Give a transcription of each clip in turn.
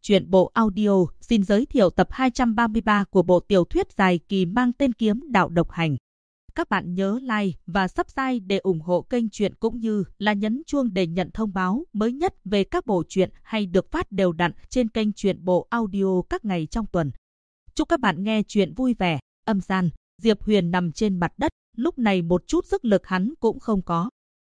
Truyện bộ audio xin giới thiệu tập 233 của bộ tiểu thuyết dài kỳ mang tên Kiếm Đạo Độc Hành. Các bạn nhớ like và subscribe để ủng hộ kênh truyện cũng như là nhấn chuông để nhận thông báo mới nhất về các bộ truyện hay được phát đều đặn trên kênh truyện bộ audio các ngày trong tuần. Chúc các bạn nghe truyện vui vẻ. Âm gian, Diệp Huyền nằm trên mặt đất, lúc này một chút sức lực hắn cũng không có.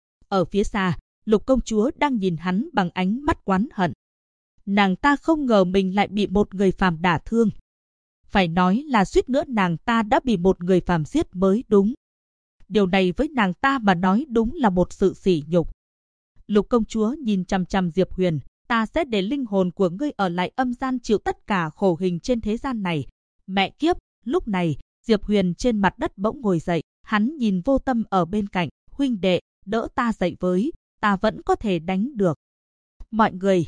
Ở phía xa, Lục công chúa đang nhìn hắn bằng ánh mắt oán hận. Nàng ta không ngờ mình lại bị một người phàm đả thương. Phải nói là suýt nữa nàng ta đã bị một người phàm giết mới đúng. Điều này với nàng ta mà nói đúng là một sự sỉ nhục. Lục công chúa nhìn chằm chằm Diệp Huyền, ta sẽ để linh hồn của ngươi ở lại âm gian chịu tất cả khổ hình trên thế gian này. Mẹ kiếp, lúc này, Diệp Huyền trên mặt đất bỗng ngồi dậy, hắn nhìn Vô Tâm ở bên cạnh, huynh đệ, đỡ ta dậy với, ta vẫn có thể đánh được. Mọi người.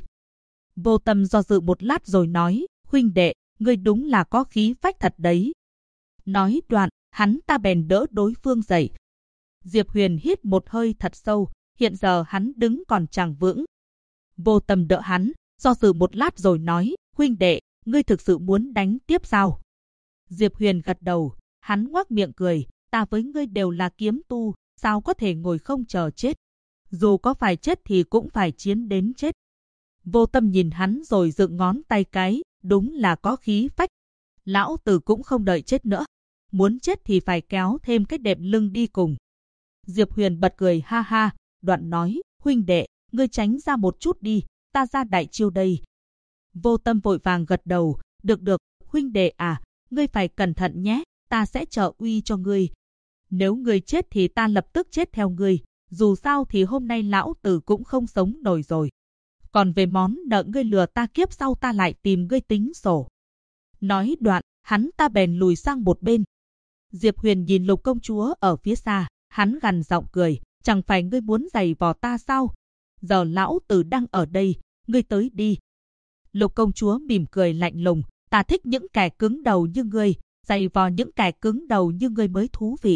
Vô Tâm do dự một lát rồi nói, huynh đệ, ngươi đúng là có khí phách thật đấy. Nói đoạn, hắn ta bèn đỡ đối phương dậy. Diệp Huyền hít một hơi thật sâu, hiện giờ hắn đứng còn chẳng vững. Vô Tâm đỡ hắn, do dự một lát rồi nói, huynh đệ, ngươi thực sự muốn đánh tiếp sao? Diệp Huyền gật đầu, hắn ngoác miệng cười, ta với ngươi đều là kiếm tu, sao có thể ngồi không chờ chết? Dù có phải chết thì cũng phải chiến đến chết. Vô Tâm nhìn hắn rồi dựng ngón tay cái, đúng là có khí phách. Lão tử cũng không đợi chết nữa. Muốn chết thì phải kéo thêm cái đệm lưng đi cùng. Diệp Huyền bật cười ha ha, đoạn nói, huynh đệ, ngươi tránh ra một chút đi, ta ra đại chiêu đây. Vô Tâm vội vàng gật đầu, được, huynh đệ à, ngươi phải cẩn thận nhé, ta sẽ trợ uy cho ngươi. Nếu ngươi chết thì ta lập tức chết theo ngươi, dù sao thì hôm nay lão tử cũng không sống nổi rồi. Còn về món nợ ngươi lừa ta kiếp sau ta lại tìm ngươi tính sổ. Nói đoạn, hắn ta bèn lùi sang một bên. Diệp Huyền nhìn Lục công chúa ở phía xa, hắn gằn giọng cười, chẳng phải ngươi muốn giày vò ta sao? Giờ lão tử đang ở đây, ngươi tới đi. Lục công chúa mỉm cười lạnh lùng, ta thích những kẻ cứng đầu như ngươi, giày vò những kẻ cứng đầu như ngươi mới thú vị.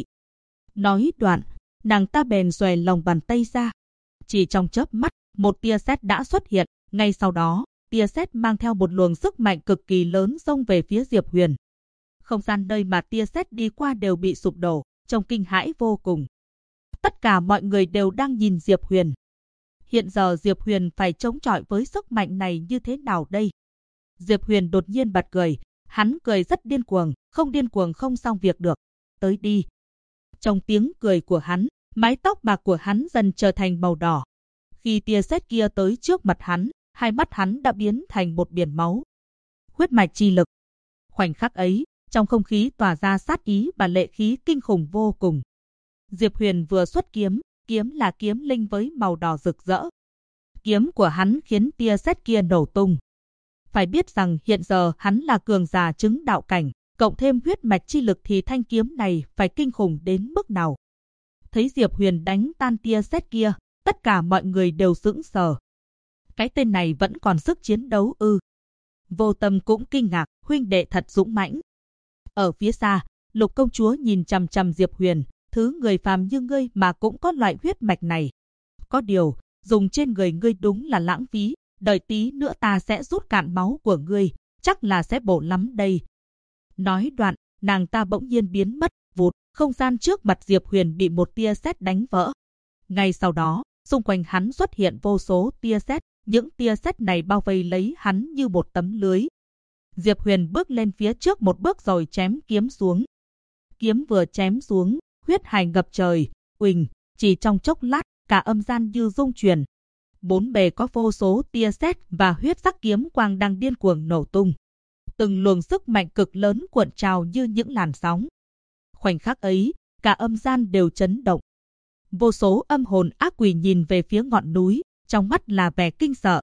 Nói đoạn, nàng ta bèn xòe lòng bàn tay ra. Chỉ trong chớp mắt, một tia sét đã xuất hiện, ngay sau đó, tia sét mang theo một luồng sức mạnh cực kỳ lớn xông về phía Diệp Huyền. Không gian nơi mà tia sét đi qua đều bị sụp đổ, trông kinh hãi vô cùng. Tất cả mọi người đều đang nhìn Diệp Huyền. Hiện giờ Diệp Huyền phải chống chọi với sức mạnh này như thế nào đây? Diệp Huyền đột nhiên bật cười, hắn cười rất điên cuồng, không điên cuồng không xong việc được. Tới đi. Trong tiếng cười của hắn, mái tóc bạc của hắn dần trở thành màu đỏ. Khi tia sét kia tới trước mặt hắn, hai mắt hắn đã biến thành một biển máu. Huyết mạch chi lực. Khoảnh khắc ấy, trong không khí tỏa ra sát ý và lệ khí kinh khủng vô cùng. Diệp Huyền vừa xuất kiếm, kiếm là kiếm linh với màu đỏ rực rỡ. Kiếm của hắn khiến tia sét kia nổ tung. Phải biết rằng hiện giờ hắn là cường giả chứng đạo cảnh, cộng thêm huyết mạch chi lực thì thanh kiếm này phải kinh khủng đến mức nào. Thấy Diệp Huyền đánh tan tia sét kia, tất cả mọi người đều sững sờ. Cái tên này vẫn còn sức chiến đấu ư? Vô Tâm cũng kinh ngạc, huynh đệ thật dũng mãnh. Ở phía xa, Lục công chúa nhìn chằm chằm Diệp Huyền, thứ người phàm như ngươi mà cũng có loại huyết mạch này. Có điều, dùng trên người ngươi đúng là lãng phí, đợi tí nữa ta sẽ rút cạn máu của ngươi, chắc là sẽ bổ lắm đây. Nói đoạn, nàng ta bỗng nhiên biến mất, vụt, không gian trước mặt Diệp Huyền bị một tia sét đánh vỡ. Ngay sau đó, xung quanh hắn xuất hiện vô số tia sét, những tia sét này bao vây lấy hắn như một tấm lưới. Diệp Huyền bước lên phía trước một bước rồi chém kiếm xuống. Kiếm vừa chém xuống, huyết hải ngập trời, uỳnh, chỉ trong chốc lát, cả âm gian như rung chuyển. Bốn bề có vô số tia sét và huyết sắc kiếm quang đang điên cuồng nổ tung. Từng luồng sức mạnh cực lớn cuộn trào như những làn sóng. Khoảnh khắc ấy, cả âm gian đều chấn động. Vô số âm hồn ác quỷ nhìn về phía ngọn núi, trong mắt là vẻ kinh sợ.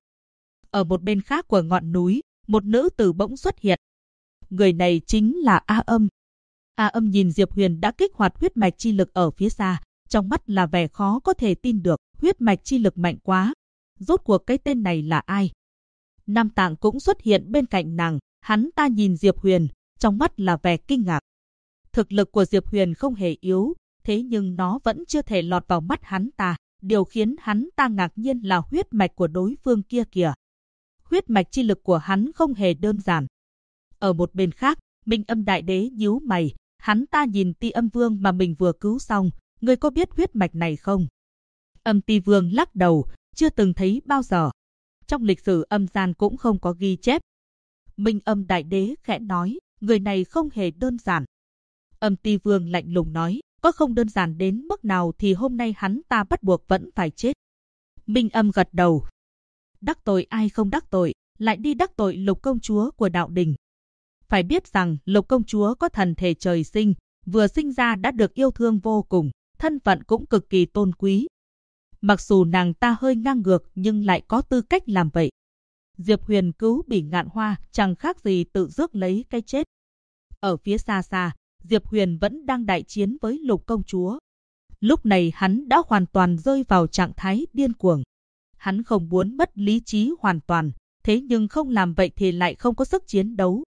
Ở một bên khác của ngọn núi, một nữ tử bỗng xuất hiện. Người này chính là A Âm. A Âm nhìn Diệp Huyền đã kích hoạt huyết mạch chi lực ở phía xa, trong mắt là vẻ khó có thể tin được, huyết mạch chi lực mạnh quá. Rốt cuộc cái tên này là ai? Nam Tạng cũng xuất hiện bên cạnh nàng, hắn ta nhìn Diệp Huyền, trong mắt là vẻ kinh ngạc. Thực lực của Diệp Huyền không hề yếu, thế nhưng nó vẫn chưa thể lọt vào mắt hắn ta. Điều khiến hắn ta ngạc nhiên là huyết mạch của đối phương kia kìa. huyết mạch chi lực của hắn không hề đơn giản. Ở một bên khác, Minh Âm Đại Đế nhíu mày, hắn ta nhìn Ti Âm Vương mà mình vừa cứu xong, ngươi có biết huyết mạch này không? Âm Ti Vương lắc đầu, chưa từng thấy bao giờ. Trong lịch sử âm gian cũng không có ghi chép. Minh Âm Đại Đế khẽ nói, người này không hề đơn giản. Âm Ti Vương lạnh lùng nói, có không đơn giản đến mức nào thì hôm nay hắn ta bắt buộc vẫn phải chết. Minh Âm gật đầu. Đắc tội ai không đắc tội, lại đi đắc tội Lục công chúa của đạo đình. Phải biết rằng Lục công chúa có thần thể trời sinh, vừa sinh ra đã được yêu thương vô cùng, thân phận cũng cực kỳ tôn quý. Mặc dù nàng ta hơi ngang ngược nhưng lại có tư cách làm vậy. Diệp Huyền cứu Bỉ Ngạn Hoa chẳng khác gì tự rước lấy cái chết. Ở phía xa xa, Diệp Huyền vẫn đang đại chiến với Lục công chúa. Lúc này hắn đã hoàn toàn rơi vào trạng thái điên cuồng. Hắn không muốn mất lý trí hoàn toàn, thế nhưng không làm vậy thì lại không có sức chiến đấu.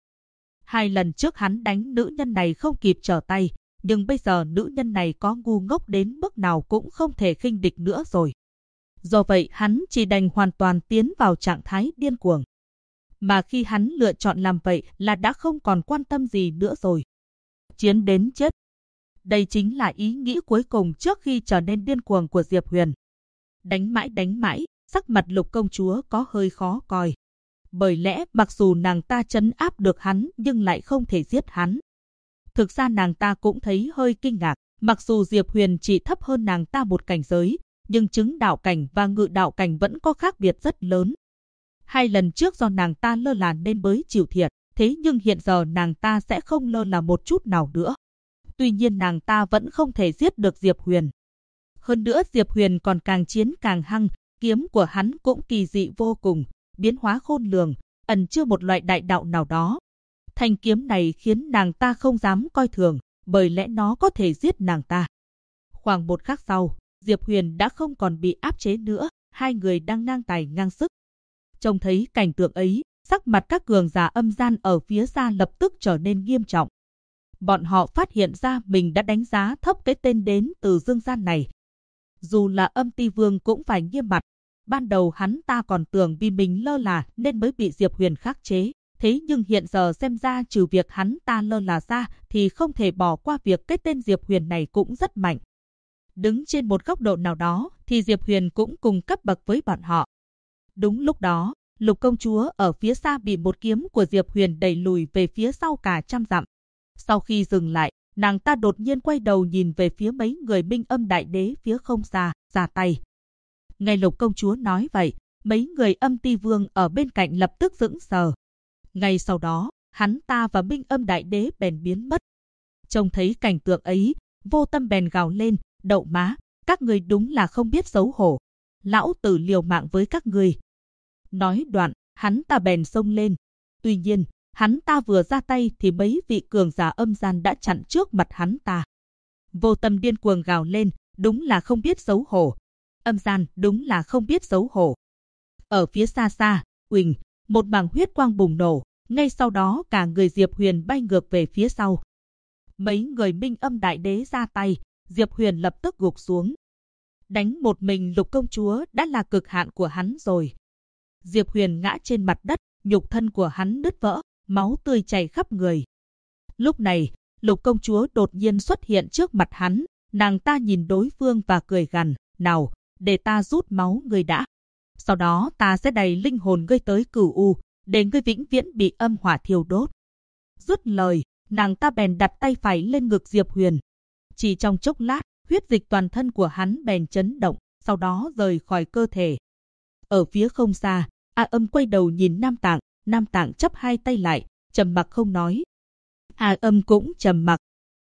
2 lần trước hắn đánh nữ nhân này không kịp trở tay, nhưng bây giờ nữ nhân này có ngu ngốc đến mức nào cũng không thể khinh địch nữa rồi. Do vậy hắn chỉ đành hoàn toàn tiến vào trạng thái điên cuồng. Mà khi hắn lựa chọn làm vậy là đã không còn quan tâm gì nữa rồi. Chiến đến chết. Đây chính là ý nghĩ cuối cùng trước khi trở nên điên cuồng của Diệp Huyền. Đánh mãi, sắc mặt Lục công chúa có hơi khó coi. Bởi lẽ mặc dù nàng ta trấn áp được hắn nhưng lại không thể giết hắn. Thực ra nàng ta cũng thấy hơi kinh ngạc, mặc dù Diệp Huyền chỉ thấp hơn nàng ta một cảnh giới, nhưng chứng đạo cảnh và ngự đạo cảnh vẫn có khác biệt rất lớn. 2 lần trước do nàng ta lơ là nên mới chịu thiệt, thế nhưng hiện giờ nàng ta sẽ không lơ là một chút nào nữa. Tuy nhiên nàng ta vẫn không thể giết được Diệp Huyền. Hơn nữa Diệp Huyền còn càng chiến càng hăng, kiếm của hắn cũng kỳ dị vô cùng, biến hóa khôn lường, ẩn chứa một loại đại đạo nào đó. Thanh kiếm này khiến nàng ta không dám coi thường, bởi lẽ nó có thể giết nàng ta. Khoảng một khắc sau, Diệp Huyền đã không còn bị áp chế nữa, 2 người đang ngang tài ngang sức. Trông thấy cảnh tượng ấy, sắc mặt các cường giả âm gian ở phía xa lập tức trở nên nghiêm trọng. Bọn họ phát hiện ra mình đã đánh giá thấp cái tên đến từ dương gian này. Dù là Âm Ti Vương cũng phải nghiêm mặt. Ban đầu hắn ta còn tưởng vì mình lơ là nên mới bị Diệp Huyền khắc chế. Thế nhưng hiện giờ xem ra trừ việc hắn ta lơ là ra thì không thể bỏ qua việc cái tên Diệp Huyền này cũng rất mạnh. Đứng trên một góc độ nào đó thì Diệp Huyền cũng cùng cấp bậc với bọn họ. Đúng lúc đó, Lục công chúa ở phía xa bị một kiếm của Diệp Huyền đẩy lùi về phía sau cả 100 dặm. Sau khi dừng lại, nàng ta đột nhiên quay đầu nhìn về phía mấy người Minh Âm Đại Đế phía không xa, ra tay. Ngay Lục công chúa nói vậy, mấy người Âm Ti Vương ở bên cạnh lập tức sững sờ. Ngay sau đó, hắn ta và Minh Âm Đại Đế bèn biến mất. Trông thấy cảnh tượng ấy, Vô Tâm bèn gào lên, đậu má, các người đúng là không biết xấu hổ. Lão tử liều mạng với các người. Nói đoạn, hắn ta bèn xông lên. Tuy nhiên, hắn ta vừa ra tay thì mấy vị cường giả âm gian đã chặn trước mặt hắn ta. Vô Tâm điên cuồng gào lên, đúng là không biết xấu hổ. Âm gian đúng là không biết xấu hổ. Ở phía xa xa, uỳnh, một mảng huyết quang bùng nổ, ngay sau đó cả người Diệp Huyền bay ngược về phía sau. Mấy người Minh Âm Đại Đế ra tay, Diệp Huyền lập tức gục xuống. Đánh một mình Lục công chúa đã là cực hạn của hắn rồi. Diệp Huyền ngã trên mặt đất, nhục thân của hắn nứt vỡ, máu tươi chảy khắp người. Lúc này, Lục công chúa đột nhiên xuất hiện trước mặt hắn, nàng ta nhìn đối phương và cười gằn, nào, để ta rút máu ngươi đã. Sau đó ta sẽ đẩy linh hồn ngươi tới Cửu U, để ngươi vĩnh viễn bị âm hỏa thiêu đốt. Dứt lời, nàng ta bèn đặt tay phải lên ngực Diệp Huyền. Chỉ trong chốc lát, huyết dịch toàn thân của hắn bèn chấn động, sau đó rời khỏi cơ thể. Ở phía không xa, A Âm quay đầu nhìn Nam Tạng chắp 2 tay lại, trầm mặc không nói. A Âm cũng trầm mặc.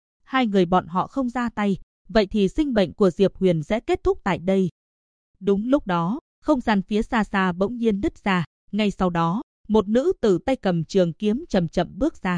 2 người bọn họ không ra tay, vậy thì sinh mệnh của Diệp Huyền sẽ kết thúc tại đây. Đúng lúc đó, không gian phía xa xa bỗng nhiên nứt ra, ngay sau đó, một nữ tử tay cầm trường kiếm chậm chậm bước ra.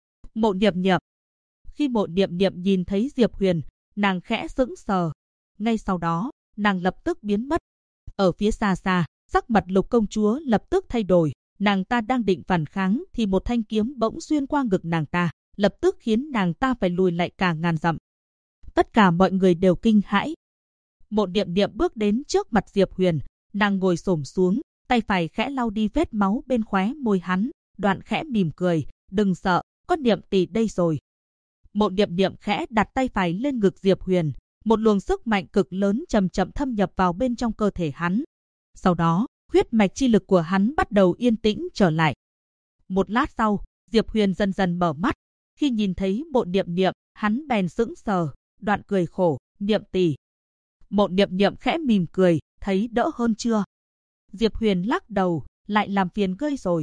Mộ Niệm Niệm. Khi Mộ Niệm Niệm nhìn thấy Diệp Huyền, nàng khẽ sững sờ. Ngay sau đó, nàng lập tức biến mất. Ở phía xa xa, sắc mặt Lục công chúa lập tức thay đổi. Nàng ta đang định phản kháng thì một thanh kiếm bỗng xuyên qua ngực nàng ta, lập tức khiến nàng ta phải lùi lại cả ngàn dặm. Tất cả mọi người đều kinh hãi. Mộ Niệm Niệm bước đến trước mặt Diệp Huyền, nàng ngồi xổm xuống, tay phải khẽ lau đi vết máu bên khóe môi hắn, đoạn khẽ mỉm cười, đừng sợ, có Niệm tỷ đây rồi. Mộ Niệm Niệm khẽ đặt tay phải lên ngực Diệp Huyền, một luồng sức mạnh cực lớn chậm chậm thâm nhập vào bên trong cơ thể hắn. Sau đó, huyết mạch chi lực của hắn bắt đầu yên tĩnh trở lại. Một lát sau, Diệp Huyền dần dần mở mắt, khi nhìn thấy Mộ Niệm Niệm, hắn bèn sững sờ, đoạn cười khổ, Niệm tỷ. Mộ Niệm Niệm khẽ mỉm cười, thấy đỡ hơn chưa? Diệp Huyền lắc đầu, lại làm phiền ngươi rồi.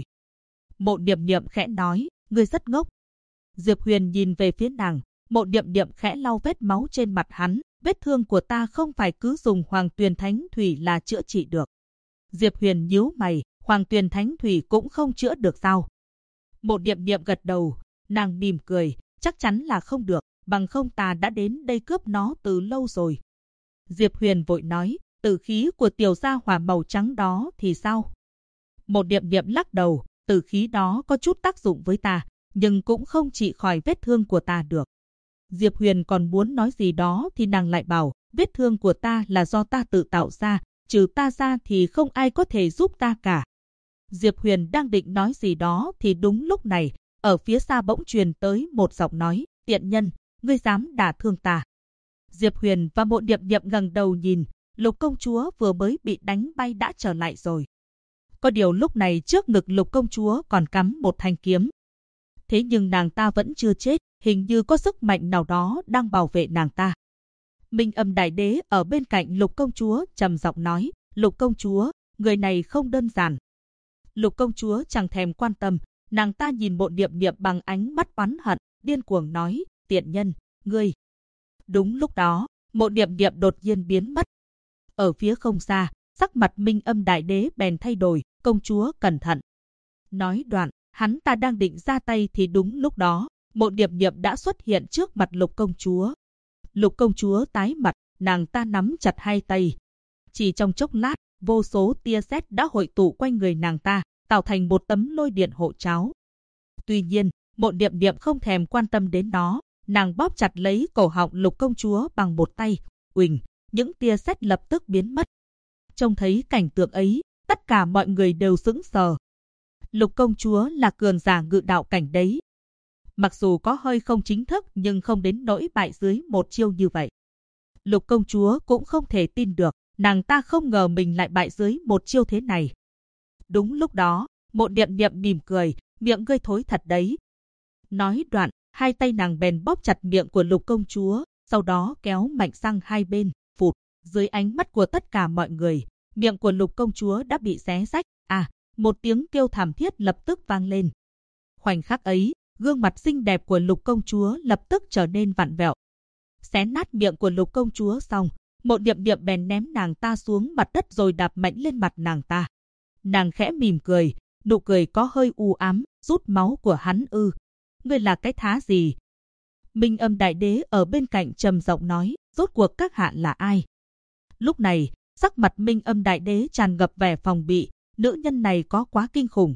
Mộ Niệm Niệm khẽ nói, ngươi rất ngốc. Diệp Huyền nhìn về phía nàng, Mộ Niệm Niệm khẽ lau vết máu trên mặt hắn, vết thương của ta không phải cứ dùng Hoàng Tuyền Thánh Thủy là chữa trị được. Diệp Huyền nhíu mày, Hoàng Tuyền Thánh Thủy cũng không chữa được sao? Mộ Niệm Niệm gật đầu, nàng mỉm cười, chắc chắn là không được, bằng không ta đã đến đây cướp nó từ lâu rồi. Diệp Huyền vội nói, tử khí của tiểu gia hỏa màu trắng đó thì sao? Mộ Niệm Niệm lắc đầu, tử khí đó có chút tác dụng với ta, nhưng cũng không trị khỏi vết thương của ta được. Diệp Huyền còn muốn nói gì đó thì nàng lại bảo, vết thương của ta là do ta tự tạo ra, trừ ta ra thì không ai có thể giúp ta cả. Diệp Huyền đang định nói gì đó thì đúng lúc này, ở phía xa bỗng truyền tới một giọng nói, tiện nhân, ngươi dám đả thương ta. Diệp Huyền và Mộ Niệm Niệm ngẩng đầu nhìn, Lục công chúa vừa mới bị đánh bay đã trở lại rồi. Có điều lúc này trước ngực Lục công chúa còn cắm một thanh kiếm. Thế nhưng nàng ta vẫn chưa chết, hình như có sức mạnh nào đó đang bảo vệ nàng ta. Minh Âm Đại Đế ở bên cạnh Lục công chúa trầm giọng nói, Lục công chúa, người này không đơn giản. Lục công chúa chẳng thèm quan tâm, nàng ta nhìn Mộ Niệm Niệm bằng ánh mắt oán hận, điên cuồng nói, tiện nhân, ngươi. Đúng lúc đó, Mộ Niệm Niệm đột nhiên biến mất. Ở phía không xa, sắc mặt Minh Âm Đại Đế bèn thay đổi, công chúa cẩn thận. Nói đoạn, hắn ta đang định ra tay thì đúng lúc đó, Mộ Niệm Niệm đã xuất hiện trước mặt Lục công chúa. Lục công chúa tái mặt, nàng ta nắm chặt hai tay. Chỉ trong chốc lát, vô số tia sét đã hội tụ quanh người nàng ta, tạo thành một tấm lôi điện hộ tráo. Tuy nhiên, Mộ Niệm Niệm không thèm quan tâm đến nó, nàng bóp chặt lấy cổ họng Lục công chúa bằng một tay, uỳnh, những tia sét lập tức biến mất. Trông thấy cảnh tượng ấy, tất cả mọi người đều sững sờ. Lục công chúa là cường giả ngự đạo cảnh đấy. Mặc dù có hơi không chính thức nhưng không đến nỗi bại dưới một chiêu như vậy. Lục công chúa cũng không thể tin được, nàng ta không ngờ mình lại bại dưới một chiêu thế này. Đúng lúc đó, Mộ Niệm Niệm mỉm cười, miệng ngươi thối thật đấy. Nói đoạn, hai tay nàng bèn bóp chặt miệng của Lục công chúa, sau đó kéo mạnh sang hai bên, phụt, dưới ánh mắt của tất cả mọi người, miệng của Lục công chúa đã bị xé rách, một tiếng kêu thảm thiết lập tức vang lên. Khoảnh khắc ấy, gương mặt xinh đẹp của Lục công chúa lập tức trở nên vặn vẹo. Xé nát miệng của Lục công chúa xong, Mộ Niệm Niệm bèn ném nàng ta xuống mặt đất rồi đạp mạnh lên mặt nàng ta. Nàng khẽ mỉm cười, nụ cười có hơi u ám, rút máu của hắn ư. Ngươi là cái thá gì? Minh Âm Đại Đế ở bên cạnh trầm giọng nói, rốt cuộc các hạ là ai? Lúc này, sắc mặt Minh Âm Đại Đế tràn ngập vẻ phòng bị, nữ nhân này có quá kinh khủng.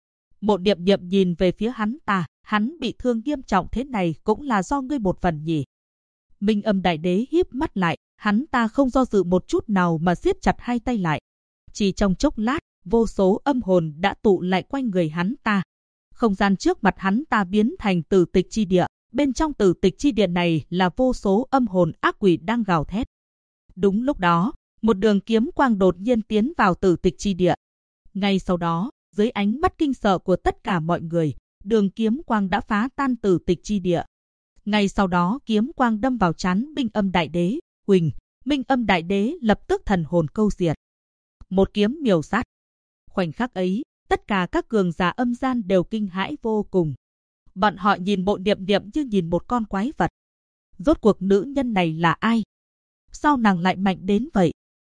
Mộ Niệm Niệm nhìn về phía hắn ta, hắn bị thương nghiêm trọng thế này cũng là do ngươi một phần nhỉ. Minh Âm Đại Đế híp mắt lại, hắn ta không do dự một chút nào mà siết chặt hai tay lại. Chỉ trong chốc lát, vô số âm hồn đã tụ lại quanh người hắn ta. Không gian trước mặt hắn ta biến thành Tử Tịch Chi Địa, bên trong Tử Tịch Chi Địa này là vô số âm hồn ác quỷ đang gào thét. Đúng lúc đó, một đường kiếm quang đột nhiên tiến vào Tử Tịch Chi Địa. Ngay sau đó, dưới ánh mắt kinh sợ của tất cả mọi người, đường kiếm quang đã phá tan Tử Tịch Chi Địa. Ngay sau đó kiếm quang đâm vào trán Minh Âm Đại Đế, huỳnh, Minh Âm Đại Đế lập tức thần hồn câu diệt. Một kiếm miểu sát. Khoảnh khắc ấy, tất cả các cường giả âm gian đều kinh hãi vô cùng. Bọn họ nhìn Mộ Niệm Niệm như nhìn một con quái vật. Rốt cuộc nữ nhân này là ai? Sao nàng lại mạnh đến vậy?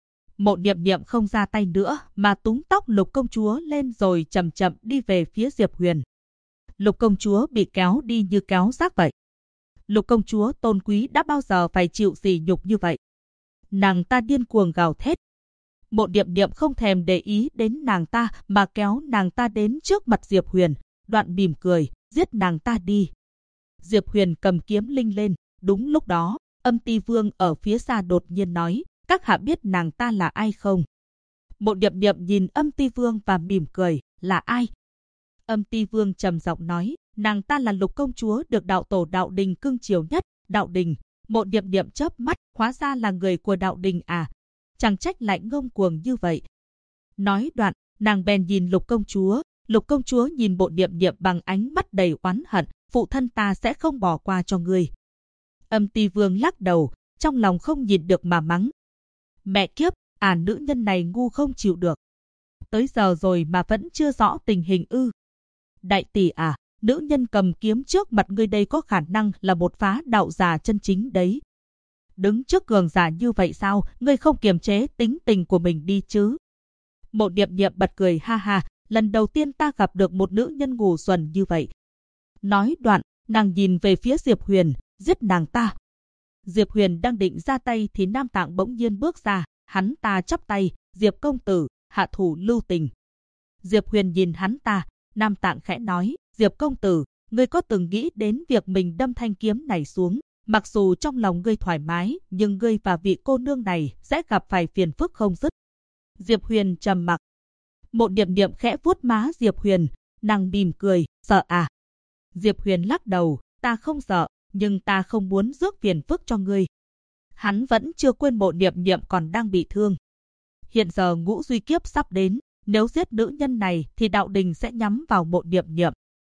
Mộ Niệm Niệm không ra tay nữa mà túm tóc Lục công chúa lên rồi chậm chậm đi về phía Diệp Huyền. Lục công chúa bị kéo đi như kéo rác vậy. Lục công chúa tôn quý đã bao giờ phải chịu sỉ nhục như vậy? Nàng ta điên cuồng gào thét. Mộ Niệm Niệm không thèm để ý đến nàng ta mà kéo nàng ta đến trước mặt Diệp Huyền, đoạn mỉm cười, giết nàng ta đi. Diệp Huyền cầm kiếm linh lên, đúng lúc đó, Âm Ti Vương ở phía xa đột nhiên nói, các hạ biết nàng ta là ai không? Mộ Điệp Điệp nhìn Âm Ti Vương và mỉm cười, là ai? Âm Ti Vương trầm giọng nói, nàng ta là Lục công chúa được đạo tổ Đạo Đình cưng chiều nhất. Đạo Đình? Mộ Điệp Điệp chớp mắt, hóa ra là người của Đạo Đình à? Chẳng trách lại ngông cuồng như vậy. Nói đoạn, nàng bèn nhìn Lục công chúa. Lục công chúa nhìn Mộ Điệp Điệp bằng ánh mắt đầy oán hận, phụ thân ta sẽ không bỏ qua cho ngươi. Âm Ti Vương lắc đầu, trong lòng không nhìn được mà mắng. Mẹ kiếp, nữ nhân này ngu không chịu được. Tới giờ rồi mà vẫn chưa rõ tình hình ư? Đại tỷ à, nữ nhân cầm kiếm trước mặt ngươi đây có khả năng là một phá đạo giả chân chính đấy. Đứng trước cường giả như vậy sao, ngươi không kiềm chế tính tình của mình đi chứ? Mộ Điệp Điệp bật cười ha ha, lần đầu tiên ta gặp được một nữ nhân ngu xuẩn như vậy. Nói đoạn, nàng nhìn về phía Diệp Huyền, giết nàng ta. Diệp Huyền đang định ra tay thì Nam Tạng bỗng nhiên bước ra, hắn ta chắp tay, Diệp công tử, hạ thủ lưu tình. Diệp Huyền nhìn hắn ta, Nam Tạng khẽ nói, Diệp công tử, ngươi có từng nghĩ đến việc mình đâm thanh kiếm này xuống? Mặc dù trong lòng ngươi thoải mái, nhưng ngươi và vị cô nương này sẽ gặp phải phiền phức không dứt. Diệp Huyền trầm mặc. Mộ Điệp Điệp khẽ vuốt má Diệp Huyền, nàng mỉm cười, sợ à? Diệp Huyền lắc đầu, ta không sợ, nhưng ta không muốn rước phiền phức cho ngươi. Hắn vẫn chưa quên Mộ Điệp Điệp còn đang bị thương. Hiện giờ ngũ duy kiếp sắp đến, nếu giết nữ nhân này thì Đạo Đình sẽ nhắm vào Mộ Điệp Điệp.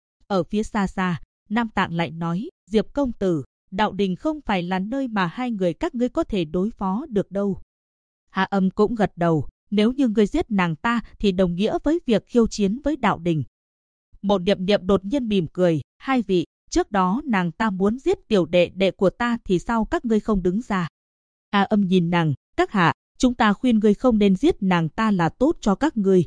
Ở phía xa xa, Nam Tạng lại nói, Diệp công tử, Đạo Đình không phải là nơi mà hai người các ngươi có thể đối phó được đâu. Hạ Âm cũng gật đầu, nếu như ngươi giết nàng ta thì đồng nghĩa với việc khiêu chiến với Đạo Đình. Mộ Điệp Điệp đột nhiên mỉm cười, hai vị, trước đó nàng ta muốn giết tiểu đệ đệ của ta thì sao các ngươi không đứng ra? Hạ Âm nhìn nàng, các hạ, chúng ta khuyên ngươi không nên giết nàng ta là tốt cho các ngươi.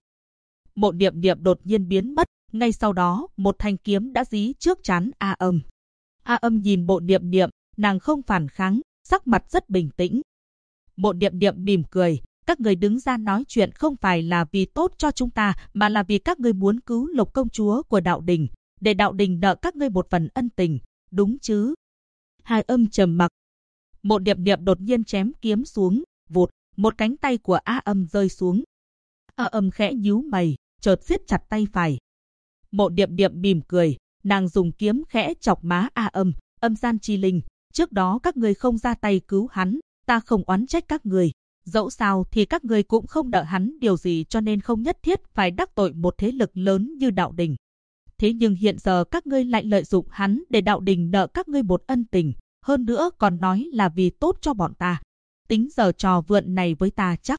Mộ Điệp Điệp đột nhiên biến mất, ngay sau đó một thanh kiếm đã dí trước trán A Âm. A Âm nhìn Mộ Điệp Điệp, nàng không phản kháng, sắc mặt rất bình tĩnh. Mộ Điệp Điệp mỉm cười, các người đứng ra nói chuyện không phải là vì tốt cho chúng ta, mà là vì các ngươi muốn cứu Lục công chúa của Đạo Đình, để Đạo Đình nợ các ngươi một phần ân tình, đúng chứ? Hai Âm trầm mặc. Mộ Điệp Điệp đột nhiên chém kiếm xuống, vụt, một cánh tay của A Âm rơi xuống. A Âm khẽ nhíu mày, chợt siết chặt tay phải. Mộ Điệp Điệp mỉm cười, nàng dùng kiếm khẽ chọc má A Âm, âm gian chi linh, trước đó các ngươi không ra tay cứu hắn, ta không oán trách các ngươi. Dẫu sao thì các ngươi cũng không nợ hắn điều gì, cho nên không nhất thiết phải đắc tội một thế lực lớn như Đạo Đình. Thế nhưng hiện giờ các ngươi lại lợi dụng hắn để Đạo Đình nợ các ngươi một ân tình, hơn nữa còn nói là vì tốt cho bọn ta. Tính giờ trò vượn này với ta chắc.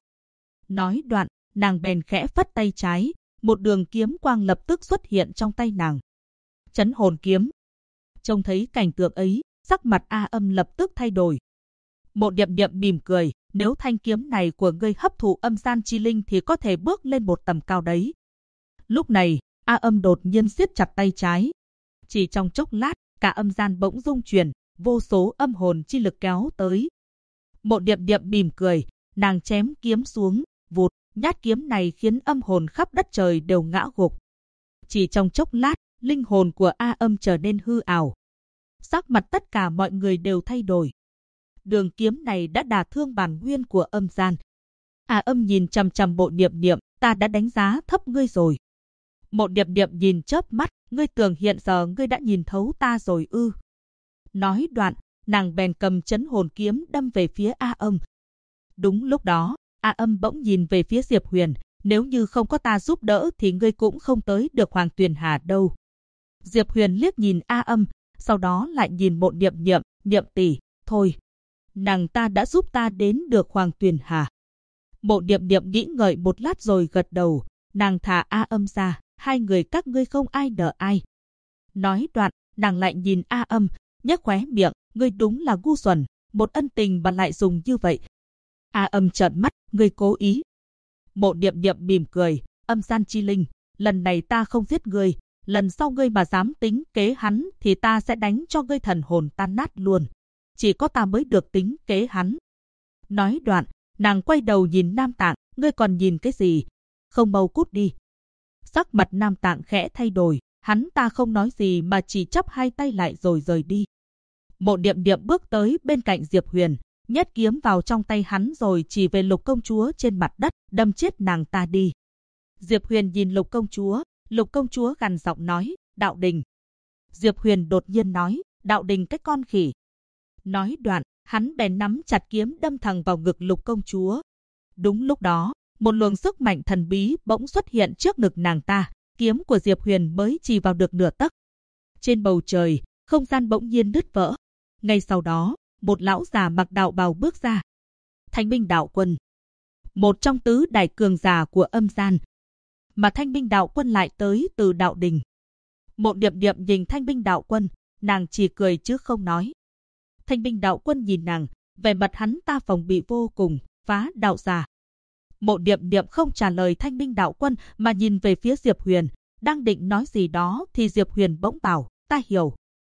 Nói đoạn, nàng bèn khẽ phất tay trái, một đường kiếm quang lập tức xuất hiện trong tay nàng. Chấn hồn kiếm. Trông thấy cảnh tượng ấy, sắc mặt A Âm lập tức thay đổi. Mộ Điệp Điệp mỉm cười, nếu thanh kiếm này của ngươi hấp thụ âm gian chi linh thì có thể bước lên một tầm cao đấy. Lúc này, A Âm đột nhiên siết chặt tay trái. Chỉ trong chốc lát, cả âm gian bỗng rung chuyển, vô số âm hồn chi lực kéo tới. Mộ Điệp Điệp mỉm cười, nàng chém kiếm xuống, vụt, nhát kiếm này khiến âm hồn khắp đất trời đều ngã gục. Chỉ trong chốc lát, linh hồn của A Âm trở nên hư ảo. Sắc mặt tất cả mọi người đều thay đổi. Đường kiếm này đã đả thương bản nguyên của âm gian. A Âm nhìn chằm chằm Mộ Điệp Điệp, ta đã đánh giá thấp ngươi rồi. Mộ Điệp Điệp nhìn chớp mắt, ngươi tưởng hiện giờ ngươi đã nhìn thấu ta rồi ư? Nói đoạn, nàng bèn cầm chấn hồn kiếm đâm về phía A Âm. Đúng lúc đó, A Âm bỗng nhìn về phía Diệp Huyền, nếu như không có ta giúp đỡ thì ngươi cũng không tới được Hoàng Tuyền Hà đâu. Diệp Huyền liếc nhìn A Âm, sau đó lại nhìn Mộ Điệp Điệp, Điệp tỷ, thôi. Nàng ta đã giúp ta đến được Hoàng Tuyền Hà. Mộ Điệp Điệp nghĩ ngợi một lát rồi gật đầu, nàng thả A Âm ra, hai người các ngươi không ai nợ ai. Nói đoạn, nàng lại nhìn A Âm, nhếch khóe miệng, ngươi đúng là ngu xuẩn, một ân tình mà lại dùng như vậy. A Âm trợn mắt, ngươi cố ý. Mộ Điệp Điệp mỉm cười, âm gian chi linh, lần này ta không giết ngươi, lần sau ngươi mà dám tính kế hắn thì ta sẽ đánh cho ngươi thần hồn tan nát luôn. Chỉ có ta mới được tính kế hắn. Nói đoạn, nàng quay đầu nhìn Nam Tạng, ngươi còn nhìn cái gì? Không mau cút đi. Sắc mặt Nam Tạng khẽ thay đổi, hắn ta không nói gì mà chỉ chắp hai tay lại rồi rời đi. Mộ Điệp Điệp bước tới bên cạnh Diệp Huyền, nhét kiếm vào trong tay hắn rồi chỉ về Lục công chúa trên mặt đất, đâm chết nàng ta đi. Diệp Huyền nhìn Lục công chúa gằn giọng nói, Đạo Đình. Diệp Huyền đột nhiên nói, Đạo Đình cái con khỉ. Nói đoạn, hắn bèn nắm chặt kiếm đâm thẳng vào ngực Lục công chúa. Đúng lúc đó, một luồng sức mạnh thần bí bỗng xuất hiện trước ngực nàng ta, kiếm của Diệp Huyền mới chỉ vào được nửa tấc. Trên bầu trời, không gian bỗng nhiên đứt vỡ. Ngay sau đó, một lão già mặc đạo bào bước ra. Thanh Minh Đạo Quân, một trong tứ đại cường giả của âm gian. Mà Thanh Minh Đạo Quân lại tới từ Đạo Đình. Mộ Điệp Điệp nhìn Thanh Minh Đạo Quân, nàng chỉ cười chứ không nói. Thanh Minh Đạo Quân nhìn nàng, vẻ mặt hắn ta phòng bị vô cùng, phá đạo giả. Mộ Điệp Điệp không trả lời Thanh Minh Đạo Quân mà nhìn về phía Diệp Huyền, đang định nói gì đó thì Diệp Huyền bỗng bảo, ta hiểu.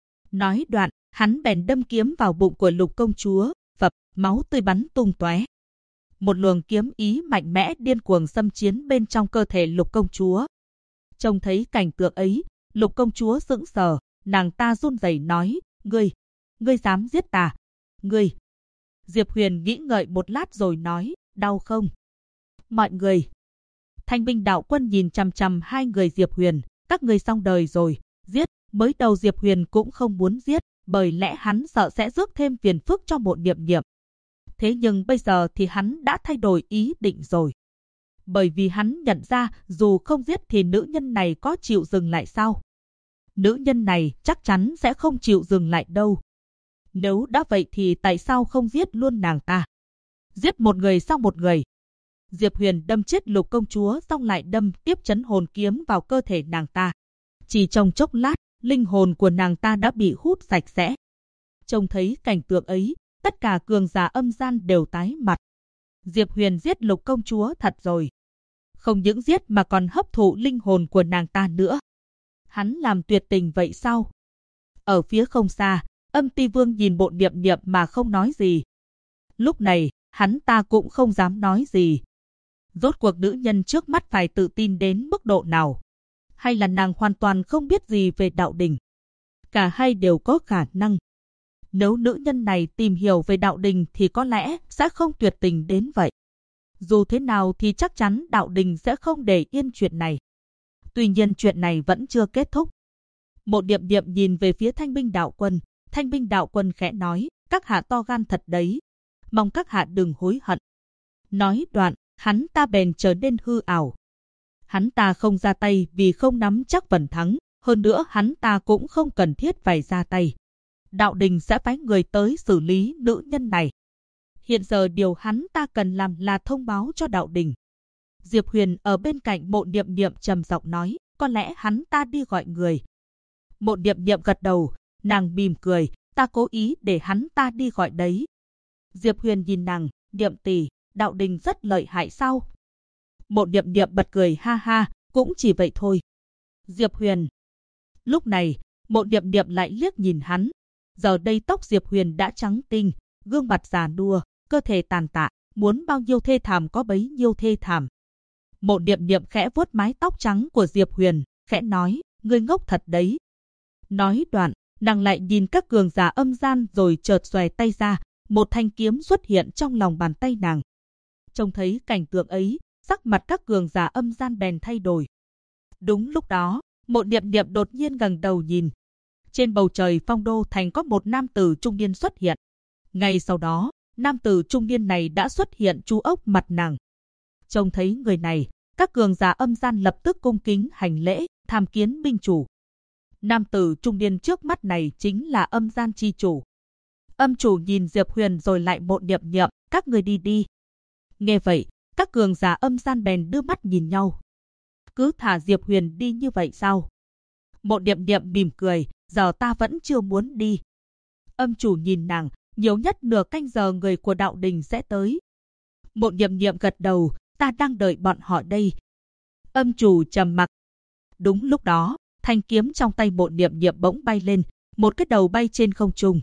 Nói đoạn, hắn bèn đâm kiếm vào bụng của Lục công chúa, phập, máu tươi bắn tung tóe. Một luồng kiếm ý mạnh mẽ điên cuồng xâm chiếm bên trong cơ thể Lục công chúa. Trông thấy cảnh tượng ấy, Lục công chúa sững sờ, nàng ta run rẩy nói, ngươi dám giết ta? Ngươi. Diệp Huyền nghĩ ngợi một lát rồi nói, đau không? Mọi người. Thanh Minh Đạo Quân nhìn chằm chằm hai người Diệp Huyền, các ngươi xong đời rồi, giết. Mới đầu Diệp Huyền cũng không muốn giết, bởi lẽ hắn sợ sẽ rước thêm phiền phức cho Mộ Điệp Điệp. Thế nhưng bây giờ thì hắn đã thay đổi ý định rồi. Bởi vì hắn nhận ra dù không giết thì nữ nhân này có chịu dừng lại sao? Nữ nhân này chắc chắn sẽ không chịu dừng lại đâu. Nếu đã vậy thì tại sao không giết luôn nàng ta? Giết một người sau một người. Diệp Huyền đâm chết Lục công chúa xong lại đâm tiếp chấn hồn kiếm vào cơ thể nàng ta. Chỉ trong chốc lát, linh hồn của nàng ta đã bị hút sạch sẽ. Trông thấy cảnh tượng ấy, tất cả cường giả âm gian đều tái mặt. Diệp Huyền giết Lục công chúa thật rồi. Không những giết mà còn hấp thụ linh hồn của nàng ta nữa. Hắn làm tuyệt tình vậy sao? Ở phía không xa, Âm Ti Vương nhìn Mộ Điệp Điệp mà không nói gì. Lúc này, hắn ta cũng không dám nói gì. Rốt cuộc nữ nhân trước mắt phải tự tin đến mức độ nào? Hay là nàng hoàn toàn không biết gì về Đạo Đình? Cả hai đều có khả năng. Nếu nữ nhân này tìm hiểu về Đạo Đình thì có lẽ sẽ không tuyệt tình đến vậy. Dù thế nào thì chắc chắn Đạo Đình sẽ không để yên chuyện này. Tuy nhiên chuyện này vẫn chưa kết thúc. Mộ Điệp Điệp nhìn về phía Thanh Minh Đạo Quân. Thanh Minh Đạo Quân khẽ nói, các hạ to gan thật đấy. Mong các hạ đừng hối hận. Nói đoạn, hắn ta bèn trở nên hư ảo. Hắn ta không ra tay vì không nắm chắc phần thắng. Hơn nữa hắn ta cũng không cần thiết phải ra tay. Đạo Đình sẽ phái người tới xử lý nữ nhân này. Hiện giờ điều hắn ta cần làm là thông báo cho Đạo Đình. Diệp Huyền ở bên cạnh Mộ Điệp Điệp trầm giọng nói, có lẽ hắn ta đi gọi người. Mộ Điệp Điệp gật đầu, nàng mỉm cười, ta cố ý để hắn ta đi gọi đấy. Diệp Huyền nhìn nàng, Điệp tỷ, Đạo Đình rất lợi hại sao? Mộ Điệp Điệp bật cười ha ha, cũng chỉ vậy thôi. Diệp Huyền. Lúc này, Mộ Điệp Điệp lại liếc nhìn hắn. Giờ đây tóc Diệp Huyền đã trắng tinh, gương mặt già nua, cơ thể tàn tạ, muốn bao nhiêu thê thảm có bấy nhiêu thê thảm. Mộ Điệp Điệp khẽ vuốt mái tóc trắng của Diệp Huyền, khẽ nói, ngươi ngốc thật đấy. Nói đoạn, nàng lại nhìn các cường giả âm gian rồi chợt xòe tay ra, một thanh kiếm xuất hiện trong lòng bàn tay nàng. Trông thấy cảnh tượng ấy, sắc mặt các cường giả âm gian bèn thay đổi. Đúng lúc đó, Mộ Điệp Điệp đột nhiên ngẩng đầu nhìn. Trên bầu trời Phong Đô Thành có một nam tử trung niên xuất hiện. Ngay sau đó, nam tử trung niên này đã xuất hiện chu ốc mặt nàng. Trông thấy người này, các cường giả âm gian lập tức cung kính hành lễ, tham kiến minh chủ. Nam tử trung niên trước mắt này chính là âm gian chi chủ. Âm chủ nhìn Diệp Huyền rồi lại Mộ Điệp Điệp, các người đi đi. Nghe vậy, các cường giả âm gian bèn đưa mắt nhìn nhau. Cứ thả Diệp Huyền đi như vậy sao? Mộ Điệp Điệp mỉm cười, giờ ta vẫn chưa muốn đi. Âm chủ nhìn nàng, nhiều nhất nửa canh giờ người của Đạo Đình sẽ tới. Mộ Điệp Điệp gật đầu, ta đang đợi bọn họ đây. Âm chủ trầm mặc. Đúng lúc đó, thanh kiếm trong tay Mộ Điệp Điệp bỗng bay lên, một cái đầu bay trên không trung.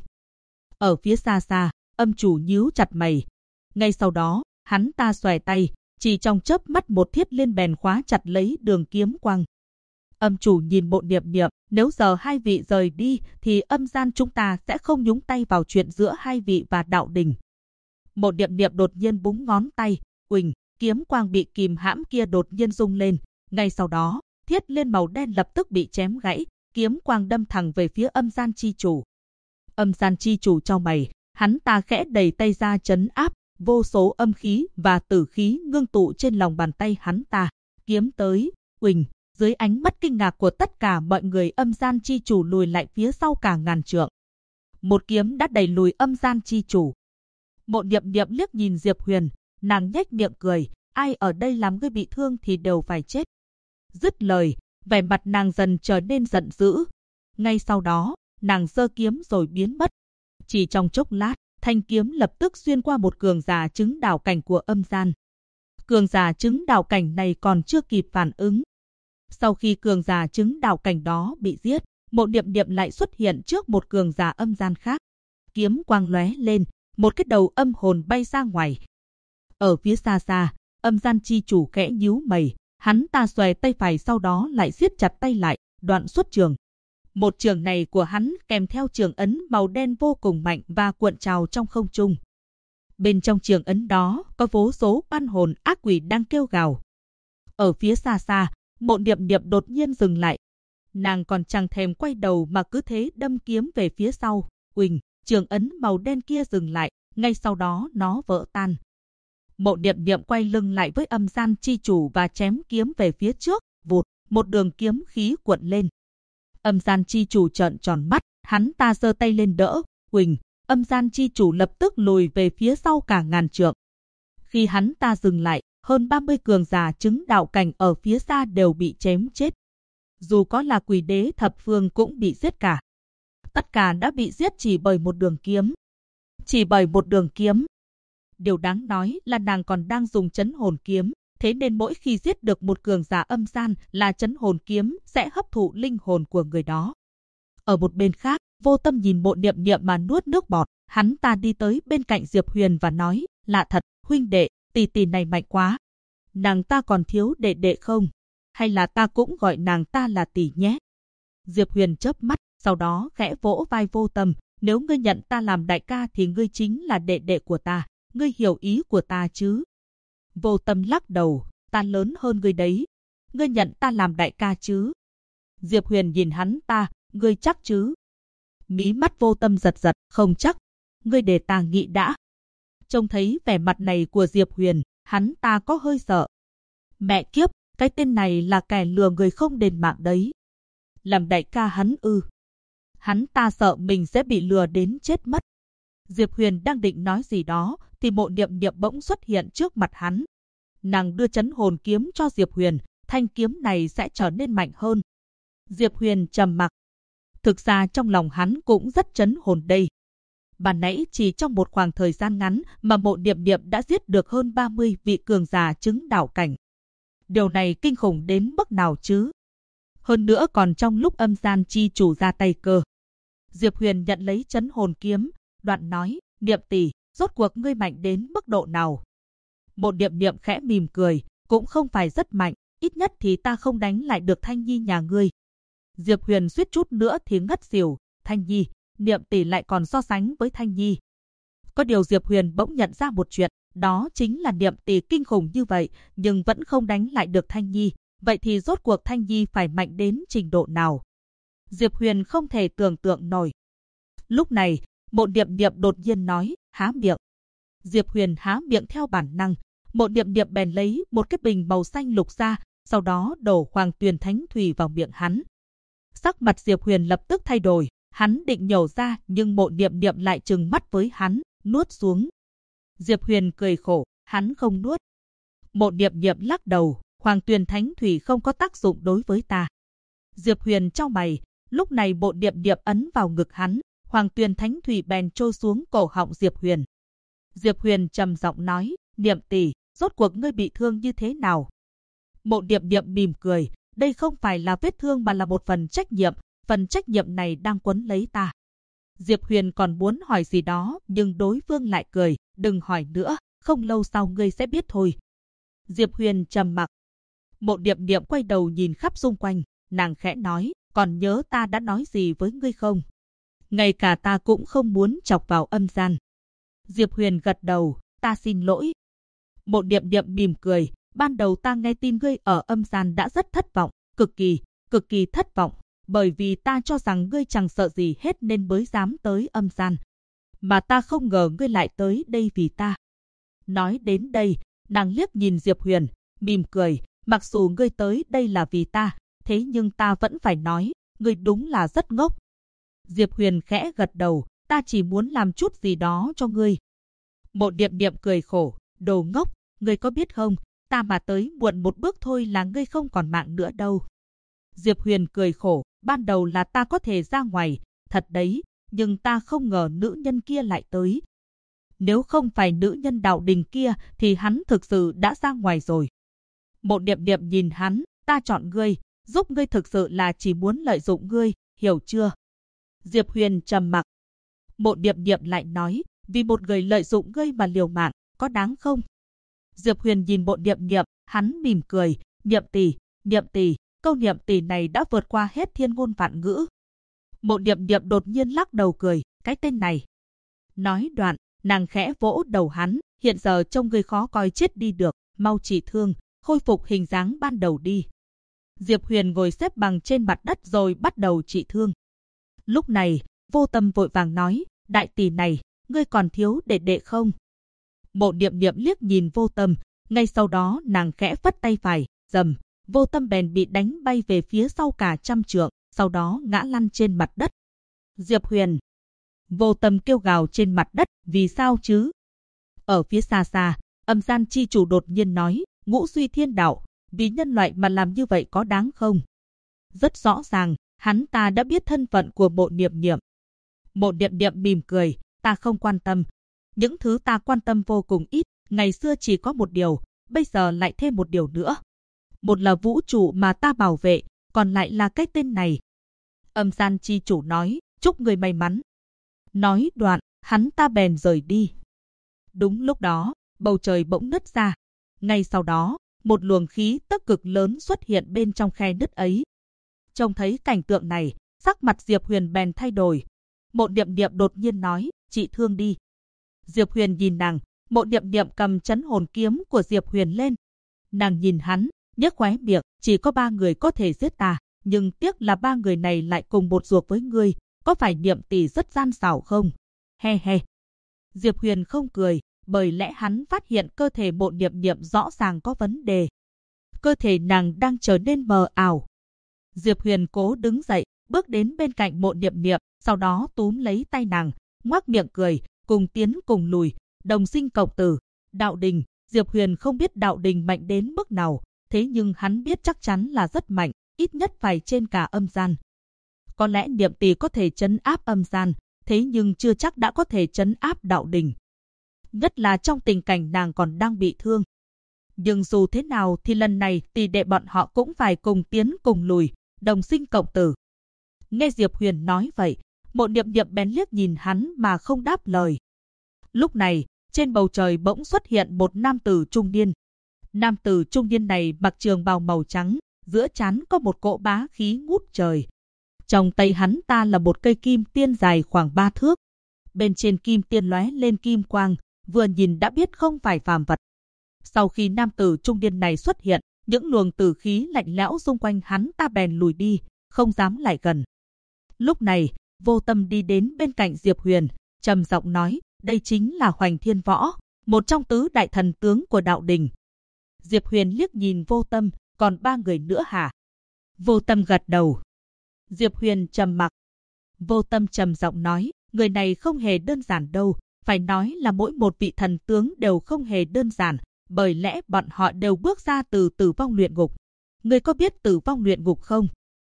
Ở phía xa xa, âm chủ nhíu chặt mày. Ngay sau đó, hắn ta xòe tay, chỉ trong chớp mắt một thiết liên bèn khóa chặt lấy đường kiếm quang. Âm chủ nhìn Mộ Điệp Điệp, nếu giờ hai vị rời đi thì âm gian chúng ta sẽ không nhúng tay vào chuyện giữa hai vị và Đạo Đình. Mộ Điệp Điệp đột nhiên búng ngón tay, uỳnh, kiếm quang bị kìm hãm kia đột nhiên rung lên. Ngay sau đó, thiết liên màu đen lập tức bị chém gãy, kiếm quang đâm thẳng về phía âm gian chi chủ. Âm gian chi chủ chau mày, hắn ta khẽ đẩy tay ra trấn áp, vô số âm khí và tử khí ngưng tụ trên lòng bàn tay hắn ta. Kiếm tới, uỳnh, dưới ánh mắt kinh ngạc của tất cả mọi người, âm gian chi chủ lùi lại phía sau cả ngàn trượng. Một kiếm đã đẩy lùi âm gian chi chủ. Mộ Niệm Niệm liếc nhìn Diệp Huyền, nàng nhếch miệng cười, ai ở đây làm ngươi bị thương thì đều phải chết. Dứt lời, vẻ mặt nàng dần trở nên giận dữ. Ngay sau đó, nàng giơ kiếm rồi biến mất. Chỉ trong chốc lát, thanh kiếm lập tức xuyên qua một cường giả chứng đạo cảnh của âm gian. Cường giả chứng đạo cảnh này còn chưa kịp phản ứng. Sau khi cường giả chứng đạo cảnh đó bị giết, Mộ Niệm Niệm lại xuất hiện trước một cường giả âm gian khác. Kiếm quang lóe lên, một cái đầu âm hồn bay ra ngoài. Ở phía xa xa, âm gian chi chủ khẽ nhíu mày, hắn ta xòe tay phải sau đó lại siết chặt tay lại, đoạn xuất trường. Một trường này của hắn kèm theo trường ấn màu đen vô cùng mạnh và cuộn trào trong không trung. Bên trong trường ấn đó có vô số oan hồn ác quỷ đang kêu gào. Ở phía xa xa, Mộ Niệm Niệm đột nhiên dừng lại. Nàng còn chẳng thèm quay đầu mà cứ thế đâm kiếm về phía sau. Uỳnh, trường ấn màu đen kia dừng lại, ngay sau đó nó vỡ tan. Mộ Niệm Niệm quay lưng lại với âm gian chi chủ và chém kiếm về phía trước, vụt, một đường kiếm khí cuộn lên. Âm gian chi chủ trợn tròn mắt, hắn ta giơ tay lên đỡ, uỳnh, âm gian chi chủ lập tức lùi về phía sau cả ngàn trượng. Khi hắn ta dừng lại, hơn 30 cường giả chứng đạo cảnh ở phía xa đều bị chém chết. Dù có là quỷ đế thập phương cũng bị giết cả. Tất cả đã bị giết chỉ bởi một đường kiếm. Chỉ bởi một đường kiếm. Điều đáng nói là nàng còn đang dùng trấn hồn kiếm, thế nên mỗi khi giết được một cường giả âm gian là trấn hồn kiếm sẽ hấp thụ linh hồn của người đó. Ở một bên khác, Vô Tâm nhìn Mộ Niệm Niệm mà nuốt nước bọt, hắn ta đi tới bên cạnh Diệp Huyền và nói, lạ thật, huynh đệ, tỷ tỷ này mạnh quá. Nàng ta còn thiếu đệ đệ không? Hay là ta cũng gọi nàng ta là tỷ nhé? Diệp Huyền chớp mắt, sau đó khẽ vỗ vai Vô Tâm, nếu ngươi nhận ta làm đại ca thì ngươi chính là đệ đệ của ta, ngươi hiểu ý của ta chứ? Vô Tâm lắc đầu, ta lớn hơn ngươi đấy, ngươi nhận ta làm đại ca chứ? Diệp Huyền nhìn hắn ta, ngươi chắc chứ? Mí mắt Vô Tâm giật giật, không chắc, ngươi để ta nghĩ đã. Trông thấy vẻ mặt này của Diệp Huyền, hắn ta có hơi sợ. Mẹ kiếp, cái tên này là kẻ lừa người không đền mạng đấy. Làm đại ca hắn ư? Hắn ta sợ mình sẽ bị lừa đến chết mất. Diệp Huyền đang định nói gì đó, thì Mộ Niệm Niệm bỗng xuất hiện trước mặt hắn. Nàng đưa trấn hồn kiếm cho Diệp Huyền, thanh kiếm này sẽ trở nên mạnh hơn. Diệp Huyền trầm mặc. Thực ra trong lòng hắn cũng rất trấn hồn đây. Ban nãy chỉ trong một khoảng thời gian ngắn mà Mộ Niệm Niệm đã giết được hơn 30 vị cường giả chứng đạo cảnh. Điều này kinh khủng đến mức nào chứ? Hơn nữa còn trong lúc âm gian chi chủ ra tay cơ. Diệp Huyền nhận lấy trấn hồn kiếm, đoạn nói, Niệm tỷ, rốt cuộc ngươi mạnh đến mức độ nào? Mộ Niệm Niệm khẽ mỉm cười, cũng không phải rất mạnh, ít nhất thì ta không đánh lại được Thanh Nhi nhà ngươi. Diệp Huyền suýt chút nữa thì ngất xỉu, Thanh Nhi, Niệm tỷ lại còn so sánh với Thanh Nhi. Có điều Diệp Huyền bỗng nhận ra một chuyện, đó chính là Niệm tỷ kinh khủng như vậy, nhưng vẫn không đánh lại được Thanh Nhi. Vậy thì rốt cuộc Thanh Nhi phải mạnh đến trình độ nào? Diệp Huyền không thể tưởng tượng nổi. Lúc này, Mộ Niệm Niệm đột nhiên nói, há miệng. Diệp Huyền há miệng theo bản năng, Mộ Niệm Niệm bèn lấy một cái bình màu xanh lục ra, sau đó đổ Hoàng Tuyền Thánh Thủy vào miệng hắn. Sắc mặt Diệp Huyền lập tức thay đổi, hắn định nhổ ra nhưng Mộ Niệm Niệm lại trừng mắt với hắn, nuốt xuống. Diệp Huyền cười khổ, hắn không nuốt. Mộ Niệm Niệm lắc đầu, Hoàng Tuyền Thánh Thủy không có tác dụng đối với ta. Diệp Huyền chau mày, lúc này Mộ Niệm Niệm ấn vào ngực hắn, Hoàng Tuyền Thánh Thủy bèn trôi xuống cổ họng Diệp Huyền. Diệp Huyền trầm giọng nói, Niệm tỷ, rốt cuộc ngươi bị thương như thế nào? Mộ Niệm Niệm mỉm cười, đây không phải là vết thương mà là một phần trách nhiệm này đang quấn lấy ta. Diệp Huyền còn muốn hỏi gì đó, nhưng đối phương lại cười, đừng hỏi nữa, không lâu sau ngươi sẽ biết thôi. Diệp Huyền trầm mặc. Mộ Niệm Niệm quay đầu nhìn khắp xung quanh, nàng khẽ nói, còn nhớ ta đã nói gì với ngươi không? Ngay cả ta cũng không muốn chọc vào âm gian. Diệp Huyền gật đầu, ta xin lỗi. Mộ Điệm Điệm mỉm cười, ban đầu ta nghe tin ngươi ở âm gian đã rất thất vọng, cực kỳ thất vọng, bởi vì ta cho rằng ngươi chẳng sợ gì hết nên mới dám tới âm gian. Mà ta không ngờ ngươi lại tới đây vì ta. Nói đến đây, nàng liếc nhìn Diệp Huyền, mỉm cười, mặc dù ngươi tới đây là vì ta, thế nhưng ta vẫn phải nói, ngươi đúng là rất ngốc. Diệp Huyền khẽ gật đầu, ta chỉ muốn làm chút gì đó cho ngươi. Mộ Điệm Điệm cười khổ, đồ ngốc, ngươi có biết không, ta mà tới muộn một bước thôi là ngươi không còn mạng nữa đâu. Diệp Huyền cười khổ, ban đầu là ta có thể ra ngoài, thật đấy, nhưng ta không ngờ nữ nhân kia lại tới. Nếu không phải nữ nhân Đạo Đình kia thì hắn thực sự đã ra ngoài rồi. Mộ Điệm Điệm nhìn hắn, ta chọn ngươi, giúp ngươi thực sự là chỉ muốn lợi dụng ngươi, hiểu chưa? Diệp Huyền trầm mặc. Mộ Điệm Điệm lại nói, vì một người lợi dụng ngươi mà liều mạng, có đáng không? Diệp Huyền nhìn Mộ Điệm Điệm, hắn mỉm cười, Điệm tỷ, câu Điệm tỷ này đã vượt qua hết thiên ngôn vạn ngữ. Mộ Điệm Điệm đột nhiên lắc đầu cười, cái tên này. Nói đoạn, nàng khẽ vỗ đầu hắn, hiện giờ trông ngươi khó coi chết đi được, mau trị thương, khôi phục hình dáng ban đầu đi. Diệp Huyền ngồi xếp bằng trên mặt đất rồi bắt đầu trị thương. Lúc này, Vô Tâm vội vàng nói, đại tỷ này, ngươi còn thiếu đệ đệ không? Mộ Điệm Điệm liếc nhìn Vô Tâm, ngay sau đó nàng khẽ phất tay phải, rầm, Vô Tâm bèn bị đánh bay về phía sau cả 100 trượng, sau đó ngã lăn trên mặt đất. Diệp Huyền. Vô Tâm kêu gào trên mặt đất, vì sao chứ? Ở phía xa xa, Âm Gian chi chủ đột nhiên nói, Ngũ Duy Thiên Đạo, vì nhân loại mà làm như vậy có đáng không? Rất rõ ràng, hắn ta đã biết thân phận của Mộ Điệm Điệm. Mộ Điệm Điệm mỉm cười, ta không quan tâm. Những thứ ta quan tâm vô cùng ít, ngày xưa chỉ có một điều, bây giờ lại thêm một điều nữa. Một là vũ trụ mà ta bảo vệ, còn lại là cái tên này. Âm Gian chi chủ nói, chúc người may mắn. Nói đoạn, hắn ta bèn rời đi. Đúng lúc đó, bầu trời bỗng nứt ra. Ngay sau đó, một luồng khí tức cực lớn xuất hiện bên trong khe nứt ấy. Trông thấy cảnh tượng này, sắc mặt Diệp Huyền bèn thay đổi. Mộ Điệm Điệm đột nhiên nói, trị thương đi. Diệp Huyền nhìn nàng, Mộ Điệm Điệm cầm trấn hồn kiếm của Diệp Huyền lên. Nàng nhìn hắn, nhếch khóe miệng, chỉ có 3 người có thể giết ta, nhưng tiếc là 3 người này lại cùng một ruột với ngươi, có phải Điệm tỷ rất gian xảo không? He he. Diệp Huyền không cười, bởi lẽ hắn phát hiện cơ thể Mộ Điệm Điệm rõ ràng có vấn đề. Cơ thể nàng đang trở nên mờ ảo. Diệp Huyền cố đứng dậy, bước đến bên cạnh Mộ Điệm Điệm, sau đó túm lấy tay nàng, ngoác miệng cười, cùng tiến cùng lùi, đồng sinh cộng tử. Đạo Đình, Diệp Huyền không biết Đạo Đình mạnh đến mức nào, thế nhưng hắn biết chắc chắn là rất mạnh, ít nhất phải trên cả âm gian. Có lẽ Điệm tỷ có thể trấn áp âm gian, thế nhưng chưa chắc đã có thể trấn áp Đạo Đình. Nhất là trong tình cảnh nàng còn đang bị thương. Nhưng dù thế nào thì lần này tỷ đệ bọn họ cũng phải cùng tiến cùng lùi, đồng sinh cộng tử. Nghe Diệp Huyền nói vậy, Mộ Điệm Điệm bén liếc nhìn hắn mà không đáp lời. Lúc này, trên bầu trời bỗng xuất hiện một nam tử trung niên. Nam tử trung niên này mặc trường bào màu trắng, giữa trán có một cỗ bá khí ngút trời. Trong tay hắn ta là một cây kim tiên dài khoảng 3 thước. Bên trên kim tiên lóe lên kim quang, vừa nhìn đã biết không phải phàm vật. Sau khi nam tử trung niên này xuất hiện, những luồng tử khí lạnh lẽo xung quanh hắn ta bèn lùi đi, không dám lại gần. Lúc này, Vô Tâm đi đến bên cạnh Diệp Huyền, trầm giọng nói, đây chính là Hoành Thiên Võ, một trong tứ đại thần tướng của Đạo Đình. Diệp Huyền liếc nhìn Vô Tâm, còn 3 người nữa hả? Vô Tâm gật đầu. Diệp Huyền trầm mặc. Vô Tâm trầm giọng nói, người này không hề đơn giản đâu, phải nói là mỗi một vị thần tướng đều không hề đơn giản, bởi lẽ bọn họ đều bước ra từ Tử Vong Luyện Ngục. Ngươi có biết Tử Vong Luyện Ngục không?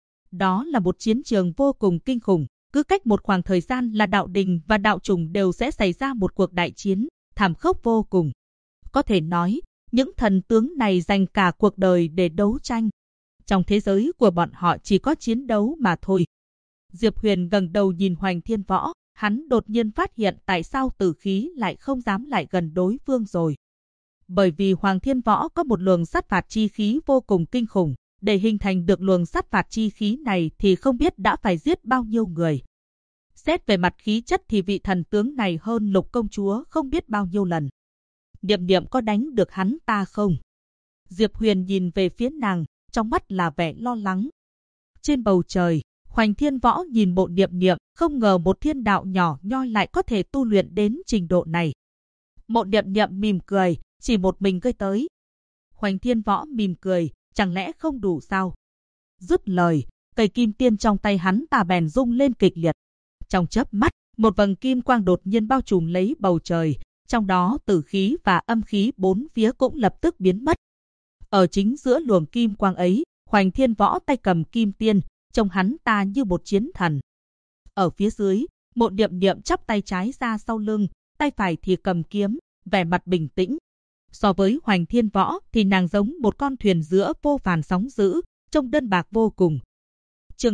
Đó là một chiến trường vô cùng kinh khủng, cứ cách một khoảng thời gian là Đạo Đình và Đạo Chủng đều sẽ xảy ra một cuộc đại chiến, thảm khốc vô cùng. Có thể nói, những thần tướng này dành cả cuộc đời để đấu tranh. Trong thế giới của bọn họ chỉ có chiến đấu mà thôi. Diệp Huyền ngẩng đầu nhìn Hoành Thiên Võ, hắn đột nhiên phát hiện tại sao tử khí lại không dám lại gần đối phương rồi. Bởi vì Hoành Thiên Võ có một luồng sát phạt chi khí vô cùng kinh khủng, để hình thành được luồng sát phạt chi khí này thì không biết đã phải giết bao nhiêu người. Xét về mặt khí chất thì vị thần tướng này hơn Lục công chúa không biết bao nhiêu lần. Niệm Niệm có đánh được hắn ta không? Diệp Huyền nhìn về phía nàng, trong mắt là vẻ lo lắng. Trên bầu trời, Hoành Thiên Võ nhìn Mộ Niệm Niệm, không ngờ một thiên đạo nhỏ nhoi lại có thể tu luyện đến trình độ này. Mộ Niệm Niệm mỉm cười, chỉ một mình gây tới. Hoành Thiên Võ mỉm cười, chẳng lẽ không đủ sao? Dứt lời, cây kim tiên trong tay hắn ta bèn rung lên kịch liệt. Trong chớp mắt, một vầng kim quang đột nhiên bao trùm lấy bầu trời, trong đó tử khí và âm khí bốn phía cũng lập tức biến mất. Ở chính giữa luồng kim quang ấy, Hoành Thiên Võ tay cầm kim tiên, trông hắn ta như một chiến thần. Ở phía dưới, Mộ Niệm Niệm chắp tay trái ra sau lưng, tay phải thì cầm kiếm, vẻ mặt bình tĩnh. So với Hoành Thiên Võ thì nàng giống một con thuyền giữa vô vàn sóng dữ, trông đơn bạc vô cùng. Chương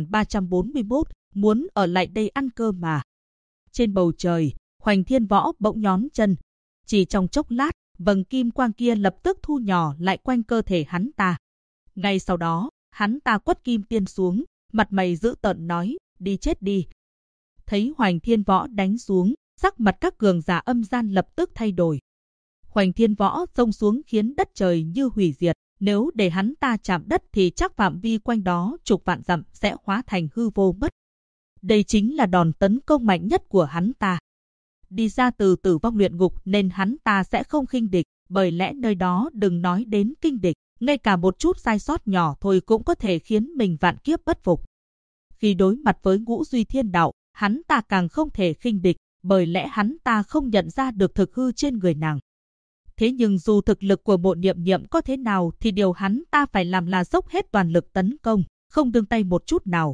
2341, muốn ở lại đây ăn cơm mà. Trên bầu trời, Hoành Thiên Võ bỗng nhón chân. Chỉ trong chốc lát, vầng kim quang kia lập tức thu nhỏ lại quanh cơ thể hắn ta. Ngay sau đó, hắn ta quất kim tiên xuống, mặt mày dữ tợn nói, đi chết đi. Thấy Hoành Thiên Võ đánh xuống, sắc mặt các cường giả âm gian lập tức thay đổi. Hoành Thiên Võ xông xuống khiến đất trời như hủy diệt, nếu để hắn ta chạm đất thì chắc phạm vi quanh đó chục vạn dặm sẽ hóa thành hư vô mất. Đây chính là đòn tấn công mạnh nhất của hắn ta. Đi ra từ Tử Vong Luyện Ngục nên hắn ta sẽ không khinh địch, bởi lẽ nơi đó đừng nói đến kinh địch, ngay cả một chút sai sót nhỏ thôi cũng có thể khiến mình vạn kiếp bất phục. Khi đối mặt với Ngũ Duy Thiên Đạo, hắn ta càng không thể khinh địch, bởi lẽ hắn ta không nhận ra được thực hư trên người nàng. Thế nhưng dù thực lực của Mộ Niệm Niệm có thế nào thì điều hắn ta phải làm là dốc hết toàn lực tấn công, không đương tay một chút nào.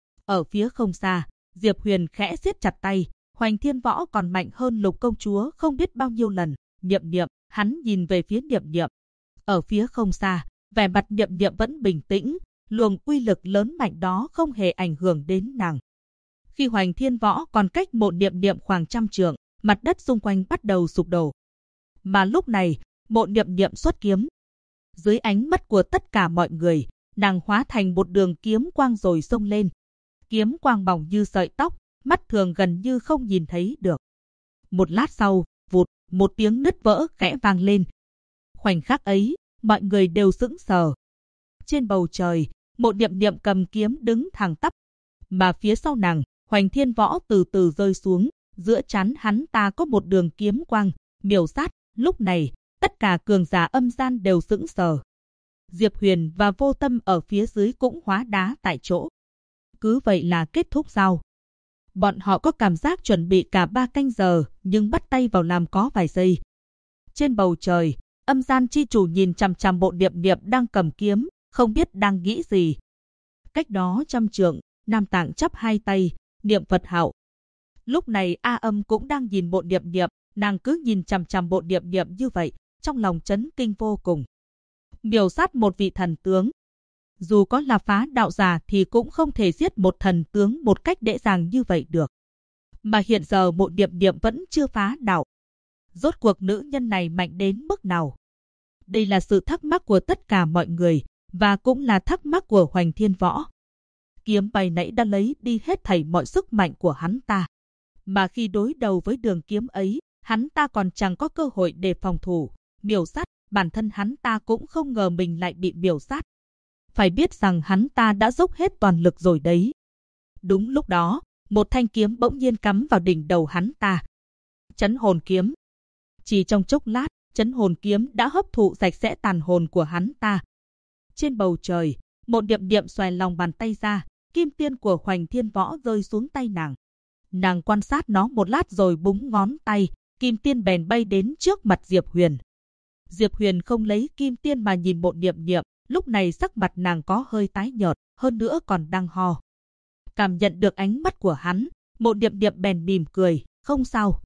Ở phía không xa, Diệp Huyền khẽ siết chặt tay, Hoành Thiên Võ còn mạnh hơn Lục công chúa không biết bao nhiêu lần. Niệm Niệm, hắn nhìn về phía Niệm Niệm. Ở phía không xa, vẻ mặt Niệm Niệm vẫn bình tĩnh, luồng uy lực lớn mạnh đó không hề ảnh hưởng đến nàng. Khi Hoành Thiên Võ còn cách Mộ Niệm Niệm khoảng 100 trượng, mặt đất xung quanh bắt đầu sụp đổ. Mà lúc này, Mộ Niệm Niệm xuất kiếm. Dưới ánh mắt của tất cả mọi người, nàng hóa thành một đường kiếm quang rồi xông lên. Kiếm quang bỏng như sợi tóc, mắt thường gần như không nhìn thấy được. Một lát sau, vụt, một tiếng nứt vỡ khẽ vang lên. Khoảnh khắc ấy, mọi người đều sững sờ. Trên bầu trời, Mộ Niệm Niệm cầm kiếm đứng thẳng tắp, mà phía sau nàng, Hoành Thiên Võ từ từ rơi xuống, giữa trán hắn ta có một đường kiếm quang, miểu sát. Lúc này, tất cả cường giả âm gian đều sững sờ. Diệp Huyền và Vô Tâm ở phía dưới cũng hóa đá tại chỗ. Cứ vậy là kết thúc sao? Bọn họ có cảm giác chuẩn bị cả 3 canh giờ, nhưng bắt tay vào làm có vài giây. Trên bầu trời, âm gian chi chủ nhìn chằm chằm Mộ Niệm Niệm đang cầm kiếm, không biết đang nghĩ gì. Cách đó 100 trượng, Nam Tạng chắp hai tay, niệm Phật hạo. Lúc này A Âm cũng đang nhìn Mộ Niệm Niệm, nàng cứ nhìn chằm chằm Mộ Niệm Niệm như vậy, trong lòng chấn kinh vô cùng. Miểu sát một vị thần tướng. Dù có là phá đạo giả thì cũng không thể giết một thần tướng một cách dễ dàng như vậy được. Mà hiện giờ Mộ Niệm Niệm vẫn chưa phá đạo. Rốt cuộc nữ nhân này mạnh đến mức nào? Đây là sự thắc mắc của tất cả mọi người, và cũng là thắc mắc của Hoành Thiên Võ. Kiếm bay nãy đã lấy đi hết thảy mọi sức mạnh của hắn ta. Mà khi đối đầu với đường kiếm ấy, hắn ta còn chẳng có cơ hội để phòng thủ, miểu sát, bản thân hắn ta cũng không ngờ mình lại bị miểu sát. Phải biết rằng hắn ta đã dốc hết toàn lực rồi đấy. Đúng lúc đó, một thanh kiếm bỗng nhiên cắm vào đỉnh đầu hắn ta. Chấn hồn kiếm. Chỉ trong chốc lát, chấn hồn kiếm đã hấp thụ sạch sẽ tàn hồn của hắn ta. Trên bầu trời, Mộ Niệm Niệm xòe lòng bàn tay ra, kim tiên của Hoành Thiên Võ rơi xuống tay nàng. Nàng quan sát nó một lát rồi búng ngón tay, kim tiên bèn bay đến trước mặt Diệp Huyền. Diệp Huyền không lấy kim tiên mà nhìn Mộ Niệm Niệm, lúc này sắc mặt nàng có hơi tái nhợt, hơn nữa còn đang ho. Cảm nhận được ánh mắt của hắn, Mộ Niệm Niệm bèn mỉm cười, không sao.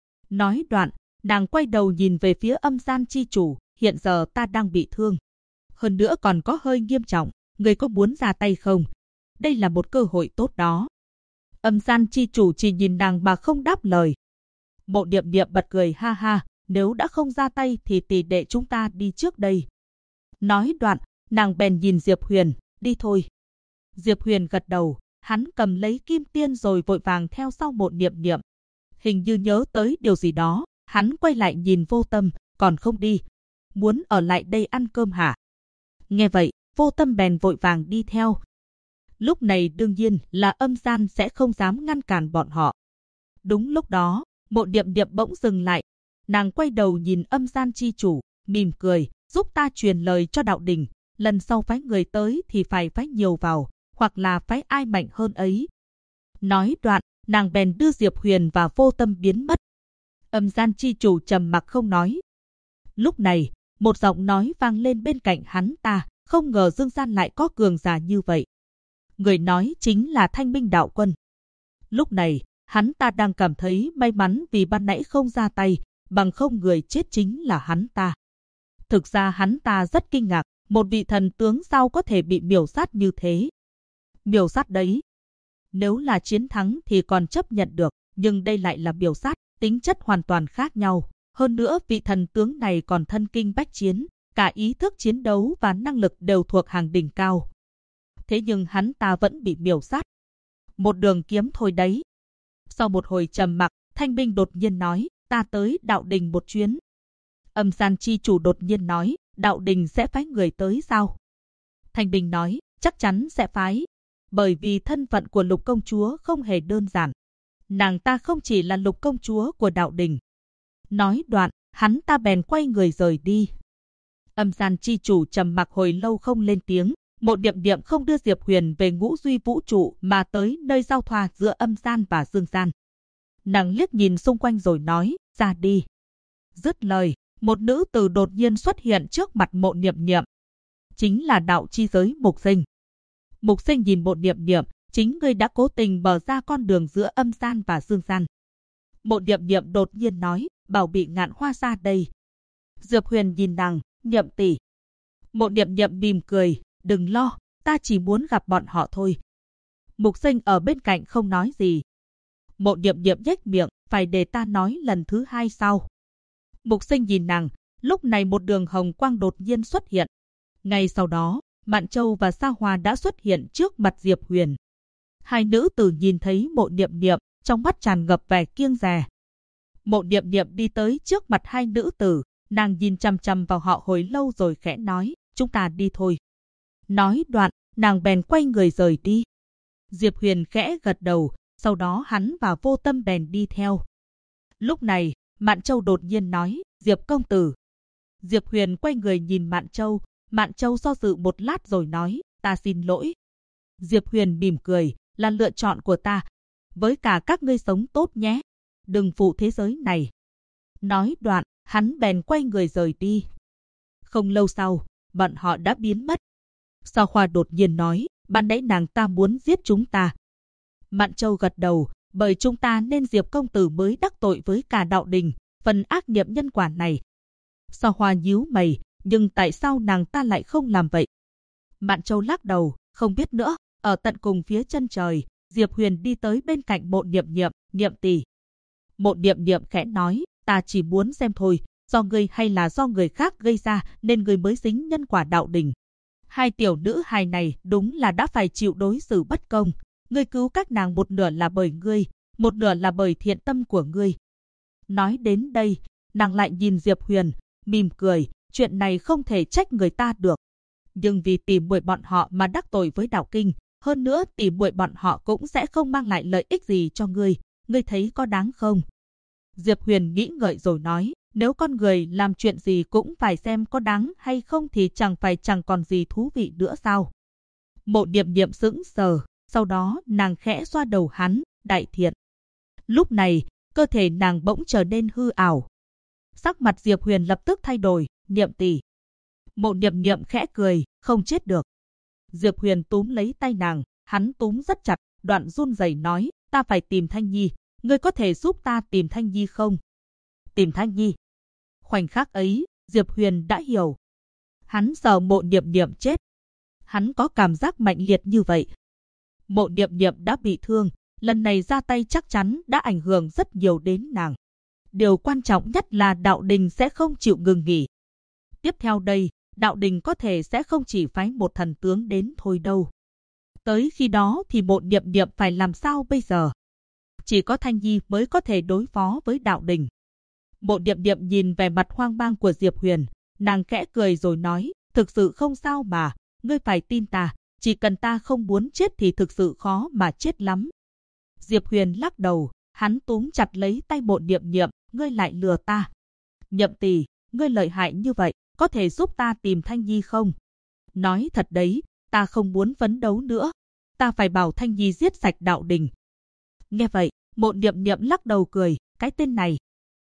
Nói đoạn, nàng quay đầu nhìn về phía âm gian chi chủ, hiện giờ ta đang bị thương. Hơn nữa còn có hơi nghiêm trọng, người có muốn ra tay không? Đây là một cơ hội tốt đó. Âm gian chi chủ chỉ nhìn nàng mà không đáp lời. Mộ Niệm Niệm bật cười ha ha, nếu đã không ra tay thì tỷ đệ chúng ta đi trước đây. Nói đoạn, nàng bèn nhìn Diệp Huyền, đi thôi. Diệp Huyền gật đầu, hắn cầm lấy kim tiên rồi vội vàng theo sau Mộ Niệm Niệm. Hình như nhớ tới điều gì đó, Hắn quay lại nhìn Vô Tâm, còn không đi. Muốn ở lại đây ăn cơm hả? Nghe vậy, Vô Tâm bèn vội vàng đi theo. Lúc này đương nhiên là Âm Gian sẽ không dám ngăn cản bọn họ. Đúng lúc đó, Mộ Điệm Điệm bỗng dừng lại. Nàng quay đầu nhìn Âm Gian chi chủ, mỉm cười, giúp ta truyền lời cho Đạo Đình. Lần sau phái người tới thì phải phái nhiều vào, hoặc là phái ai mạnh hơn ấy. Nói đoạn, nàng bèn đưa Diệp Huyền và Vô Tâm biến mất. Âm Gian chi chủ trầm mặc không nói. Lúc này, một giọng nói vang lên bên cạnh hắn ta, không ngờ dương gian lại có cường giả như vậy. Người nói chính là Thanh Minh đạo quân. Lúc này, hắn ta đang cảm thấy may mắn vì ban nãy không ra tay, bằng không người chết chính là hắn ta. Thực ra hắn ta rất kinh ngạc, một vị thần tướng sao có thể bị miểu sát như thế. Miểu sát đấy. Nếu là chiến thắng thì còn chấp nhận được, nhưng đây lại là miểu sát, tính chất hoàn toàn khác nhau. Hơn nữa vị thần tướng này còn thân kinh bách chiến, cả ý thức chiến đấu và năng lực đều thuộc hàng đỉnh cao. Thế nhưng hắn ta vẫn bị miểu sát. Một đường kiếm thôi đấy. Sau một hồi trầm mặc, Thanh Minh đột nhiên nói, ta tới Đạo Đình một chuyến. Âm Gian chi chủ đột nhiên nói, Đạo Đình sẽ phái người tới sao? Thanh Minh nói, chắc chắn sẽ phái. Bởi vì thân phận của Lục công chúa không hề đơn giản. Nàng ta không chỉ là Lục công chúa của Đạo Đình. Nói đoạn, hắn ta bèn quay người rời đi. Âm Gian chi chủ trầm mặc hồi lâu không lên tiếng. Mộ Điệm Điệm không đưa Diệp Huyền về Ngũ Duy vũ trụ mà tới nơi giao thoa giữa âm gian và dương gian. Nàng liếc nhìn xung quanh rồi nói, ra đi. Dứt lời, một nữ tử đột nhiên xuất hiện trước mặt Mộ Điệm Điệm. Chính là đạo chi giới Mục Sinh. Mục Sinh nhìn Mộ Điệm Điệm, chính ngươi đã cố tình mở ra con đường giữa âm gian và dương gian. Mộ Điệm Điệm đột nhiên nói, bảo bị Ngạn Hoa ra đây. Diệp Huyền nhìn nàng, Điệm tỷ. Mộ Điệm Điệm mỉm cười, đừng lo, ta chỉ muốn gặp bọn họ thôi. Mục Sinh ở bên cạnh không nói gì. Mộ Điệm Điệm nhếch miệng, phải để ta nói lần thứ hai sau. Mục Sinh nhìn nàng, lúc này một đường hồng quang đột nhiên xuất hiện. Ngay sau đó, Mạn Châu và Sa Hoa đã xuất hiện trước mặt Diệp Huyền. Hai nữ tử nhìn thấy Mộ Điệm Điệm, trong mắt tràn ngập vẻ kiêng dè. Mộ Điệm Điệm đi tới trước mặt hai nữ tử, nàng nhìn chằm chằm vào họ hồi lâu rồi khẽ nói, chúng ta đi thôi. Nói đoạn, nàng bèn quay người rời đi. Diệp Huyền khẽ gật đầu, sau đó hắn và Vô Tâm bèn đi theo. Lúc này, Mạn Châu đột nhiên nói, Diệp công tử. Diệp Huyền quay người nhìn Mạn Châu do dự một lát rồi nói, ta xin lỗi. Diệp Huyền mỉm cười, là lựa chọn của ta. Với cả các ngươi sống tốt nhé. Đừng phụ thế giới này. Nói đoạn, hắn bèn quay người rời đi. Không lâu sau, bọn họ đã biến mất. Sa Hoa đột nhiên nói, ban nãy nàng ta muốn giết chúng ta. Mạn Châu gật đầu, bởi chúng ta nên Diệp công tử mới đắc tội với cả Đạo Đình, phần ác niệm nhân quả này. Sa Hoa nhíu mày, nhưng tại sao nàng ta lại không làm vậy? Mạn Châu lắc đầu, không biết nữa. Ở tận cùng phía chân trời, Diệp Huyền đi tới bên cạnh Mộ Điệm Điệm, Điệm tỷ. Mộ Điệm Điệm khẽ nói, ta chỉ muốn xem thôi, do ngươi hay là do người khác gây ra nên ngươi mới dính nhân quả Đạo Đình. Hai tiểu nữ hài này đúng là đã phải chịu đối xử bất công. Ngươi cứu các nàng một nửa là bởi ngươi, một nửa là bởi thiện tâm của ngươi. Nói đến đây, nàng lại nhìn Diệp Huyền, mỉm cười, chuyện này không thể trách người ta được. Nhưng vì tỉ muội bọn họ mà đắc tội với Đạo Kinh, hơn nữa tỉ muội bọn họ cũng sẽ không mang lại lợi ích gì cho ngươi thấy có đáng không? Diệp Huyền nghĩ ngợi rồi nói, nếu con người làm chuyện gì cũng phải xem có đáng hay không thì chẳng còn gì thú vị nữa sao? Mộ Điệm Điệm sững sờ, sau đó nàng khẽ xoa đầu hắn, đại thiện. Lúc này, cơ thể nàng bỗng trở nên hư ảo. Sắc mặt Diệp Huyền lập tức thay đổi, Điệm tỷ. Mộ Điệm Điệm khẽ cười, không chết được. Diệp Huyền túm lấy tay nàng, hắn túm rất chặt, đoạn run rẩy nói, ta phải tìm Thanh Nhi, ngươi có thể giúp ta tìm Thanh Nhi không? Tìm Thanh Nhi. Khoảnh khắc ấy, Diệp Huyền đã hiểu. Hắn sợ Mộ Điệm Điệm chết. Hắn có cảm giác mạnh liệt như vậy. Mộ Điệm Điệm đã bị thương, lần này ra tay chắc chắn đã ảnh hưởng rất nhiều đến nàng. Điều quan trọng nhất là Đạo Đình sẽ không chịu ngừng nghỉ. Tiếp theo đây, Đạo Đình có thể sẽ không chỉ phái một thần tướng đến thôi đâu. Tới khi đó thì Mộ Điệm Điệm phải làm sao bây giờ? Chỉ có Thanh Nhi mới có thể đối phó với Đạo Đình. Mộ Điềm Điềm nhìn vẻ mặt hoang mang của Diệp Huyền, nàng khẽ cười rồi nói, thực sự không sao mà, ngươi phải tin ta, chỉ cần ta không muốn chết thì thực sự khó mà chết lắm. Diệp Huyền lắc đầu, hắn túm chặt lấy tay Mộ Điềm Điềm, ngươi lại lừa ta. Nhậm tỷ, ngươi lợi hại như vậy, có thể giúp ta tìm Thanh Nhi không? Nói thật đấy, ta không muốn phấn đấu nữa, ta phải bảo Thanh Nhi giết sạch Đạo Đình. Nghe vậy, Mộ Điềm Điềm lắc đầu cười, cái tên này.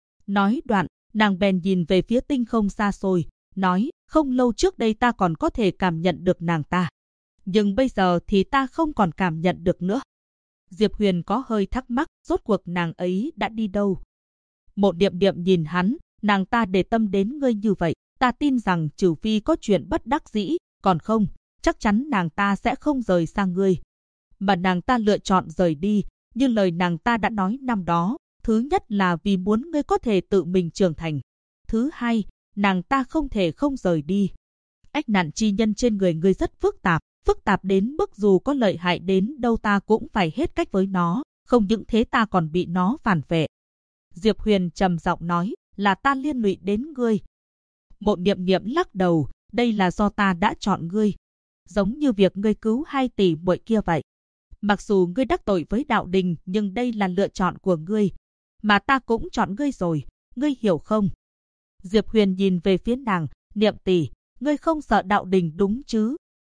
Nói đoạn, nàng bèn nhìn về phía tinh không xa xôi, nói, không lâu trước đây ta còn có thể cảm nhận được nàng ta. Nhưng bây giờ thì ta không còn cảm nhận được nữa. Diệp Huyền có hơi thắc mắc, rốt cuộc nàng ấy đã đi đâu? Mộ Điềm Điềm nhìn hắn, nàng ta để tâm đến ngươi như vậy, ta tin rằng trừ phi có chuyện bất đắc dĩ, còn không, chắc chắn nàng ta sẽ không rời xa ngươi. Mà nàng ta lựa chọn rời đi, như lời nàng ta đã nói năm đó, thứ nhất là vì muốn ngươi có thể tự mình trưởng thành. Thứ hai, nàng ta không thể không rời đi. Ách nạn chi nhân trên người ngươi rất phức tạp đến mức dù có lợi hại đến đâu ta cũng phải hết cách với nó, không những thế ta còn bị nó phản vệ. Diệp Huyền trầm giọng nói, là ta liên lụy đến ngươi. Mộ Điềm Điềm lắc đầu, đây là do ta đã chọn ngươi. Giống như việc ngươi cứu 2 tỷ muội kia vậy. Mặc dù ngươi đắc tội với Đạo Đình, nhưng đây là lựa chọn của ngươi. Mà ta cũng chọn ngươi rồi, ngươi hiểu không? Diệp Huyền nhìn về phía nàng, Niệm tỷ, ngươi không sợ Đạo Đình đúng chứ?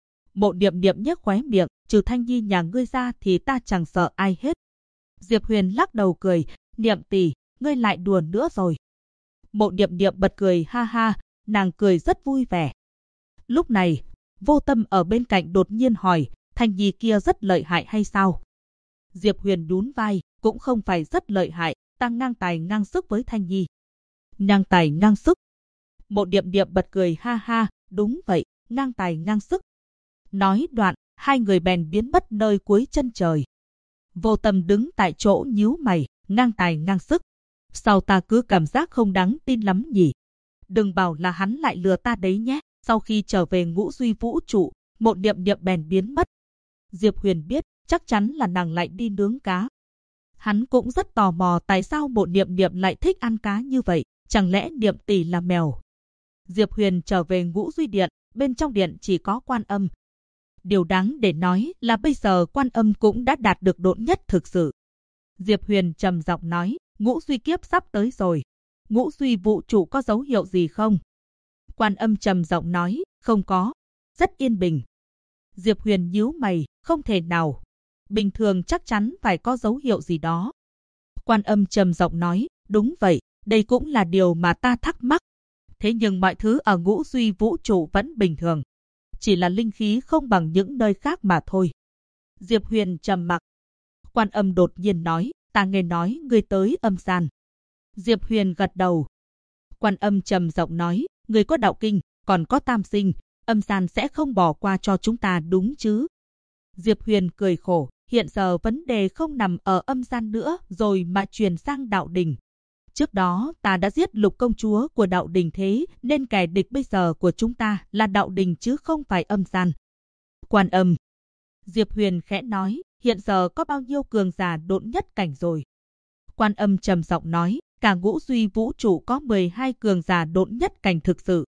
Mộ Điềm Điềm nhếch khóe miệng, trừ Thanh Nhi nhà ngươi ra thì ta chẳng sợ ai hết. Diệp Huyền lắc đầu cười, Niệm tỷ, ngươi lại đùa nữa rồi. Mộ Điềm Điềm bật cười ha ha, nàng cười rất vui vẻ. Lúc này, Vô Tâm ở bên cạnh đột nhiên hỏi, Thanh Nhi kia rất lợi hại hay sao? Diệp Huyền nhún vai, cũng không phải rất lợi hại, ta ngang tài ngang sức với Thanh Nhi. Ngang tài ngang sức? Mộ Điềm Điềm bật cười ha ha, đúng vậy, ngang tài ngang sức. Nói đoạn, hai người bèn biến mất nơi cuối chân trời. Vô Tâm đứng tại chỗ nhíu mày, ngang tài ngang sức. Sao ta cứ cảm giác không đáng tin lắm nhỉ? Đừng bảo là hắn lại lừa ta đấy nhé. Sau khi trở về Ngũ Duy Vũ Trụ, Mộ Điềm Điềm bèn biến mất. Diệp Huyền biết chắc chắn là nàng lại đi nướng cá. Hắn cũng rất tò mò tại sao Mộ Điềm Điềm lại thích ăn cá như vậy, chẳng lẽ Điềm tỷ là mèo? Diệp Huyền trở về Ngũ Duy Điện, bên trong điện chỉ có Quan Âm. Điều đáng để nói là bây giờ Quan Âm cũng đã đạt được độn nhất thực sự. Diệp Huyền trầm giọng nói, Ngũ Duy kiếp sắp tới rồi. Ngũ Duy Vũ Trụ có dấu hiệu gì không? Quan Âm trầm giọng nói, không có, rất yên bình. Diệp Huyền nhíu mày, không thể nào. Bình thường chắc chắn phải có dấu hiệu gì đó. Quan Âm trầm giọng nói, đúng vậy, đây cũng là điều mà ta thắc mắc. Thế nhưng mọi thứ ở Ngũ Duy Vũ Trụ vẫn bình thường. Chỉ là linh khí không bằng những nơi khác mà thôi. Diệp Huyền trầm mặc. Quan Âm đột nhiên nói, ta nghe nói ngươi tới âm gian. Diệp Huyền gật đầu. Quan Âm trầm giọng nói, ngươi có đạo kinh, còn có tam sinh, âm gian sẽ không bỏ qua cho chúng ta đúng chứ? Diệp Huyền cười khổ, hiện giờ vấn đề không nằm ở âm gian nữa rồi mà truyền sang Đạo Đình. Trước đó ta đã giết Lục công chúa của Đạo Đình, thế nên kẻ địch bây giờ của chúng ta là Đạo Đình chứ không phải âm gian. Quan Âm. Diệp Huyền khẽ nói, hiện giờ có bao nhiêu cường giả độn nhất cảnh rồi? Quan Âm trầm giọng nói, cả Ngũ Duy Vũ Trụ có 12 cường giả độn nhất cảnh thực sự.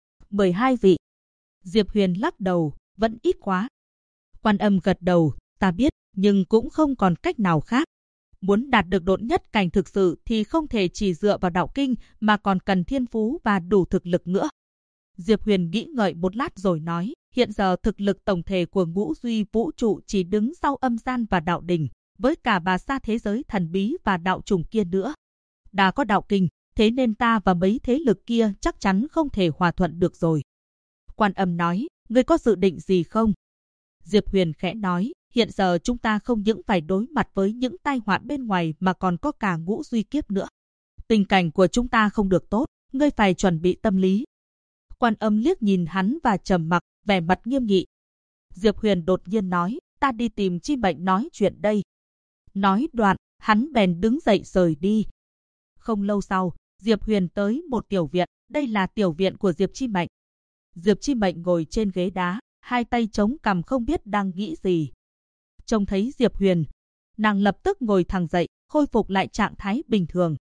12 vị. Diệp Huyền lắc đầu, vẫn ít quá. Quan Âm gật đầu, ta biết, nhưng cũng không còn cách nào khác. Muốn đạt được độn nhất cảnh thực sự thì không thể chỉ dựa vào đạo kinh mà còn cần thiên phú và đủ thực lực nữa. Diệp Huyền nghĩ ngợi một lát rồi nói, hiện giờ thực lực tổng thể của Ngũ Duy Vũ Trụ chỉ đứng sau âm gian và Đạo Đình, với cả bà sa thế giới thần bí và đạo trùng kia nữa. Đã có đạo kinh, thế nên ta và mấy thế lực kia chắc chắn không thể hòa thuận được rồi. Quan Âm nói, ngươi có dự định gì không? Diệp Huyền khẽ nói, hiện giờ chúng ta không những phải đối mặt với những tai họa bên ngoài mà còn có cả Ngũ Duy kiếp nữa. Tình cảnh của chúng ta không được tốt, ngươi phải chuẩn bị tâm lý. Quan Âm liếc nhìn hắn và trầm mặc, vẻ mặt nghiêm nghị. Diệp Huyền đột nhiên nói, ta đi tìm Chi Mệnh nói chuyện đây. Nói đoạn, hắn bèn đứng dậy rời đi. Không lâu sau, Diệp Huyền tới một tiểu viện, đây là tiểu viện của Diệp Chi Mệnh. Diệp Chi Mệnh ngồi trên ghế đá, hai tay chống cằm không biết đang nghĩ gì. Trông thấy Diệp Huyền, nàng lập tức ngồi thẳng dậy, khôi phục lại trạng thái bình thường.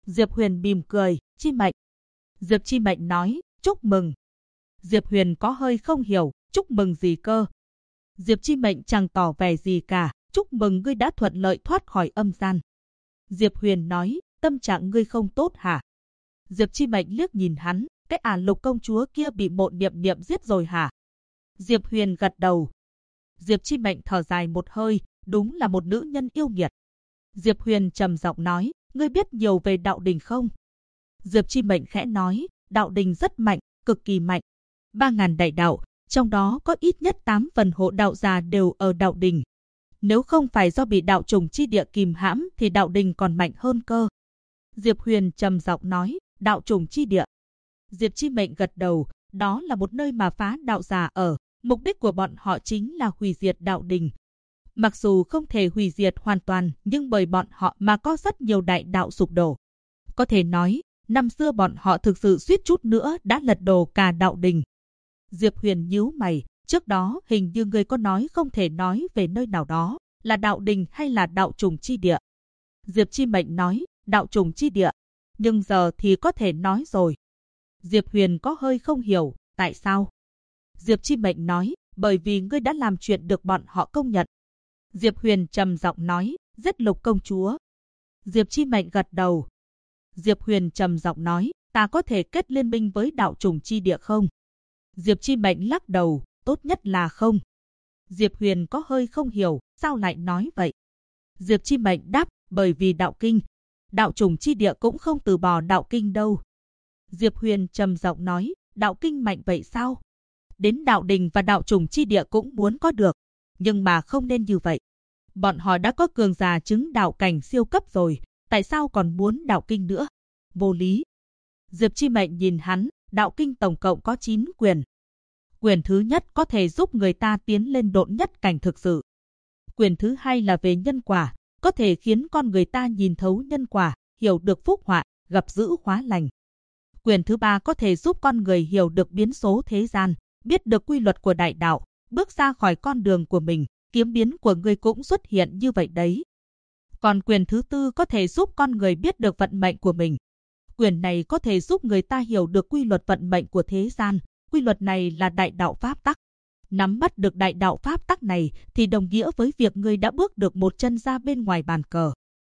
Diệp Huyền mỉm cười, Chi Mệnh. Diệp Chi Mệnh nói, chúc mừng. Diệp Huyền có hơi không hiểu, chúc mừng gì cơ? Diệp Chi Mệnh chẳng tỏ vẻ gì cả, chúc mừng ngươi đã thuận lợi thoát khỏi âm gian. Diệp Huyền nói, tâm trạng ngươi không tốt hả? Diệp Chi Mệnh liếc nhìn hắn, cái Lục công chúa kia bị Mộ Niệm Niệm giết rồi hả? Diệp Huyền gật đầu. Diệp Chi Mệnh thở dài một hơi, đúng là một nữ nhân yêu nghiệt. Diệp Huyền trầm giọng nói, ngươi biết nhiều về đạo đình không? Diệp Chi Mệnh khẽ nói, đạo đình rất mạnh, cực kỳ mạnh. 3.000 đại đạo, trong đó có ít nhất 8 phần hộ đạo già đều ở đạo đình. Nếu không phải do bị đạo trùng chi địa kìm hãm thì đạo đình còn mạnh hơn cơ. Diệp Huyền trầm giọng nói, đạo trùng chi địa. Diệp Chi Mệnh gật đầu, đó là một nơi mà phá đạo già ở. Mục đích của bọn họ chính là hủy diệt đạo đình. Mặc dù không thể hủy diệt hoàn toàn, nhưng bởi bọn họ mà có rất nhiều đại đạo sụp đổ. Có thể nói, năm xưa bọn họ thực sự suýt chút nữa đã lật đổ cả đạo đình. Diệp Huyền nhíu mày, trước đó hình như ngươi có nói không thể nói về nơi nào đó, là đạo đình hay là đạo trùng chi địa. Diệp Chi Mệnh nói, đạo trùng chi địa, nhưng giờ thì có thể nói rồi. Diệp Huyền có hơi không hiểu, tại sao? Diệp Chi Mệnh nói, bởi vì ngươi đã làm chuyện được bọn họ công nhận. Diệp Huyền trầm giọng nói, giết Lục công chúa. Diệp Chi Mệnh gật đầu. Diệp Huyền trầm giọng nói, ta có thể kết liên minh với đạo trùng chi địa không? Diệp Chi Mệnh lắc đầu, tốt nhất là không. Diệp Huyền có hơi không hiểu, sao lại nói vậy? Diệp Chi Mệnh đáp, bởi vì đạo kinh. Đạo trùng chi địa cũng không từ bỏ đạo kinh đâu. Diệp Huyền trầm giọng nói, đạo kinh mạnh vậy sao? Đến đạo đình và đạo trùng chi địa cũng muốn có được, nhưng mà không nên như vậy. Bọn họ đã có cường giả chứng đạo cảnh siêu cấp rồi, tại sao còn muốn đạo kinh nữa? Vô lý. Diệp Chi Mệnh nhìn hắn, đạo kinh tổng cộng có 9 quyền. Quyền thứ nhất có thể giúp người ta tiến lên độn nhất cảnh thực sự. Quyền thứ hai là về nhân quả, có thể khiến con người ta nhìn thấu nhân quả, hiểu được phúc họa, gặp dữ hóa lành. Quyền thứ ba có thể giúp con người hiểu được biến số thế gian, biết được quy luật của đại đạo, bước ra khỏi con đường của mình, kiếm biến của người cũng xuất hiện như vậy đấy. Còn quyền thứ tư có thể giúp con người biết được vận mệnh của mình. Quyền này có thể giúp người ta hiểu được quy luật vận mệnh của thế gian, quy luật này là đại đạo pháp tắc. Nắm bắt được đại đạo pháp tắc này thì đồng nghĩa với việc người đã bước được một chân ra bên ngoài bàn cờ.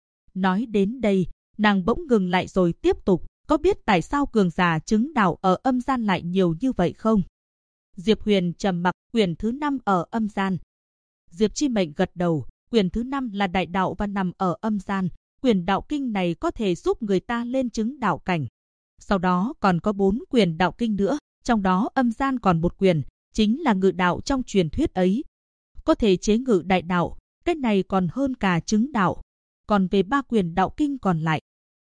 Nói đến đây, nàng bỗng ngừng lại rồi tiếp tục, có biết tại sao cường giả chứng đạo ở âm gian lại nhiều như vậy không? Diệp Huyền trầm mặc, quyền thứ 5 ở âm gian. Diệp Chi Mệnh gật đầu, quyền thứ 5 là đại đạo và nằm ở âm gian. Quyền đạo kinh này có thể giúp người ta lên chứng đạo cảnh. Sau đó còn có 4 quyền đạo kinh nữa, trong đó âm gian còn một quyền, chính là ngự đạo trong truyền thuyết ấy. Có thể chế ngự đại đạo, cái này còn hơn cả chứng đạo. Còn về 3 quyền đạo kinh còn lại.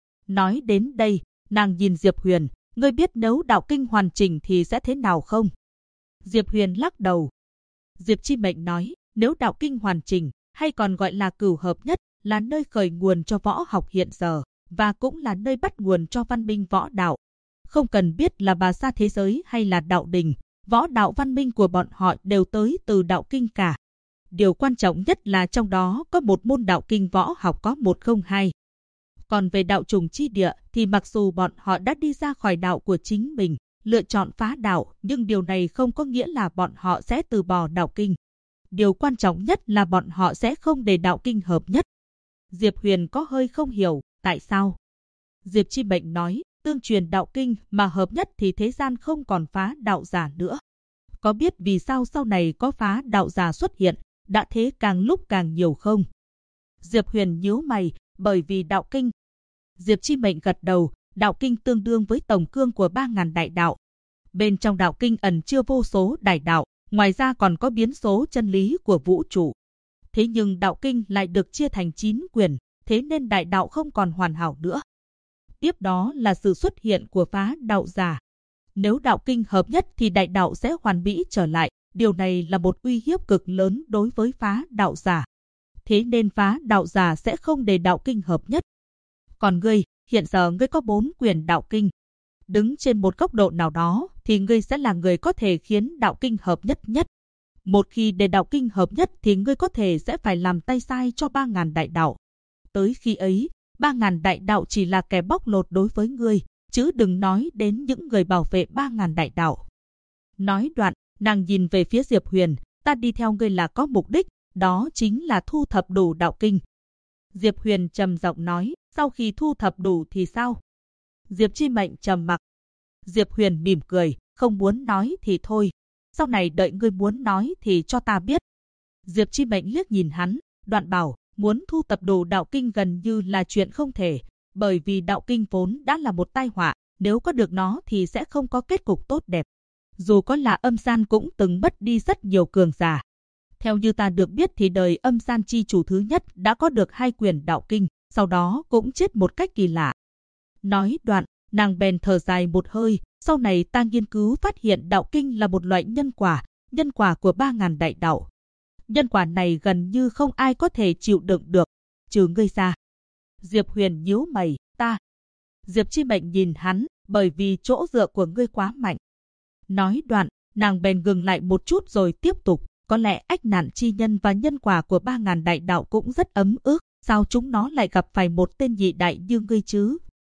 Nói đến đây, nàng nhìn Diệp Huyền, ngươi biết nếu đạo kinh hoàn chỉnh thì sẽ thế nào không? Diệp Huyền lắc đầu. Diệp Chi Mệnh nói, nếu đạo kinh hoàn chỉnh, hay còn gọi là cửu hợp nhất, là nơi khởi nguồn cho võ học hiện giờ, và cũng là nơi bắt nguồn cho văn minh võ đạo. Không cần biết là bà sa thế giới hay là đạo đình, võ đạo văn minh của bọn họ đều tới từ đạo kinh cả. Điều quan trọng nhất là trong đó có một môn đạo kinh võ học có 102. Còn về đạo trùng chi địa thì mặc dù bọn họ đã đi ra khỏi đạo của chính mình, lựa chọn phá đạo, nhưng điều này không có nghĩa là bọn họ sẽ từ bỏ đạo kinh. Điều quan trọng nhất là bọn họ sẽ không để đạo kinh hợp nhất. Diệp Huyền có hơi không hiểu, tại sao? Diệp Chi Mệnh nói, tương truyền đạo kinh mà hợp nhất thì thế gian không còn phá đạo giả nữa. Có biết vì sao sau này có phá đạo giả xuất hiện, đã thế càng lúc càng nhiều không? Diệp Huyền nhíu mày, bởi vì đạo kinh. Diệp Chi Mệnh gật đầu, đạo kinh tương đương với tổng cương của 3.000 đại đạo. Bên trong đạo kinh ẩn chứa vô số đại đạo, ngoài ra còn có biến số chân lý của vũ trụ. Thế nhưng đạo kinh lại được chia thành 9 quyền, thế nên đại đạo không còn hoàn hảo nữa. Tiếp đó là sự xuất hiện của phá đạo giả. Nếu đạo kinh hợp nhất thì đại đạo sẽ hoàn mỹ trở lại, điều này là một uy hiếp cực lớn đối với phá đạo giả. Thế nên phá đạo giả sẽ không để đạo kinh hợp nhất. Còn ngươi, hiện giờ ngươi có 4 quyền đạo kinh. Đứng trên một góc độ nào đó thì ngươi sẽ là người có thể khiến đạo kinh hợp nhất nhất. Một khi để đạo kinh hợp nhất thì ngươi có thể sẽ phải làm tay sai cho 3.000 đại đạo. Tới khi ấy, 3.000 đại đạo chỉ là kẻ bóc lột đối với ngươi, chứ đừng nói đến những người bảo vệ 3.000 đại đạo. Nói đoạn, nàng nhìn về phía Diệp Huyền, ta đi theo ngươi là có mục đích, đó chính là thu thập đủ đạo kinh. Diệp Huyền trầm giọng nói, sau khi thu thập đủ thì sao? Diệp Chi Mệnh trầm mặc. Diệp Huyền mỉm cười, không muốn nói thì thôi. Sau này đợi ngươi muốn nói thì cho ta biết. Diệp Chi Mệnh liếc nhìn hắn, đoạn bảo, muốn thu thập đủ đạo kinh gần như là chuyện không thể, bởi vì đạo kinh vốn đã là một tai họa, nếu có được nó thì sẽ không có kết cục tốt đẹp. Dù có là âm gian cũng từng mất đi rất nhiều cường giả. Theo như ta được biết thì đời âm gian chi chủ thứ nhất đã có được 2 quyển đạo kinh, sau đó cũng chết một cách kỳ lạ. Nói đoạn, nàng bèn thở dài một hơi, sau này ta nghiên cứu phát hiện đạo kinh là một loại nhân quả của 3.000 đại đạo. Nhân quả này gần như không ai có thể chịu đựng được, trừ ngươi ra. Diệp Huyền nhíu mày, ta. Diệp Chi Mệnh nhìn hắn, bởi vì chỗ dựa của ngươi quá mạnh. Nói đoạn, nàng bèn ngừng lại một chút rồi tiếp tục, có lẽ ách nạn chi nhân và nhân quả của 3.000 đại đạo cũng rất ấm ức, sao chúng nó lại gặp phải một tên nhị đại như ngươi chứ?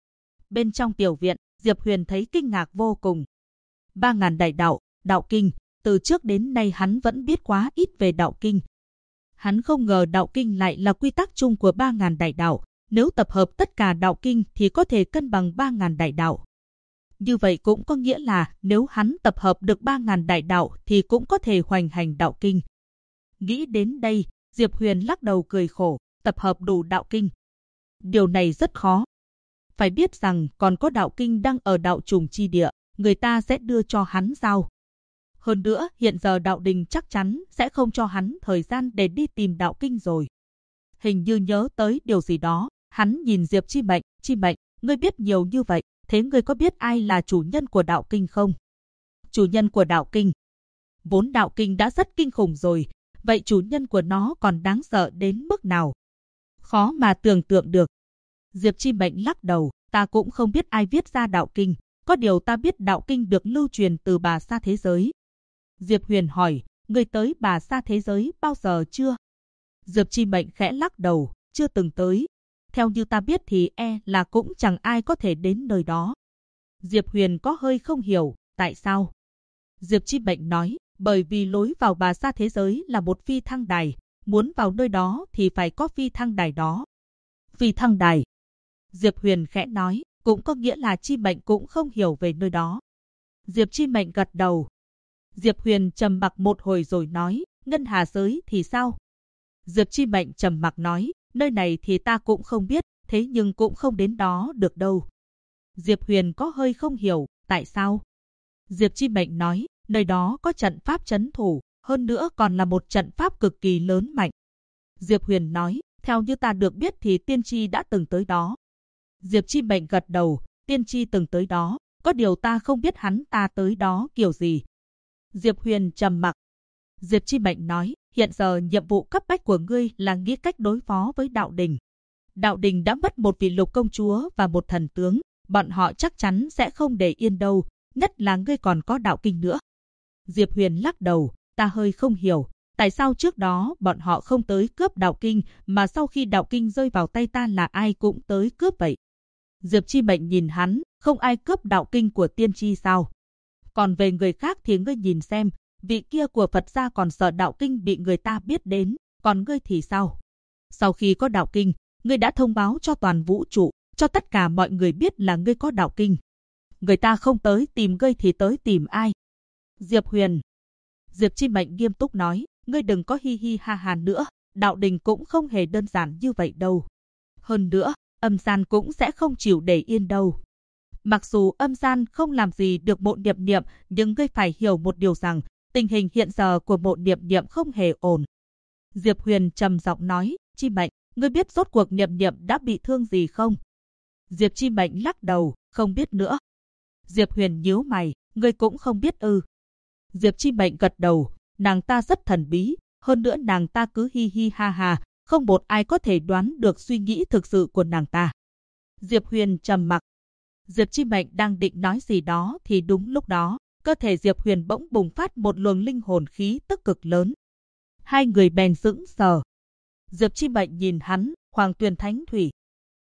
Bên trong tiểu viện, Diệp Huyền thấy kinh ngạc vô cùng. 3.000 đại đạo, đạo kinh, từ trước đến nay hắn vẫn biết quá ít về đạo kinh. Hắn không ngờ đạo kinh lại là quy tắc chung của 3.000 đại đạo, nếu tập hợp tất cả đạo kinh thì có thể cân bằng 3.000 đại đạo. Như vậy cũng có nghĩa là nếu hắn tập hợp được 3.000 đại đạo thì cũng có thể hoành hành đạo kinh. Nghĩ đến đây, Diệp Huyền lắc đầu cười khổ, tập hợp đủ đạo kinh. Điều này rất khó. Phải biết rằng còn có đạo kinh đang ở đạo trùng chi địa, người ta sẽ đưa cho hắn sao? Hơn nữa, hiện giờ đạo đình chắc chắn sẽ không cho hắn thời gian để đi tìm đạo kinh rồi. Hình như nhớ tới điều gì đó, hắn nhìn Diệp Chi Mệnh, ngươi biết nhiều như vậy, thế ngươi có biết ai là chủ nhân của đạo kinh không? Chủ nhân của đạo kinh? Vốn đạo kinh đã rất kinh khủng rồi, vậy chủ nhân của nó còn đáng sợ đến mức nào? Khó mà tưởng tượng được. Diệp Chi Mệnh lắc đầu, ta cũng không biết ai viết ra đạo kinh, có điều ta biết đạo kinh được lưu truyền từ Bà Sa thế giới. Diệp Huyền hỏi, ngươi tới Bà Sa thế giới bao giờ chưa? Diệp Chi Mệnh khẽ lắc đầu, chưa từng tới. Theo như ta biết thì là cũng chẳng ai có thể đến nơi đó. Diệp Huyền có hơi không hiểu, tại sao? Diệp Chi Mệnh nói, bởi vì lối vào Bà Sa thế giới là một phi thăng đài, muốn vào nơi đó thì phải có phi thăng đài đó. Phi thăng đài. Diệp Huyền khẽ nói, cũng có nghĩa là Chi Mệnh cũng không hiểu về nơi đó. Diệp Chi Mệnh gật đầu. Diệp Huyền trầm mặc một hồi rồi nói, Ngân Hà giới thì sao? Diệp Chi Mệnh trầm mặc nói, nơi này thì ta cũng không biết, thế nhưng cũng không đến đó được đâu. Diệp Huyền có hơi không hiểu, tại sao? Diệp Chi Mệnh nói, nơi đó có trận pháp trấn thủ, hơn nữa còn là một trận pháp cực kỳ lớn mạnh. Diệp Huyền nói, theo như ta được biết thì Tiên Tri đã từng tới đó. Diệp Chi Mệnh gật đầu, Tiên Tri từng tới đó, có điều ta không biết hắn ta tới đó kiểu gì. Diệp Huyền trầm mặc. Diệp Chi Mệnh nói, hiện giờ nhiệm vụ cấp bách của ngươi là nghĩ cách đối phó với đạo đình. Đạo đình đã mất một vị lục công chúa và một thần tướng, bọn họ chắc chắn sẽ không để yên đâu, nhất là ngươi còn có đạo kinh nữa. Diệp Huyền lắc đầu, ta hơi không hiểu, tại sao trước đó bọn họ không tới cướp đạo kinh, mà sau khi đạo kinh rơi vào tay ta là ai cũng tới cướp vậy. Diệp Chi Mệnh nhìn hắn, không ai cướp đạo kinh của Tiên Tri sao? Còn về người khác thì ngươi nhìn xem, vị kia của Phật gia còn sợ đạo kinh bị người ta biết đến, còn ngươi thì sao? Sau khi có đạo kinh, ngươi đã thông báo cho toàn vũ trụ, cho tất cả mọi người biết là ngươi có đạo kinh. Người ta không tới tìm ngươi thì tới tìm ai? Diệp Huyền. Diệp Chi Mệnh nghiêm túc nói, ngươi đừng có hi hi ha ha nữa, đạo đình cũng không hề đơn giản như vậy đâu. Hơn nữa, âm gian cũng sẽ không chịu để yên đâu. Mặc dù âm gian không làm gì được Mộ Niệm Niệm, nhưng ngươi phải hiểu một điều rằng, tình hình hiện giờ của Mộ Niệm Niệm không hề ổn. Diệp Huyền trầm giọng nói, Chi Mệnh, ngươi biết rốt cuộc Niệm Niệm đã bị thương gì không? Diệp Chi Mệnh lắc đầu, không biết nữa. Diệp Huyền nhíu mày, ngươi cũng không biết ư? Diệp Chi Mệnh gật đầu, nàng ta rất thần bí, hơn nữa nàng ta cứ hi hi ha ha, không một ai có thể đoán được suy nghĩ thực sự của nàng ta. Diệp Huyền trầm mặc. Diệp Chi Mệnh đang định nói gì đó thì đúng lúc đó, cơ thể Diệp Huyền bỗng bùng phát một luồng linh hồn khí tức cực lớn. Hai người bèn sững sờ. Diệp Chi Mệnh nhìn hắn, Hoàng Tuyền Thánh Thủy.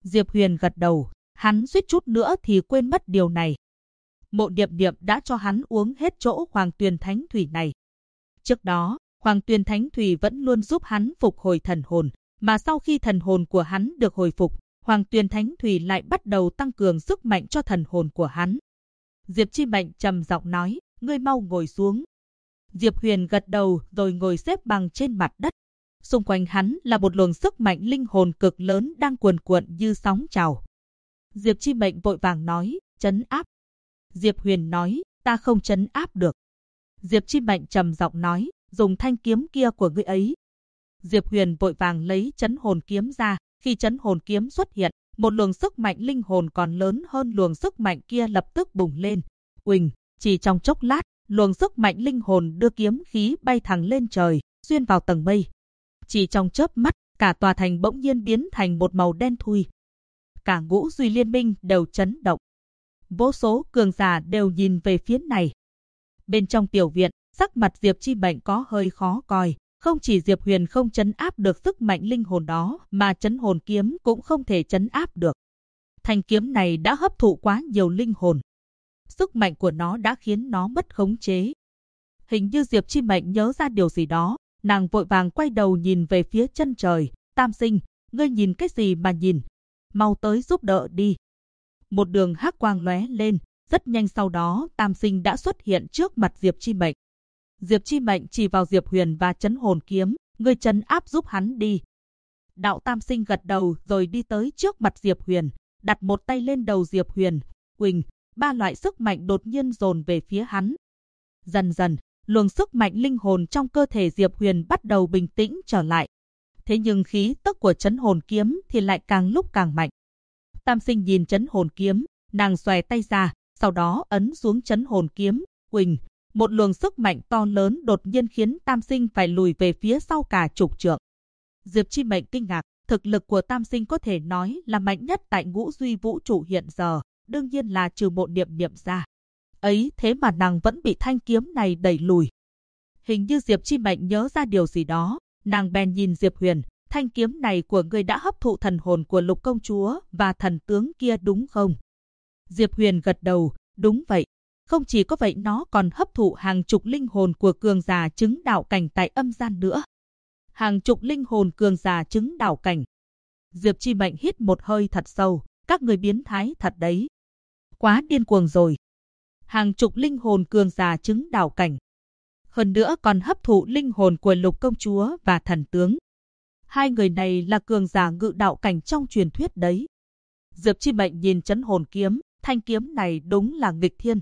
Diệp Huyền gật đầu, hắn suýt chút nữa thì quên mất điều này. Mộ Niệm Niệm đã cho hắn uống hết chỗ Hoàng Tuyền Thánh Thủy này. Trước đó, Hoàng Tuyền Thánh Thủy vẫn luôn giúp hắn phục hồi thần hồn, mà sau khi thần hồn của hắn được hồi phục, Hoàng Tuyền Thánh Thủy lại bắt đầu tăng cường sức mạnh cho thần hồn của hắn. Diệp Chi Mệnh trầm giọng nói, ngươi mau ngồi xuống. Diệp Huyền gật đầu rồi ngồi xếp bằng trên mặt đất. Xung quanh hắn là một luồng sức mạnh linh hồn cực lớn đang cuồn cuộn như sóng trào. Diệp Chi Mệnh vội vàng nói, trấn áp. Diệp Huyền nói, ta không trấn áp được. Diệp Chi Mệnh trầm giọng nói, dùng thanh kiếm kia của ngươi ấy. Diệp Huyền vội vàng lấy trấn hồn kiếm ra. Khi trấn hồn kiếm xuất hiện, một luồng sức mạnh linh hồn còn lớn hơn luồng sức mạnh kia lập tức bùng lên. Uỳnh, chỉ trong chốc lát, luồng sức mạnh linh hồn đưa kiếm khí bay thẳng lên trời, xuyên vào tầng mây. Chỉ trong chớp mắt, cả tòa thành bỗng nhiên biến thành một màu đen thui. Cả Ngũ Duy Liên Minh đều chấn động. Vô số cường giả đều nhìn về phía này. Bên trong tiểu viện, sắc mặt Diệp Chi Mệnh có hơi khó coi. Không chỉ Diệp Huyền không trấn áp được sức mạnh linh hồn đó, mà trấn hồn kiếm cũng không thể trấn áp được. Thanh kiếm này đã hấp thụ quá nhiều linh hồn. Sức mạnh của nó đã khiến nó mất khống chế. Hình như Diệp Chi Mệnh nhớ ra điều gì đó, nàng vội vàng quay đầu nhìn về phía chân trời. Tam Sinh, ngươi nhìn cái gì mà nhìn? Mau tới giúp đỡ đi. Một đường hắc quang lóe lên, rất nhanh sau đó Tam Sinh đã xuất hiện trước mặt Diệp Chi Mệnh. Diệp Chi Mệnh chỉ vào Diệp Huyền và trấn hồn kiếm, ngươi trấn áp giúp hắn đi. Đạo Tam Sinh gật đầu rồi đi tới trước mặt Diệp Huyền, đặt một tay lên đầu Diệp Huyền. Quỳnh, ba loại sức mạnh đột nhiên dồn về phía hắn. Dần dần, luồng sức mạnh linh hồn trong cơ thể Diệp Huyền bắt đầu bình tĩnh trở lại. Thế nhưng khí tức của trấn hồn kiếm thì lại càng lúc càng mạnh. Tam Sinh nhìn trấn hồn kiếm, nàng xòe tay ra, sau đó ấn xuống trấn hồn kiếm. Quỳnh, một luồng sức mạnh to lớn đột nhiên khiến Tam Sinh phải lùi về phía sau cả chục trượng. Diệp Chi Mệnh kinh ngạc, thực lực của Tam Sinh có thể nói là mạnh nhất tại Ngũ Duy vũ trụ hiện giờ, đương nhiên là trừ Mộ Niệm Niệm ra. Ấy thế mà nàng vẫn bị thanh kiếm này đẩy lùi. Hình như Diệp Chi Mệnh nhớ ra điều gì đó, nàng bèn nhìn Diệp Huyền, thanh kiếm này của ngươi đã hấp thụ thần hồn của Lục công chúa và thần tướng kia đúng không? Diệp Huyền gật đầu, đúng vậy. Không chỉ có vậy, nó còn hấp thụ hàng chục linh hồn của cường giả chứng đạo cảnh tại âm gian nữa. Hàng chục linh hồn cường giả chứng đạo cảnh. Diệp Chi Mệnh hít một hơi thật sâu, các người biến thái thật đấy. Quá điên cuồng rồi. Hàng chục linh hồn cường giả chứng đạo cảnh. Hơn nữa còn hấp thụ linh hồn của Lục công chúa và thần tướng. Hai người này là cường giả ngự đạo cảnh trong truyền thuyết đấy. Diệp Chi Mệnh nhìn trấn hồn kiếm, thanh kiếm này đúng là nghịch thiên.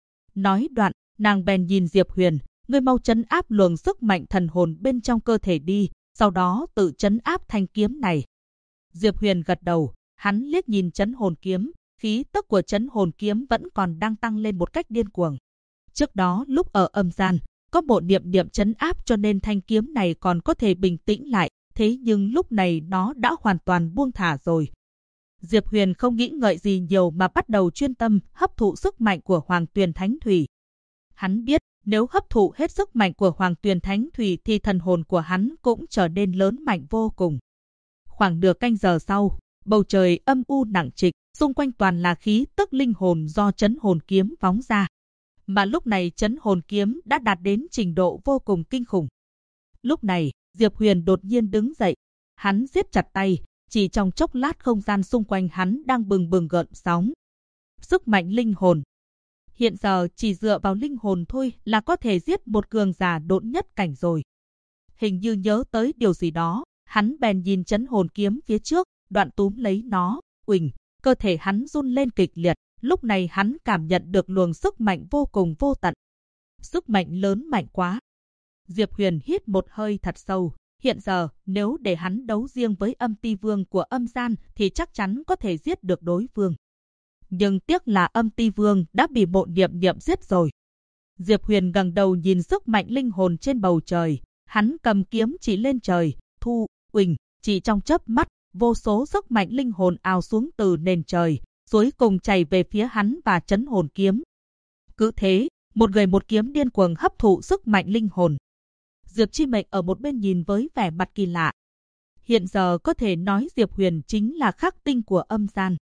Nói đoạn, nàng bèn nhìn Diệp Huyền, ngươi mau trấn áp luồng sức mạnh thần hồn bên trong cơ thể đi, sau đó tự trấn áp thanh kiếm này. Diệp Huyền gật đầu, hắn liếc nhìn trấn hồn kiếm, khí tức của trấn hồn kiếm vẫn còn đang tăng lên một cách điên cuồng. Trước đó lúc ở âm gian, có Mộ Niệm Niệm trấn áp cho nên thanh kiếm này còn có thể bình tĩnh lại, thế nhưng lúc này nó đã hoàn toàn buông thả rồi. Diệp Huyền không nghĩ ngợi gì nhiều mà bắt đầu chuyên tâm hấp thụ sức mạnh của Hoàng Tuyền Thánh Thủy. Hắn biết nếu hấp thụ hết sức mạnh của Hoàng Tuyền Thánh Thủy thì thần hồn của hắn cũng trở nên lớn mạnh vô cùng. Khoảng nửa canh giờ sau, bầu trời âm u nặng trịch, xung quanh toàn là khí tức linh hồn do trấn hồn kiếm phóng ra. Mà lúc này trấn hồn kiếm đã đạt đến trình độ vô cùng kinh khủng. Lúc này, Diệp Huyền đột nhiên đứng dậy. Hắn siết chặt tay, chỉ trong chốc lát không gian xung quanh hắn đang bừng bừng gợn sóng. Sức mạnh linh hồn. Hiện giờ chỉ dựa vào linh hồn thôi là có thể giết một cường giả độn nhất cảnh rồi. Hình như nhớ tới điều gì đó, hắn bèn nhìn trấn hồn kiếm phía trước, đoạn túm lấy nó. Uỳnh, cơ thể hắn run lên kịch liệt. Lúc này hắn cảm nhận được luồng sức mạnh vô cùng vô tận. Sức mạnh lớn mạnh quá. Diệp Huyền hít một hơi thật sâu. Hiện giờ, nếu để hắn đấu riêng với Âm Ti Vương của âm gian thì chắc chắn có thể giết được đối phương. Nhưng tiếc là Âm Ti Vương đã bị Mộ Niệm Niệm giết rồi. Diệp Huyền ngẩng đầu nhìn sức mạnh linh hồn trên bầu trời. Hắn cầm kiếm chỉ lên trời, thu, uỳnh, chỉ trong chớp mắt, vô số sức mạnh linh hồn ào xuống từ nền trời, cuối cùng chảy về phía hắn và trấn hồn kiếm. Cứ thế, một người một kiếm điên cuồng hấp thụ sức mạnh linh hồn. Diệp Chi Mệnh ở một bên nhìn với vẻ mặt kỳ lạ. Hiện giờ có thể nói Diệp Huyền chính là khắc tinh của âm gian.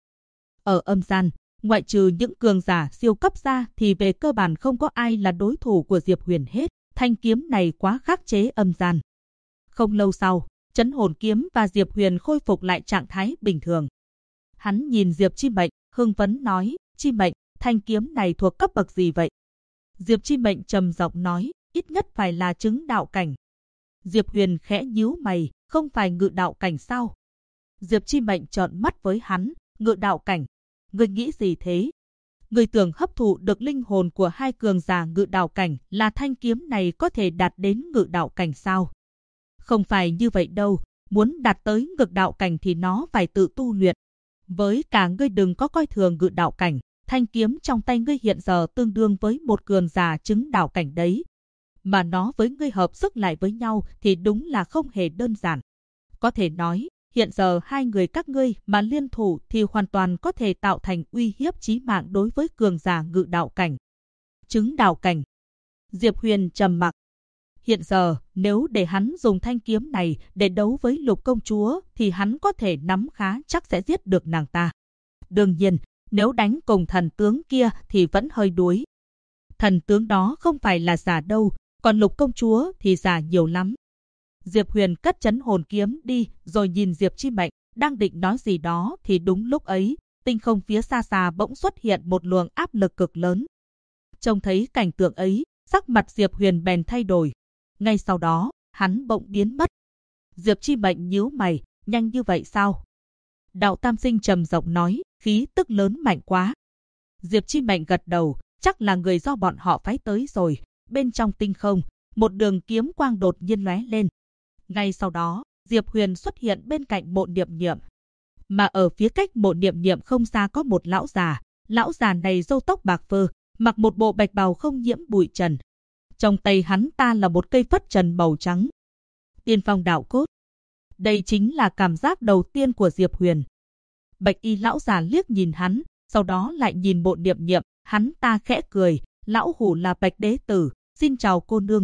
Ở âm gian, ngoại trừ những cường giả siêu cấp ra thì về cơ bản không có ai là đối thủ của Diệp Huyền hết. Thanh kiếm này quá khắc chế âm gian. Không lâu sau, Trấn Hồn kiếm và Diệp Huyền khôi phục lại trạng thái bình thường. Hắn nhìn Diệp Chi Mệnh, hưng phấn nói, Chi Mệnh, thanh kiếm này thuộc cấp bậc gì vậy? Diệp Chi Mệnh trầm giọng nói, ít nhất phải là chứng đạo cảnh. Diệp Huyền khẽ nhíu mày, không phải ngự đạo cảnh sao? Diệp Chi Mệnh trợn mắt với hắn, ngự đạo cảnh. Ngươi nghĩ gì thế? Ngươi tưởng hấp thụ được linh hồn của hai cường giả ngự đạo cảnh là thanh kiếm này có thể đạt đến ngự đạo cảnh sao? Không phải như vậy đâu, muốn đạt tới ngự đạo cảnh thì nó phải tự tu luyện. Với cả ngươi đừng có coi thường ngự đạo cảnh, thanh kiếm trong tay ngươi hiện giờ tương đương với một cường giả chứng đạo cảnh đấy. Mà nó với ngươi hợp sức lại với nhau thì đúng là không hề đơn giản. Có thể nói, hiện giờ hai người các ngươi mà liên thủ thì hoàn toàn có thể tạo thành uy hiếp chí mạng đối với cường giả ngự đạo cảnh. Chứng đạo cảnh. Diệp Huyền trầm mặc. Hiện giờ, nếu để hắn dùng thanh kiếm này để đấu với Lục công chúa thì hắn có thể nắm khá chắc sẽ giết được nàng ta. Đương nhiên, nếu đánh cùng thần tướng kia thì vẫn hơi đuối. Thần tướng đó không phải là giả đâu, còn Lục công chúa thì giả nhiều lắm. Diệp Huyền cất Trấn Hồn kiếm đi, rồi nhìn Diệp Chi Mệnh, đang định nói gì đó thì đúng lúc ấy, tinh không phía xa xa bỗng xuất hiện một luồng áp lực cực lớn. Trông thấy cảnh tượng ấy, sắc mặt Diệp Huyền bèn thay đổi. Ngay sau đó, hắn bỗng biến mất. Diệp Chi Mệnh nhíu mày, nhanh như vậy sao? Đạo Tam Sinh trầm giọng nói, khí tức lớn mạnh quá. Diệp Chi Mệnh gật đầu, chắc là người do bọn họ phái tới rồi. Bên trong tinh không, một đường kiếm quang đột nhiên lóe lên. Ngay sau đó, Diệp Huyền xuất hiện bên cạnh Mộ Niệm Niệm. Mà ở phía cách Mộ Niệm Niệm không xa có một lão già. Lão già này râu tóc bạc phơ, mặc một bộ bạch bào không nhiễm bụi trần. Trong tay hắn ta là một cây phất trần màu trắng. Tiên phong đạo cốt. Đây chính là cảm giác đầu tiên của Diệp Huyền. Bạch y lão già liếc nhìn hắn, sau đó lại nhìn Mộ Niệm Niệm, hắn ta khẽ cười, lão hủ là Bạch Đế Tử, xin chào cô nương.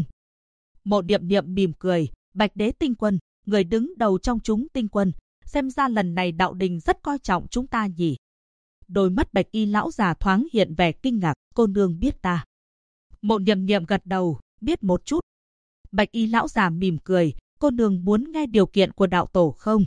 Mộ Niệm Niệm mỉm cười, Bạch Đế tinh quân, người đứng đầu trong chúng tinh quân, xem ra lần này đạo đình rất coi trọng chúng ta nhỉ. Đôi mắt Bạch y lão già thoáng hiện vẻ kinh ngạc, cô nương biết ta. Mộ Niệm Niệm gật đầu, biết một chút. Bạch y lão già mỉm cười, cô nương muốn nghe điều kiện của đạo tổ không?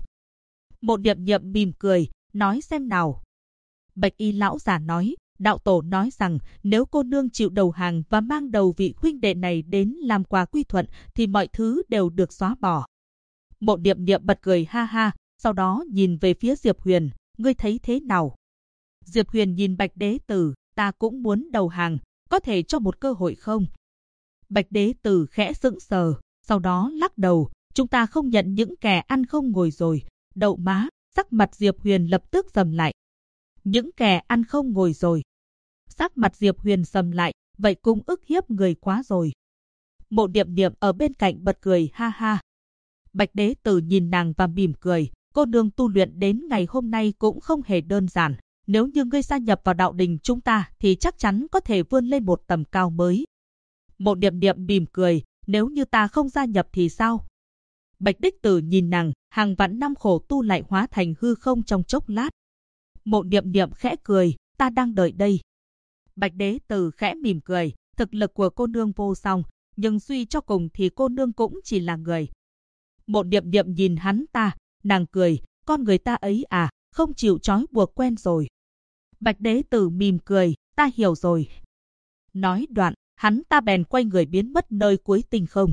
Mộ Niệm Niệm mỉm cười, nói xem nào. Bạch y lão già nói, đạo tổ nói rằng nếu cô nương chịu đầu hàng và mang đầu vị huynh đệ này đến làm quà quy thuận thì mọi thứ đều được xóa bỏ. Mộ Niệm Niệm bật cười ha ha, sau đó nhìn về phía Diệp Huyền, ngươi thấy thế nào? Diệp Huyền nhìn Bạch Đế Tử, ta cũng muốn đầu hàng, có thể cho một cơ hội không? Bạch Đế Tử khẽ sững sờ, sau đó lắc đầu, chúng ta không nhận những kẻ ăn không ngồi rồi. Đậu má, sắc mặt Diệp Huyền lập tức sầm lại. Những kẻ ăn không ngồi rồi. Sắc mặt Diệp Huyền sầm lại, vậy cũng ức hiếp người quá rồi. Mộ Niệm Niệm ở bên cạnh bật cười ha ha. Bạch Đế Tử nhìn nàng và mỉm cười, cô nương tu luyện đến ngày hôm nay cũng không hề đơn giản. Nếu như ngươi gia nhập vào đạo đình chúng ta thì chắc chắn có thể vươn lên một tầm cao mới. Mộ Niệm Niệm mỉm cười, nếu như ta không gia nhập thì sao? Bạch Đích Tử nhìn nàng, hàng vạn năm khổ tu lại hóa thành hư không trong chốc lát. Mộ Niệm Niệm khẽ cười, ta đang đợi đây. Bạch Đế Tử khẽ mỉm cười, thực lực của cô nương vô song, nhưng suy cho cùng thì cô nương cũng chỉ là người. Mộ Niệm Niệm nhìn hắn ta, nàng cười, con người ta ấy à, không chịu trói buộc quen rồi. Bạch Đế Tử mỉm cười, ta hiểu rồi. Nói đoạn, hắn ta bèn quay người biến mất nơi cuối tinh không.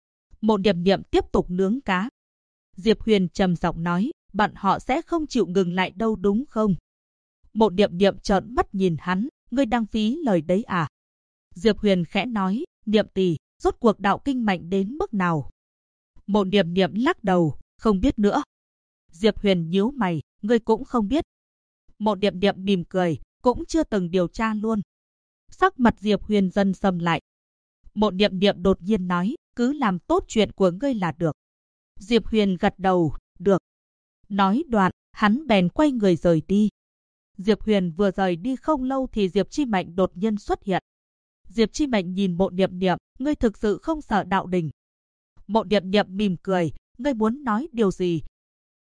Mộ Niệm Niệm tiếp tục nướng cá. Diệp Huyền trầm giọng nói, bọn họ sẽ không chịu ngừng lại đâu đúng không? Mộ Niệm Niệm trợn mắt nhìn hắn, ngươi đang phí lời đấy à? Diệp Huyền khẽ nói, Niệm tỷ, rốt cuộc đạo kinh mạnh đến mức nào? Mộ Niệm Niệm lắc đầu, không biết nữa. Diệp Huyền nhíu mày, ngươi cũng không biết. Mộ Niệm Niệm mỉm cười, cũng chưa từng điều tra luôn. Sắc mặt Diệp Huyền dần sầm lại. Mộ Niệm Niệm đột nhiên nói, cứ làm tốt chuyện của ngươi là được. Diệp Huyền gật đầu, được. Nói đoạn, hắn bèn quay người rời đi. Diệp Huyền vừa rời đi không lâu thì Diệp Chi Mệnh đột nhiên xuất hiện. Diệp Chi Mệnh nhìn Mộ Niệm Niệm, ngươi thực sự không sợ đạo đình. Mộ Niệm Niệm mỉm cười, ngươi muốn nói điều gì?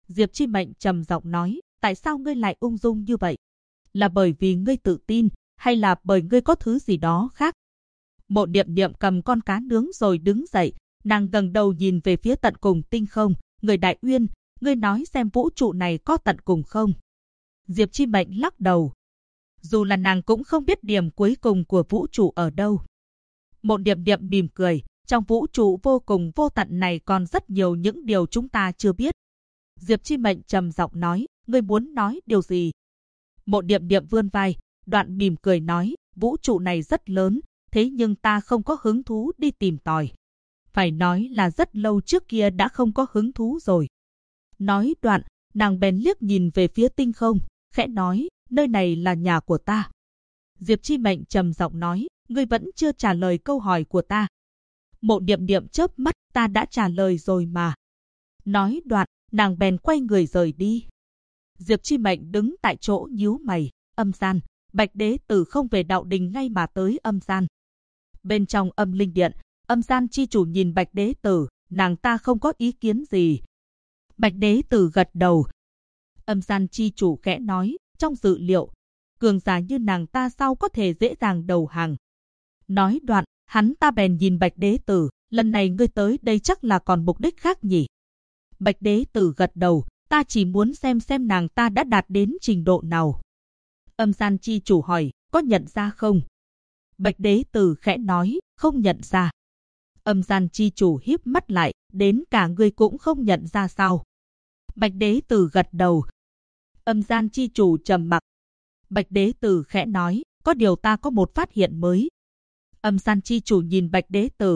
Diệp Chi Mệnh trầm giọng nói, tại sao ngươi lại ung dung như vậy? Là bởi vì ngươi tự tin, hay là bởi ngươi có thứ gì đó khác? Mộ Niệm Niệm cầm con cá nướng rồi đứng dậy, nàng ngẩng đầu nhìn về phía tận cùng tinh không, người Đại Uyên, ngươi nói xem vũ trụ này có tận cùng không? Diệp Chi Mệnh lắc đầu. Dù là nàng cũng không biết điểm cuối cùng của vũ trụ ở đâu. Mộ Niệm Niệm mỉm cười, trong vũ trụ vô cùng vô tận này còn rất nhiều những điều chúng ta chưa biết. Diệp Chi Mệnh trầm giọng nói, ngươi muốn nói điều gì? Mộ Niệm Niệm vươn vai, đoạn mỉm cười nói, vũ trụ này rất lớn, thế nhưng ta không có hứng thú đi tìm tòi. Phải nói là rất lâu trước kia đã không có hứng thú rồi. Nói đoạn, nàng bèn liếc nhìn về phía tinh không, khẽ nói, nơi này là nhà của ta. Diệp Chi Mệnh trầm giọng nói, ngươi vẫn chưa trả lời câu hỏi của ta. Mộ Niệm Niệm chớp mắt, ta đã trả lời rồi mà. Nói đoạn, nàng bèn quay người rời đi. Diệp Chi Mệnh đứng tại chỗ nhíu mày, âm gian, Bạch Đế Tử không về đạo đình ngay mà tới âm gian. Bên trong âm linh điện, âm gian chi chủ nhìn Bạch Đế Tử, nàng ta không có ý kiến gì. Bạch Đế Tử gật đầu. Âm gian chi chủ khẽ nói, trong dự liệu, cường giả như nàng ta sao có thể dễ dàng đầu hàng. Nói đoạn, hắn ta bèn nhìn Bạch Đế Tử, lần này ngươi tới đây chắc là còn mục đích khác nhỉ. Bạch Đế Tử gật đầu, ta chỉ muốn xem nàng ta đã đạt đến trình độ nào. Âm gian chi chủ hỏi, có nhận ra không? Bạch Đế Tử khẽ nói, không nhận ra. Âm gian chi chủ híp mắt lại, đến cả ngươi cũng không nhận ra sao? Bạch Đế Tử gật đầu. Âm gian chi chủ trầm mặc. Bạch Đế Tử khẽ nói, có điều ta có một phát hiện mới. Âm gian chi chủ nhìn Bạch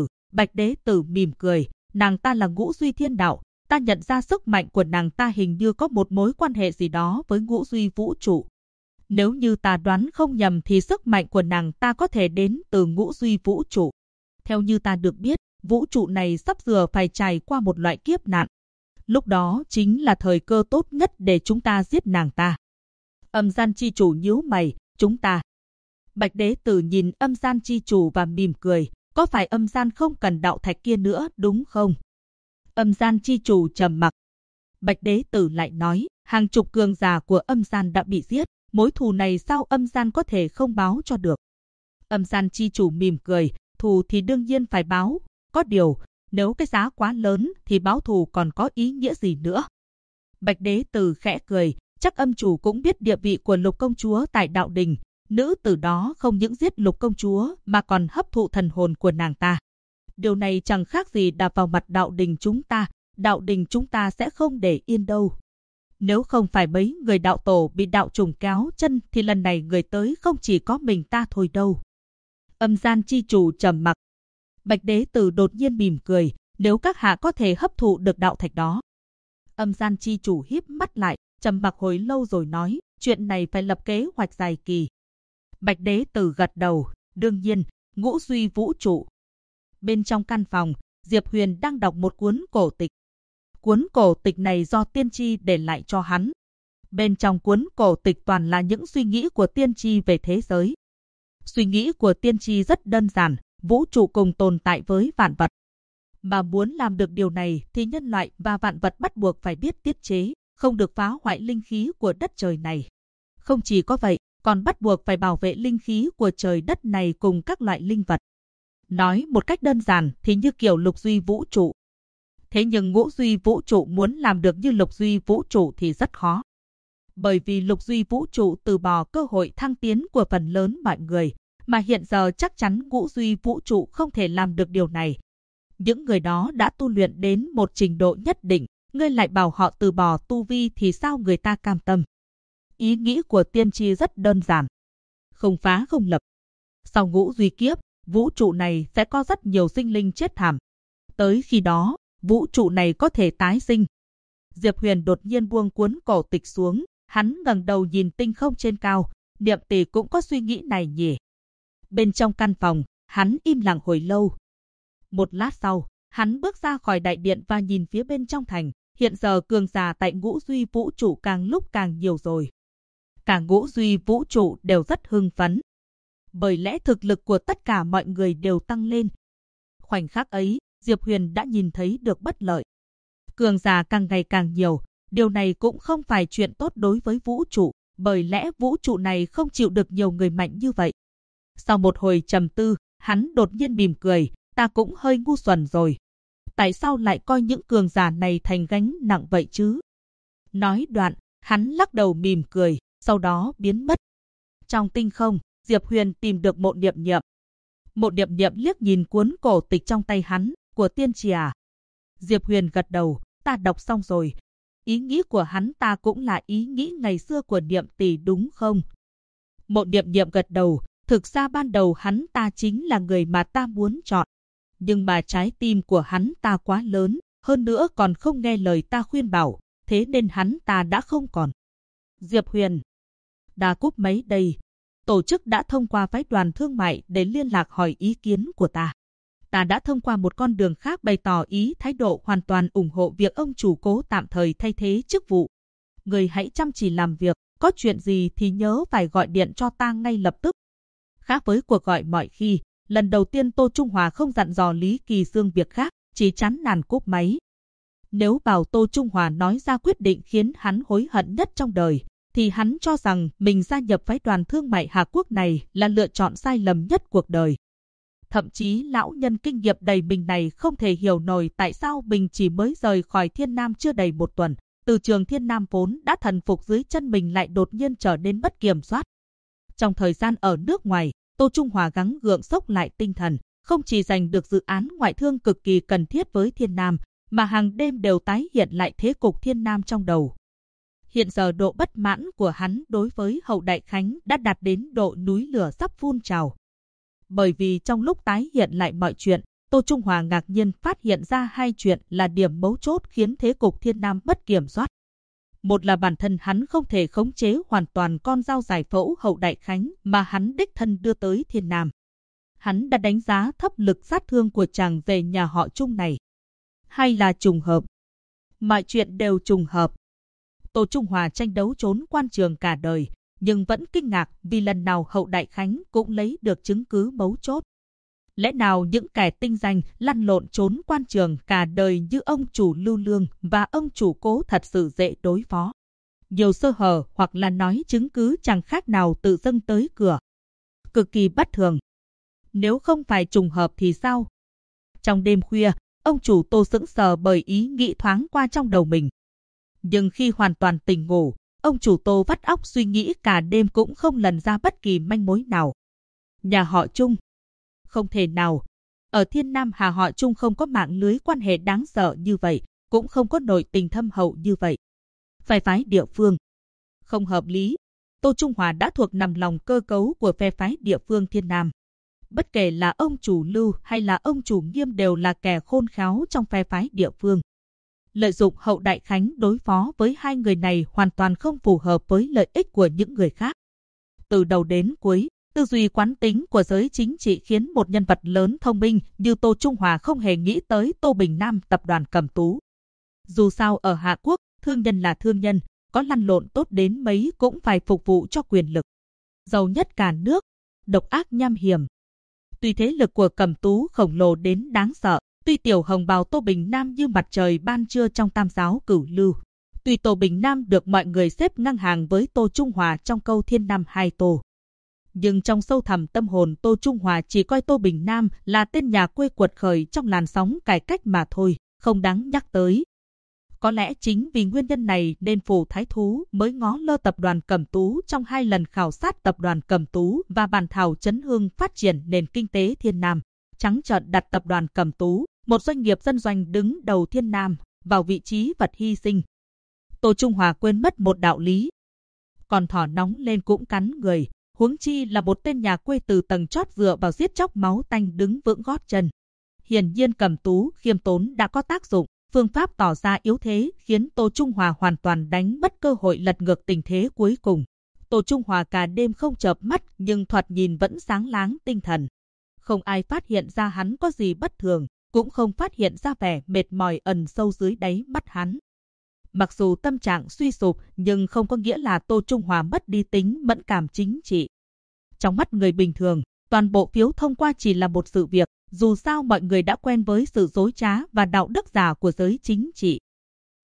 Đế Tử mỉm cười, nàng ta là Ngũ Duy Thiên Đạo, ta nhận ra sức mạnh của nàng ta hình như có một mối quan hệ gì đó với Ngũ Duy Vũ Trụ. Nếu như ta đoán không nhầm thì sức mạnh của nàng ta có thể đến từ Ngũ Duy Vũ Trụ. Theo như ta được biết, vũ trụ này sắp sửa phải trải qua một loại kiếp nạn. Lúc đó chính là thời cơ tốt nhất để chúng ta giết nàng ta. Âm gian chi chủ nhíu mày, chúng ta. Bạch Đế Tử nhìn âm gian chi chủ và mỉm cười, có phải âm gian không cần đạo thạch kia nữa đúng không? Âm gian chi chủ trầm mặc. Bạch Đế Tử lại nói, hàng chục cường giả của âm gian đã bị giết, mối thù này sao âm gian có thể không báo cho được? Âm gian chi chủ mỉm cười, thù thì đương nhiên phải báo, có điều, nếu cái giá quá lớn thì báo thù còn có ý nghĩa gì nữa? Bạch Đế Tử khẽ cười, chắc âm chủ cũng biết địa vị của Lục công chúa tại đạo đình, nữ tử đó không những giết Lục công chúa mà còn hấp thụ thần hồn của nàng ta. Điều này chẳng khác gì đạp vào mặt đạo đình chúng ta sẽ không để yên đâu. Nếu không phải mấy người đạo tổ bị đạo trùng kéo chân thì lần này người tới không chỉ có mình ta thôi đâu. Âm gian chi chủ trầm mặc. Bạch Đế Tử đột nhiên mỉm cười, nếu các hạ có thể hấp thụ được đạo thạch đó. Âm gian chi chủ híp mắt lại, trầm mặc hồi lâu rồi nói, chuyện này phải lập kế hoạch dài kỳ. Bạch Đế Tử gật đầu, đương nhiên, Ngũ Duy Vũ Trụ. Bên trong căn phòng, Diệp Huyền đang đọc một cuốn cổ tịch. Cuốn cổ tịch này do tiên tri để lại cho hắn. Bên trong cuốn cổ tịch toàn là những suy nghĩ của tiên tri về thế giới. Suy nghĩ của tiên tri rất đơn giản, vũ trụ cùng tồn tại với vạn vật. Mà muốn làm được điều này thì nhân loại và vạn vật bắt buộc phải biết tiết chế, không được phá hoại linh khí của đất trời này. Không chỉ có vậy, còn bắt buộc phải bảo vệ linh khí của trời đất này cùng các loại linh vật. Nói một cách đơn giản thì như kiểu Lục Duy Vũ Trụ. Thế nhưng Ngũ Duy Vũ Trụ muốn làm được như Lục Duy Vũ Trụ thì rất khó. Bởi vì Lục Duy Vũ Trụ từ bỏ cơ hội thăng tiến của phần lớn mọi người, mà hiện giờ chắc chắn Ngũ Duy Vũ Trụ không thể làm được điều này. Những người đó đã tu luyện đến một trình độ nhất định, ngươi lại bảo họ từ bỏ tu vi thì sao người ta cam tâm? Ý nghĩ của tiên tri rất đơn giản. Không phá không lập. Sau Ngũ Duy kiếp, vũ trụ này sẽ có rất nhiều sinh linh chết thảm. Tới khi đó, vũ trụ này có thể tái sinh. Diệp Huyền đột nhiên buông cuốn cổ tịch xuống, hắn ngẩng đầu nhìn tinh không trên cao, Niệm Tỷ cũng có suy nghĩ này nhỉ. Bên trong căn phòng, hắn im lặng hồi lâu. Một lát sau, hắn bước ra khỏi đại điện và nhìn phía bên trong thành, hiện giờ cường giả tại Ngũ Duy Vũ Trụ càng lúc càng nhiều rồi. Cả Ngũ Duy Vũ Trụ đều rất hưng phấn. Bởi lẽ thực lực của tất cả mọi người đều tăng lên. Khoảnh khắc ấy, Diệp Huyền đã nhìn thấy được bất lợi. Cường giả càng ngày càng nhiều, Điều này cũng không phải chuyện tốt đối với vũ trụ, bởi lẽ vũ trụ này không chịu được nhiều người mạnh như vậy. Sau một hồi trầm tư, hắn đột nhiên mỉm cười, ta cũng hơi ngu xuẩn rồi. Tại sao lại coi những cường giả này thành gánh nặng vậy chứ? Nói đoạn, hắn lắc đầu mỉm cười, sau đó biến mất. Trong tinh không, Diệp Huyền tìm được Mộ Niệm Niệm. Mộ Niệm Niệm liếc nhìn cuốn cổ tịch trong tay hắn, của tiên tri à? Diệp Huyền gật đầu, ta đọc xong rồi. Ý nghĩ của hắn ta cũng là ý nghĩ ngày xưa của Niệm tỷ đúng không? Mộ Niệm Niệm gật đầu, thực ra ban đầu hắn ta chính là người mà ta muốn chọn. Nhưng mà trái tim của hắn ta quá lớn, hơn nữa còn không nghe lời ta khuyên bảo, thế nên hắn ta đã không còn. Diệp Huyền, đã cúp máy đây. Tổ chức đã thông qua phái đoàn thương mại để liên lạc hỏi ý kiến của ta. Ta đã thông qua một con đường khác bày tỏ ý thái độ hoàn toàn ủng hộ việc ông chủ Cố tạm thời thay thế chức vụ. Người hãy chăm chỉ làm việc, có chuyện gì thì nhớ phải gọi điện cho ta ngay lập tức. Khác với cuộc gọi mọi khi, lần đầu tiên Tô Trung Hòa không dặn dò Lý Kỳ Dương việc khác, chỉ chán nản cúp máy. Nếu bảo Tô Trung Hòa nói ra quyết định khiến hắn hối hận nhất trong đời, thì hắn cho rằng mình gia nhập phái đoàn thương mại Hà Quốc này là lựa chọn sai lầm nhất cuộc đời. Thậm chí lão nhân kinh nghiệm đầy mình này không thể hiểu nổi tại sao mình chỉ mới rời khỏi Thiên Nam chưa đầy một tuần, từ trường Thiên Nam vốn đã thần phục dưới chân mình lại đột nhiên trở nên mất kiểm soát. Trong thời gian ở nước ngoài, Tô Trung Hòa gắng gượng xốc lại tinh thần, không chỉ giành được dự án ngoại thương cực kỳ cần thiết với Thiên Nam, mà hàng đêm đều tái hiện lại thế cục Thiên Nam trong đầu. Hiện giờ độ bất mãn của hắn đối với Hậu Đại Khánh đã đạt đến độ núi lửa sắp phun trào. Bởi vì trong lúc tái hiện lại mọi chuyện, Tô Trung Hòa ngạc nhiên phát hiện ra hai chuyện là điểm mấu chốt khiến thế cục Thiên Nam mất kiểm soát. Một là bản thân hắn không thể khống chế hoàn toàn con dao giải phẫu Hậu Đại Khánh mà hắn đích thân đưa tới Thiên Nam. Hắn đã đánh giá thấp lực sát thương của chàng về nhà họ Trung này. Hay là trùng hợp? Mọi chuyện đều trùng hợp. Tô Trung Hòa tranh đấu trốn quan trường cả đời, nhưng vẫn kinh ngạc vì lần nào Hậu Đại Khánh cũng lấy được chứng cứ mấu chốt. Lẽ nào những kẻ tinh danh lăn lộn trốn quan trường cả đời như ông chủ Lưu Lương và ông chủ Cố thật sự dễ đối phó? Nhiều sơ hở hoặc là nói chứng cứ chẳng khác nào tự dâng tới cửa. Cực kỳ bất thường. Nếu không phải trùng hợp thì sao? Trong đêm khuya, ông chủ Tô sững sờ bởi ý nghĩ thoáng qua trong đầu mình. Nhưng khi hoàn toàn tỉnh ngủ, ông chủ Tô vắt óc suy nghĩ cả đêm cũng không lần ra bất kỳ manh mối nào. Nhà họ Trung? Không thể nào. Ở Thiên Nam Hà họ Trung không có mạng lưới quan hệ đáng sợ như vậy, cũng không có nội tình thâm hậu như vậy. Phe phái địa phương. Không hợp lý. Tô Trung Hòa đã thuộc nằm lòng cơ cấu của phe phái địa phương Thiên Nam. Bất kể là ông chủ Lưu hay là ông chủ Nghiêm đều là kẻ khôn khéo trong phe phái địa phương. Lợi dụng Hậu Đại Khánh đối phó với hai người này hoàn toàn không phù hợp với lợi ích của những người khác. Từ đầu đến cuối, tư duy quán tính của giới chính trị khiến một nhân vật lớn thông minh như Tô Trung Hòa không hề nghĩ tới Tô Bình Nam tập đoàn Cẩm Tú. Dù sao ở Hạ Quốc, thương nhân là thương nhân, có lăn lộn tốt đến mấy cũng phải phục vụ cho quyền lực. Giàu nhất cả nước, độc ác nham hiểm. Tuy thế lực của Cẩm Tú khổng lồ đến đáng sợ, tuy tiểu hồng bào Tô Bình Nam như mặt trời ban trưa trong tam giáo cửu lưu. Tuy Tô Bình Nam được mọi người xếp ngang hàng với Tô Trung Hòa trong câu Thiên Nam hai Tô. Nhưng trong sâu thẳm tâm hồn Tô Trung Hòa chỉ coi Tô Bình Nam là tên nhà quê quật khởi trong làn sóng cải cách mà thôi, không đáng nhắc tới. Có lẽ chính vì nguyên nhân này nên Phủ Thái Thú mới ngó lơ tập đoàn Cẩm Tú trong 2 lần khảo sát tập đoàn Cẩm Tú và bàn thảo chấn hưng phát triển nền kinh tế Thiên Nam. Trắng trợn đặt tập đoàn Cẩm Tú, một doanh nghiệp dân doanh đứng đầu Thiên Nam, vào vị trí vật hy sinh. Tô Trung Hòa quên mất một đạo lý. Còn thỏ nóng lên cũng cắn người, huống chi là một tên nhà quê từ tầng chót dựa vào giết chóc máu tanh đứng vững gót chân. Hiển nhiên Cẩm Tú khiêm tốn đã có tác dụng, phương pháp tỏ ra yếu thế khiến Tô Trung Hòa hoàn toàn đánh mất cơ hội lật ngược tình thế cuối cùng. Tô Trung Hòa cả đêm không chợp mắt nhưng thoạt nhìn vẫn sáng láng tinh thần. Không ai phát hiện ra hắn có gì bất thường, cũng không phát hiện ra vẻ mệt mỏi ẩn sâu dưới đáy mắt hắn. Mặc dù tâm trạng suy sụp nhưng không có nghĩa là Tô Trung Hòa mất đi tính mẫn cảm chính trị. Trong mắt người bình thường, toàn bộ phiếu thông qua chỉ là một sự việc, dù sao mọi người đã quen với sự dối trá và đạo đức giả của giới chính trị.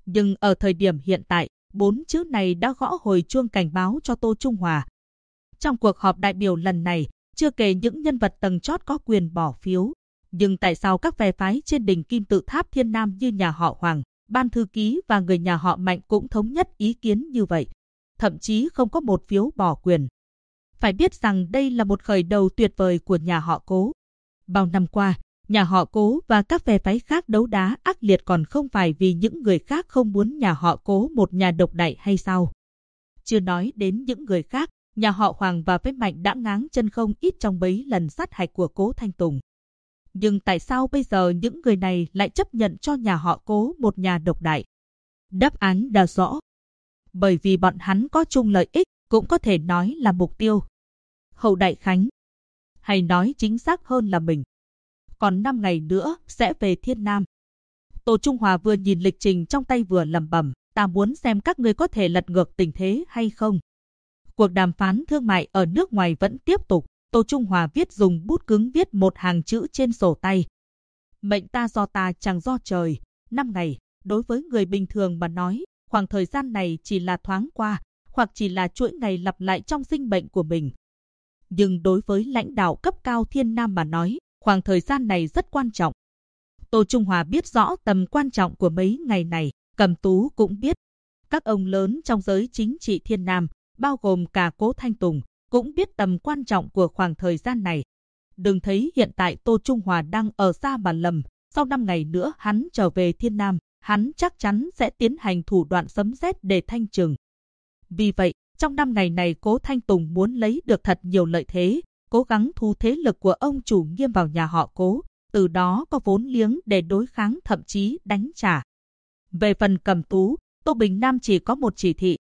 Nhưng ở thời điểm hiện tại, 4 chữ này đã gõ hồi chuông cảnh báo cho Tô Trung Hòa. Trong cuộc họp đại biểu lần này, chưa kể những nhân vật tầng chót có quyền bỏ phiếu, nhưng tại sao các phe phái trên đỉnh Kim Tự Tháp Thiên Nam như nhà họ Hoàng, ban thư ký và người nhà họ Mạnh cũng thống nhất ý kiến như vậy, thậm chí không có một phiếu bỏ quyền. Phải biết rằng đây là một khởi đầu tuyệt vời của nhà họ Cố. Bao năm qua, nhà họ Cố và các phe phái khác đấu đá ác liệt còn không phải vì những người khác không muốn nhà họ Cố một nhà độc đại hay sao? Chưa nói đến những người khác, nhà họ Hoàng và phái Mạnh đã ngáng chân không ít trong mấy lần sát hạch của Cố Thanh Tùng. Nhưng tại sao bây giờ những người này lại chấp nhận cho nhà họ Cố một nhà độc đại? Đáp án đã rõ. Bởi vì bọn hắn có chung lợi ích, cũng có thể nói là mục tiêu. Hậu Đại Khánh, hay nói chính xác hơn là mình, còn 5 ngày nữa sẽ về Thiên Nam. Tô Trung Hòa vừa nhìn lịch trình trong tay vừa lẩm bẩm, ta muốn xem các ngươi có thể lật ngược tình thế hay không. Cuộc đàm phán thương mại ở nước ngoài vẫn tiếp tục. Tô Trung Hòa dùng bút cứng viết một hàng chữ trên sổ tay. Mệnh ta do ta chẳng do trời. 5 ngày, đối với người bình thường mà nói, khoảng thời gian này chỉ là thoáng qua, hoặc chỉ là chuỗi ngày lặp lại trong sinh mệnh của mình. Nhưng đối với lãnh đạo cấp cao Thiên Nam mà nói, khoảng thời gian này rất quan trọng. Tô Trung Hòa biết rõ tầm quan trọng của mấy ngày này, Cẩm Tú cũng biết. Các ông lớn trong giới chính trị Thiên Nam, bao gồm cả Cố Thanh Tùng, cũng biết tầm quan trọng của khoảng thời gian này. Đừng thấy hiện tại Tô Trung Hòa đang ở xa mà lầm, sau 5 ngày nữa hắn trở về Thiên Nam, hắn chắc chắn sẽ tiến hành thủ đoạn sấm sét để thanh trừng. Vì vậy, trong 5 ngày này Cố Thanh Tùng muốn lấy được thật nhiều lợi thế, cố gắng thu thế lực của ông chủ Nghiêm vào nhà họ Cố, từ đó có vốn liếng để đối kháng thậm chí đánh trả. Về phần Cẩm Tú, Tô Bình Nam chỉ có một chỉ thị.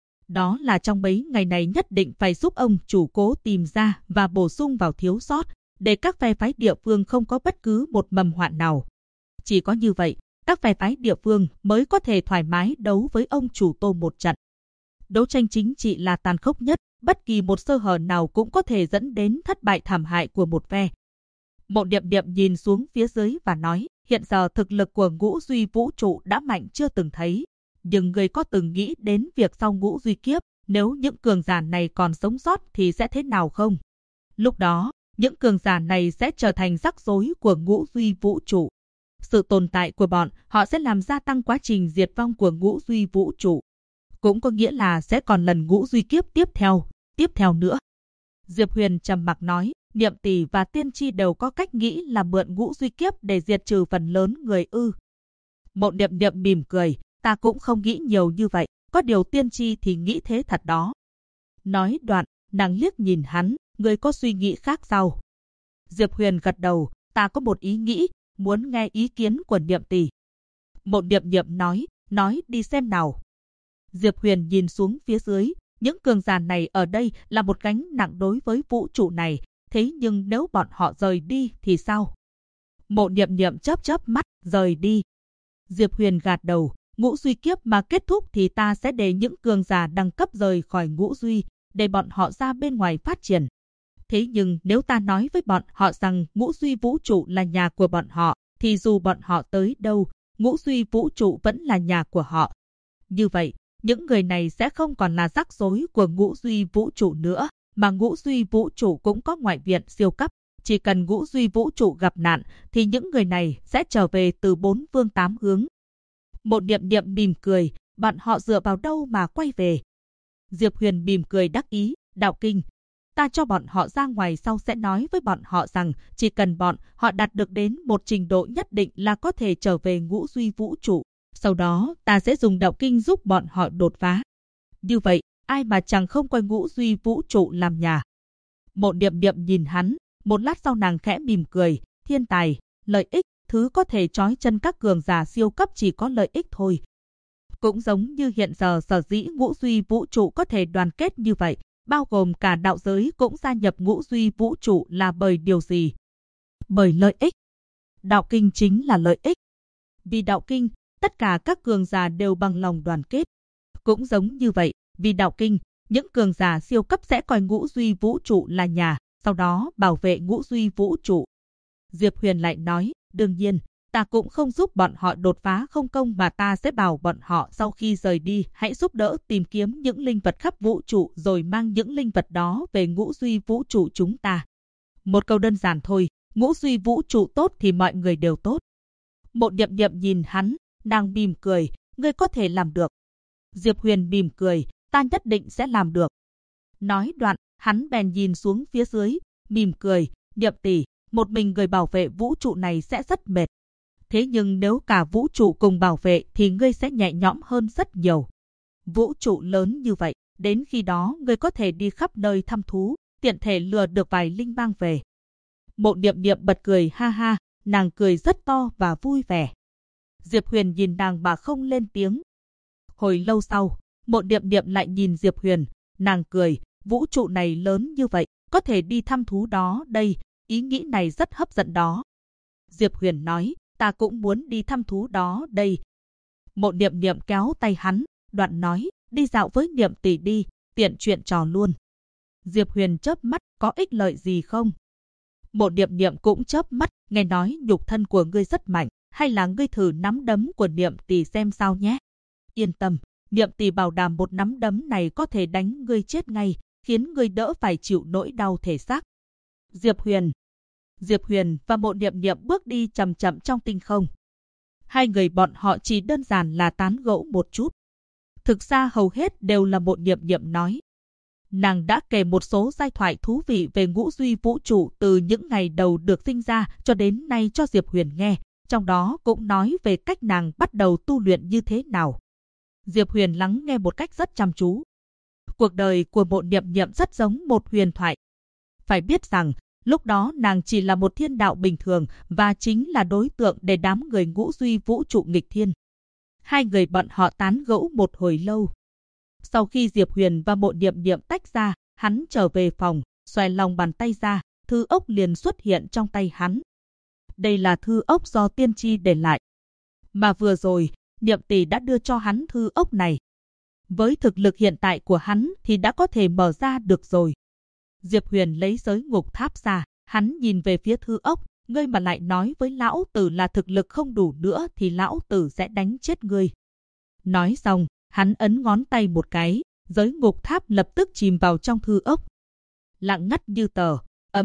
Đó là trong mấy ngày này nhất định phải giúp ông chủ Cố tìm ra và bổ sung vào thiếu sót, để các phe phái địa phương không có bất cứ một mầm hoạn nào. Chỉ có như vậy, các phe phái địa phương mới có thể thoải mái đấu với ông chủ Tô một trận. Đấu tranh chính trị là tàn khốc nhất, bất kỳ một sơ hở nào cũng có thể dẫn đến thất bại thảm hại của một phe. Mộ Điệm Điệm nhìn xuống phía dưới và nói, hiện giờ thực lực của Ngũ Duy Vũ Trụ đã mạnh chưa từng thấy. Nhưng người có từng nghĩ đến việc sau Ngũ Duy Kiếp, nếu những cường giả này còn sống sót thì sẽ thế nào không? Lúc đó, những cường giả này sẽ trở thành rắc rối của Ngũ Duy Vũ Trụ. Sự tồn tại của bọn họ sẽ làm gia tăng quá trình diệt vong của Ngũ Duy Vũ Trụ. Cũng có nghĩa là sẽ còn lần Ngũ Duy Kiếp tiếp theo nữa. Diệp Huyền trầm mặc nói, Niệm Tỷ và Tiên Tri đều có cách nghĩ là mượn Ngũ Duy Kiếp để diệt trừ phần lớn người ư. Mộ Điệm Điệm mỉm cười, ta cũng không nghĩ nhiều như vậy, có điều Tiên Tri thì nghĩ thế thật đó. Nói đoạn, nàng liếc nhìn hắn, người có suy nghĩ khác sao? Diệp Huyền gật đầu, ta có một ý nghĩ, muốn nghe ý kiến của Niệm Tỷ. Mộ Điệm Điệm nói đi xem nào. Diệp Huyền nhìn xuống phía dưới, những cường giả này ở đây là một gánh nặng đối với vũ trụ này, thế nhưng nếu bọn họ rời đi thì sao? Mộ Điệm Điệm chớp mắt, rời đi. Diệp Huyền gật đầu, Ngũ Duy Kiếp mà kết thúc thì ta sẽ để những cường giả đẳng cấp rời khỏi Ngũ Duy, để bọn họ ra bên ngoài phát triển. Thế nhưng nếu ta nói với bọn họ rằng Ngũ Duy Vũ Trụ là nhà của bọn họ, thì dù bọn họ tới đâu, Ngũ Duy Vũ Trụ vẫn là nhà của họ. Như vậy, những người này sẽ không còn là rắc rối của Ngũ Duy Vũ Trụ nữa, mà Ngũ Duy Vũ Trụ cũng có ngoại viện siêu cấp. Chỉ cần Ngũ Duy Vũ Trụ gặp nạn, thì những người này sẽ trở về từ 4 phương 8 hướng. Mộ Điệm Điệm mỉm cười, bọn họ dựa vào đâu mà quay về? Diệp Huyền mỉm cười đắc ý, Đạo Kinh. Ta cho bọn họ ra ngoài sau sẽ nói với bọn họ rằng chỉ cần bọn họ đạt được đến một trình độ nhất định là có thể trở về Ngũ Duy Vũ Trụ. Sau đó ta sẽ dùng Đạo Kinh giúp bọn họ đột phá. Như vậy, ai mà chẳng không coi Ngũ Duy Vũ Trụ làm nhà. Mộ Điệm Điệm nhìn hắn, một lát sau nàng khẽ mỉm cười, thiên tài, lợi ích, thứ có thể trói chân các cường giả siêu cấp chỉ có lợi ích thôi. Cũng giống như hiện giờ sở dĩ Ngũ Duy Vũ Trụ có thể đoàn kết như vậy, bao gồm cả đạo giới cũng gia nhập Ngũ Duy Vũ Trụ là bởi điều gì? Bởi lợi ích. Đạo Kinh chính là lợi ích. Vì Đạo Kinh, tất cả các cường giả đều bằng lòng đoàn kết. Cũng giống như vậy, vì Đạo Kinh, những cường giả siêu cấp sẽ coi Ngũ Duy Vũ Trụ là nhà, sau đó bảo vệ Ngũ Duy Vũ Trụ. Diệp Huyền lại nói, đương nhiên, Ta cũng không giúp bọn họ đột phá không công mà ta sẽ bảo bọn họ sau khi rời đi hãy giúp đỡ tìm kiếm những linh vật khắp vũ trụ rồi mang những linh vật đó về ngũ duy vũ trụ chúng ta. Một câu đơn giản thôi, ngũ duy vũ trụ tốt thì mọi người đều tốt. Mộ Điệm Điệm nhìn hắn, nàng mỉm cười, ngươi có thể làm được. Diệp Huyền mỉm cười, ta nhất định sẽ làm được. Nói đoạn, hắn bèn nhìn xuống phía dưới, mỉm cười, Điệm tỷ, một mình người bảo vệ vũ trụ này sẽ rất mệt. Thế nhưng nếu cả vũ trụ cùng bảo vệ thì ngươi sẽ nhẹ nhõm hơn rất nhiều. Vũ trụ lớn như vậy, đến khi đó ngươi có thể đi khắp nơi thăm thú, tiện thể lừa được vài linh bang về. Mộ Điệm Điệm bật cười ha ha, nàng cười rất to và vui vẻ. Diệp Huyền nhìn nàng mà không lên tiếng. Hồi lâu sau, Mộ Điệm Điệm lại nhìn Diệp Huyền, nàng cười, vũ trụ này lớn như vậy, có thể đi thăm thú đó đây, ý nghĩ này rất hấp dẫn đó. Diệp Huyền nói, ta cũng muốn đi thăm thú đó đây. Mộ Điệm Điệm kéo tay hắn, đoạn nói, đi dạo với Điệm tỷ đi, tiện chuyện trò luôn. Diệp Huyền chớp mắt, có ích lợi gì không? Mộ Điệm Điệm cũng chớp mắt, nghe nói nhục thân của ngươi rất mạnh, hay là ngươi thử nắm đấm của Điệm tỷ xem sao nhé. Yên tâm, Điệm tỷ bảo đảm một nắm đấm này có thể đánh ngươi chết ngay, khiến ngươi đỡ phải chịu nỗi đau thể xác. Diệp Huyền và Mộ Điệm Điệm bước đi chậm chậm trong tinh không. Hai người bọn họ chỉ đơn giản là tán gẫu một chút. Thực ra hầu hết đều là Mộ Điệm Điệm nói. Nàng đã kể một số giai thoại thú vị về ngũ duy vũ trụ từ những ngày đầu được sinh ra cho đến nay cho Diệp Huyền nghe, trong đó cũng nói về cách nàng bắt đầu tu luyện như thế nào. Diệp Huyền lắng nghe một cách rất chăm chú. Cuộc đời của Mộ Điệm Điệm rất giống một huyền thoại. Phải biết rằng, lúc đó nàng chỉ là một thiên đạo bình thường và chính là đối tượng để đám người ngũ duy vũ trụ nghịch thiên. Hai người bọn họ tán gẫu một hồi lâu. Sau khi Diệp Huyền và Mộ Điệm Điệm tách ra, hắn trở về phòng, xòe lòng bàn tay ra, thư ốc liền xuất hiện trong tay hắn. Đây là thư ốc do tiên tri để lại. Mà vừa rồi, Điệm tỷ đã đưa cho hắn thư ốc này. Với thực lực hiện tại của hắn thì đã có thể mở ra được rồi. Diệp Huyền lấy giới ngục tháp ra, hắn nhìn về phía thư ốc, ngươi mà lại nói với lão tử là thực lực không đủ nữa thì lão tử sẽ đánh chết ngươi. Nói xong, hắn ấn ngón tay một cái, giới ngục tháp lập tức chìm vào trong thư ốc. Lặng ngắt như tờ,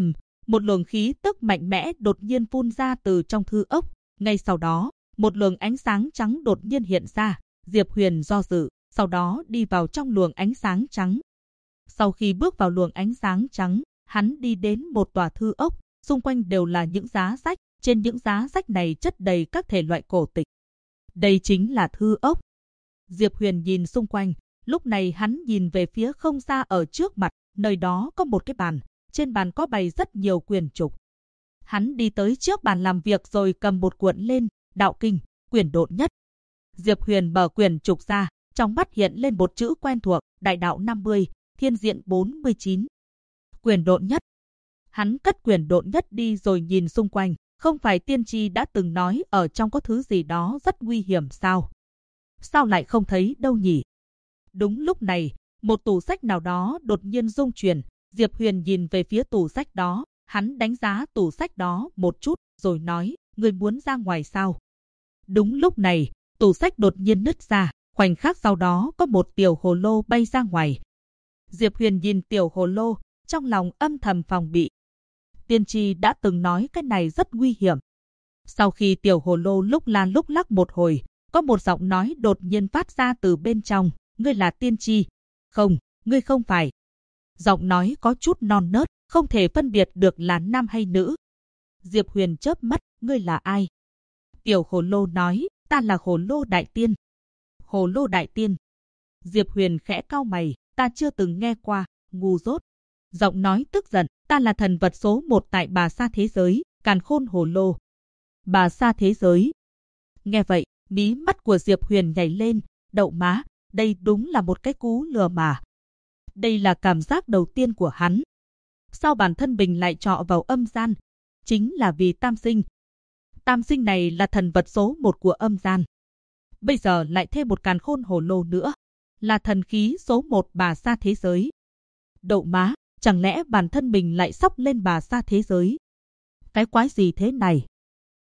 một luồng khí tức mạnh mẽ đột nhiên phun ra từ trong thư ốc. Ngay sau đó, một luồng ánh sáng trắng đột nhiên hiện ra. Diệp Huyền do dự, sau đó đi vào trong luồng ánh sáng trắng. Sau khi bước vào luồng ánh sáng trắng, hắn đi đến một tòa thư ốc, xung quanh đều là những giá sách, trên những giá sách này chất đầy các thể loại cổ tịch. Đây chính là thư ốc. Diệp Huyền nhìn xung quanh, lúc này hắn nhìn về phía không xa ở trước mặt, nơi đó có một cái bàn, trên bàn có bày rất nhiều quyển trục. Hắn đi tới trước bàn làm việc rồi cầm một cuộn lên, đạo kinh, quyển độn nhất. Diệp Huyền mở quyển trục ra, trong mắt hiện lên một chữ quen thuộc, đại đạo 50, thiên diện 49. Quyển độn nhất. Hắn cất quyển độn nhất đi rồi nhìn xung quanh, không phải tiên tri đã từng nói ở trong có thứ gì đó rất nguy hiểm sao? Sao lại không thấy đâu nhỉ? Đúng lúc này, một tủ sách nào đó đột nhiên rung chuyển, Diệp Huyền nhìn về phía tủ sách đó, hắn đánh giá tủ sách đó một chút, rồi nói, ngươi muốn ra ngoài sao? Đúng lúc này, tủ sách đột nhiên nứt ra, khoảnh khắc sau đó có một tiểu hồ lô bay ra ngoài. Diệp Huyền nhìn tiểu hồ lô, trong lòng âm thầm phòng bị. Tiên tri đã từng nói cái này rất nguy hiểm. Sau khi tiểu hồ lô lúc lan lúc lắc một hồi, có một giọng nói đột nhiên phát ra từ bên trong, ngươi là tiên tri? Không, ngươi không phải. Giọng nói có chút non nớt, không thể phân biệt được là nam hay nữ. Diệp Huyền chớp mắt, ngươi là ai? Tiểu hồ lô nói, ta là hồ lô đại tiên. Hồ lô đại tiên. Diệp Huyền khẽ cau mày, ta chưa từng nghe qua, ngu dốt. Giọng nói tức giận, ta là thần vật số 1 tại Bà Sa thế giới, Càn Khôn Hồ Lô. Bà Sa thế giới. Nghe vậy, mí mắt của Diệp Huyền nhảy lên, đậu má, đây đúng là một cái cú lừa mà. Đây là cảm giác đầu tiên của hắn. Sao bản thân mình lại trọ vào âm gian? Chính là vì Tam Sinh. Tam Sinh này là thần vật số 1 của âm gian. Bây giờ lại thêm một Càn Khôn Hồ Lô nữa, là thần khí số 1 Bà Sa thế giới. Đậu má, chẳng lẽ bản thân mình lại sắp lên Bà Sa thế giới? Cái quái gì thế này?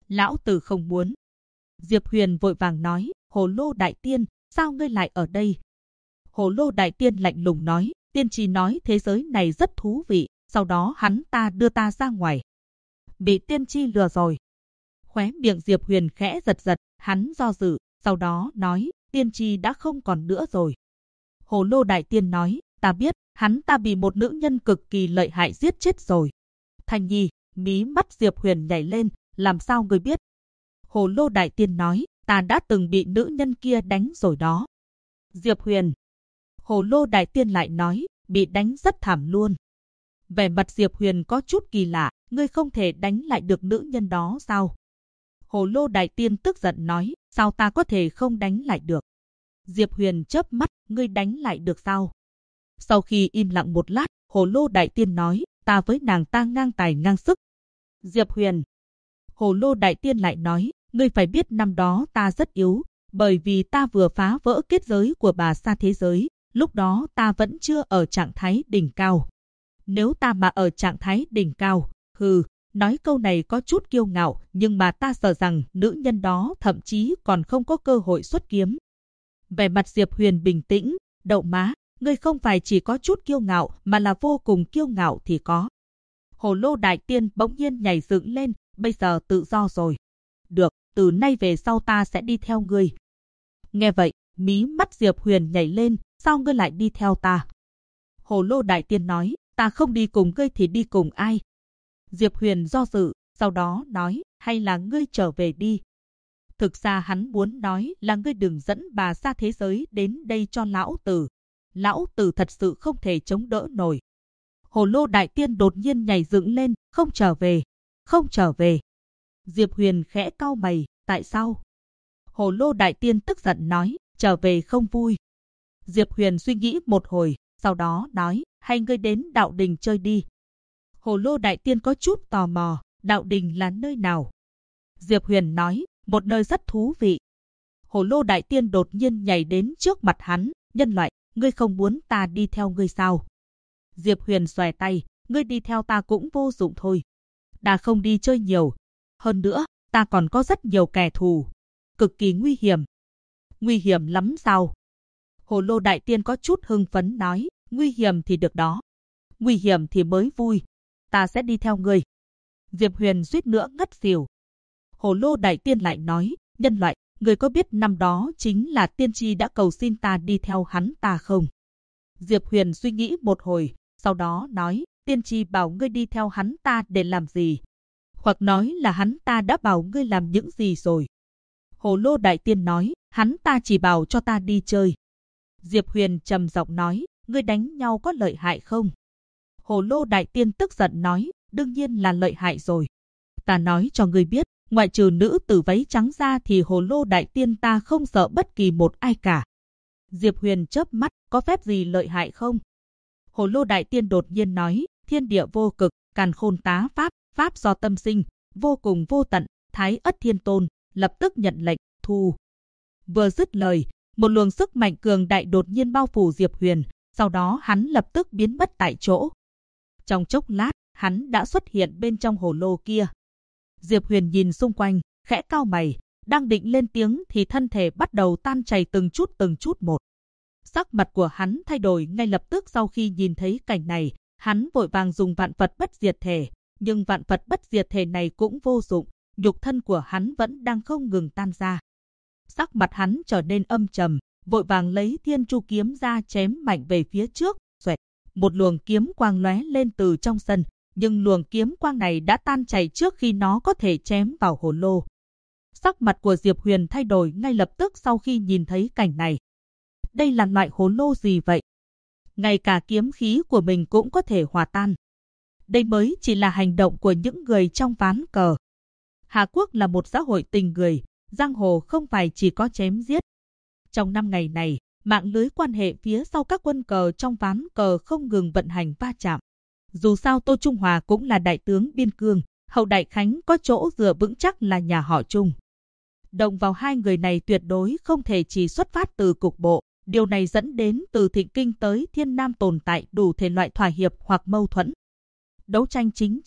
Lão tử không muốn. Diệp Huyền vội vàng nói, Hồ Lô Đại Tiên, sao ngươi lại ở đây? Hồ Lô Đại Tiên lạnh lùng nói, tiên tri nói thế giới này rất thú vị, sau đó hắn ta đưa ta ra ngoài. Bị tiên tri lừa rồi. Khóe miệng Diệp Huyền khẽ giật giật, hắn do dự, sau đó nói, tiên tri đã không còn nữa rồi. Hồ Lô Đại Tiên nói, ta biết, hắn ta bị một nữ nhân cực kỳ lợi hại giết chết rồi. Thanh Nhi, mí mắt Diệp Huyền nhảy lên, làm sao ngươi biết? Hồ Lô Đại Tiên nói, ta đã từng bị nữ nhân kia đánh rồi đó. Diệp Huyền. Hồ Lô Đại Tiên lại nói, bị đánh rất thảm luôn. Vẻ mặt Diệp Huyền có chút kỳ lạ, ngươi không thể đánh lại được nữ nhân đó sao? Hồ Lô Đại Tiên tức giận nói, sao ta có thể không đánh lại được? Diệp Huyền chớp mắt, ngươi đánh lại được sao? Sau khi im lặng một lát, Hồ Lô Đại Tiên nói, ta với nàng ta ngang tài ngang sức. Diệp Huyền. Hồ Lô Đại Tiên lại nói, ngươi phải biết năm đó ta rất yếu, bởi vì ta vừa phá vỡ kết giới của bà sa thế giới, lúc đó ta vẫn chưa ở trạng thái đỉnh cao. Nếu ta mà ở trạng thái đỉnh cao, nói câu này có chút kiêu ngạo, nhưng mà ta sợ rằng nữ nhân đó thậm chí còn không có cơ hội xuất kiếm. Vẻ mặt Diệp Huyền bình tĩnh, đậu má, ngươi không phải chỉ có chút kiêu ngạo mà là vô cùng kiêu ngạo thì có. Hồ Lô Đại Tiên bỗng nhiên nhảy dựng lên, bây giờ tự do rồi. Được, từ nay về sau ta sẽ đi theo ngươi. Nghe vậy, mí mắt Diệp Huyền nhảy lên, sao ngươi lại đi theo ta? Hồ Lô Đại Tiên nói, ta không đi cùng ngươi thì đi cùng ai? Diệp Huyền do dự, sau đó nói, hay là ngươi trở về đi. Thực ra hắn muốn nói là ngươi đừng dẫn bà sa thế giới đến đây cho lão tử. Lão tử thật sự không thể chống đỡ nổi. Hồ Lô Đại Tiên đột nhiên nhảy dựng lên, không trở về, không trở về. Diệp Huyền khẽ cau mày, tại sao? Hồ Lô Đại Tiên tức giận nói, trở về không vui. Diệp Huyền suy nghĩ một hồi, sau đó nói, hay ngươi đến đạo đình chơi đi. Hồ Lô Đại Tiên có chút tò mò, đạo đình là nơi nào? Diệp Huyền nói, một nơi rất thú vị. Hồ Lô Đại Tiên đột nhiên nhảy đến trước mặt hắn, nhân loại, ngươi không muốn ta đi theo ngươi sao? Diệp Huyền xòe tay, ngươi đi theo ta cũng vô dụng thôi. Ta không đi chơi nhiều. Hơn nữa, ta còn có rất nhiều kẻ thù. Cực kỳ nguy hiểm. Nguy hiểm lắm sao? Hồ Lô Đại Tiên có chút hưng phấn nói, nguy hiểm thì được đó. Nguy hiểm thì mới vui. Ta sẽ đi theo ngươi. Diệp Huyền suýt nữa ngất xỉu. Hồ Lô Đại Tiên lại nói, nhân loại, ngươi có biết năm đó chính là tiên tri đã cầu xin ta đi theo hắn ta không? Diệp Huyền suy nghĩ một hồi, sau đó nói, tiên tri bảo ngươi đi theo hắn ta để làm gì? Hoặc nói là hắn ta đã bảo ngươi làm những gì rồi? Hồ Lô Đại Tiên nói, hắn ta chỉ bảo cho ta đi chơi. Diệp Huyền trầm giọng nói, ngươi đánh nhau có lợi hại không? Hồ Lô Đại Tiên tức giận nói, đương nhiên là lợi hại rồi. Ta nói cho ngươi biết, ngoại trừ nữ tử váy trắng ra thì Hồ Lô Đại Tiên ta không sợ bất kỳ một ai cả. Diệp Huyền chớp mắt, có phép gì lợi hại không? Hồ Lô Đại Tiên đột nhiên nói, thiên địa vô cực, càn khôn tá pháp, pháp do tâm sinh, vô cùng vô tận, Thái Ất Thiên Tôn, lập tức nhận lệnh, thu. Vừa dứt lời, một luồng sức mạnh cường đại đột nhiên bao phủ Diệp Huyền, sau đó hắn lập tức biến mất tại chỗ. Trong chốc lát, hắn đã xuất hiện bên trong hồ lô kia. Diệp Huyền nhìn xung quanh, khẽ cau mày, đang định lên tiếng thì thân thể bắt đầu tan chảy từng chút một. Sắc mặt của hắn thay đổi ngay lập tức sau khi nhìn thấy cảnh này, hắn vội vàng dùng vạn Phật bất diệt thể, nhưng vạn Phật bất diệt thể này cũng vô dụng, nhục thân của hắn vẫn đang không ngừng tan ra. Sắc mặt hắn trở nên âm trầm, vội vàng lấy Thiên Chu kiếm ra chém mạnh về phía trước, xoẹt, một luồng kiếm quang lóe lên từ trong sân, nhưng luồng kiếm quang này đã tan chảy trước khi nó có thể chém vào hồ lô. Sắc mặt của Diệp Huyền thay đổi ngay lập tức sau khi nhìn thấy cảnh này. Đây là loại hồ lô gì vậy? Ngay cả kiếm khí của mình cũng có thể hòa tan. Đây mới chỉ là hành động của những người trong ván cờ. Hà Quốc là một xã hội tình người, giang hồ không phải chỉ có chém giết. Trong 5 ngày này, mạng lưới quan hệ phía sau các quân cờ trong ván cờ không ngừng vận hành va chạm. Dù sao Tô Trung Hòa cũng là đại tướng biên cương, Hậu Đại Khánh có chỗ dựa vững chắc là nhà họ Trung. Động vào hai người này tuyệt đối không thể chỉ xuất phát từ cục bộ. Điều này dẫn đến từ Thịnh Kinh tới Thiên Nam tồn tại đủ thể loại thỏa hiệp hoặc mâu thuẫn. Đấu tranh chính trị,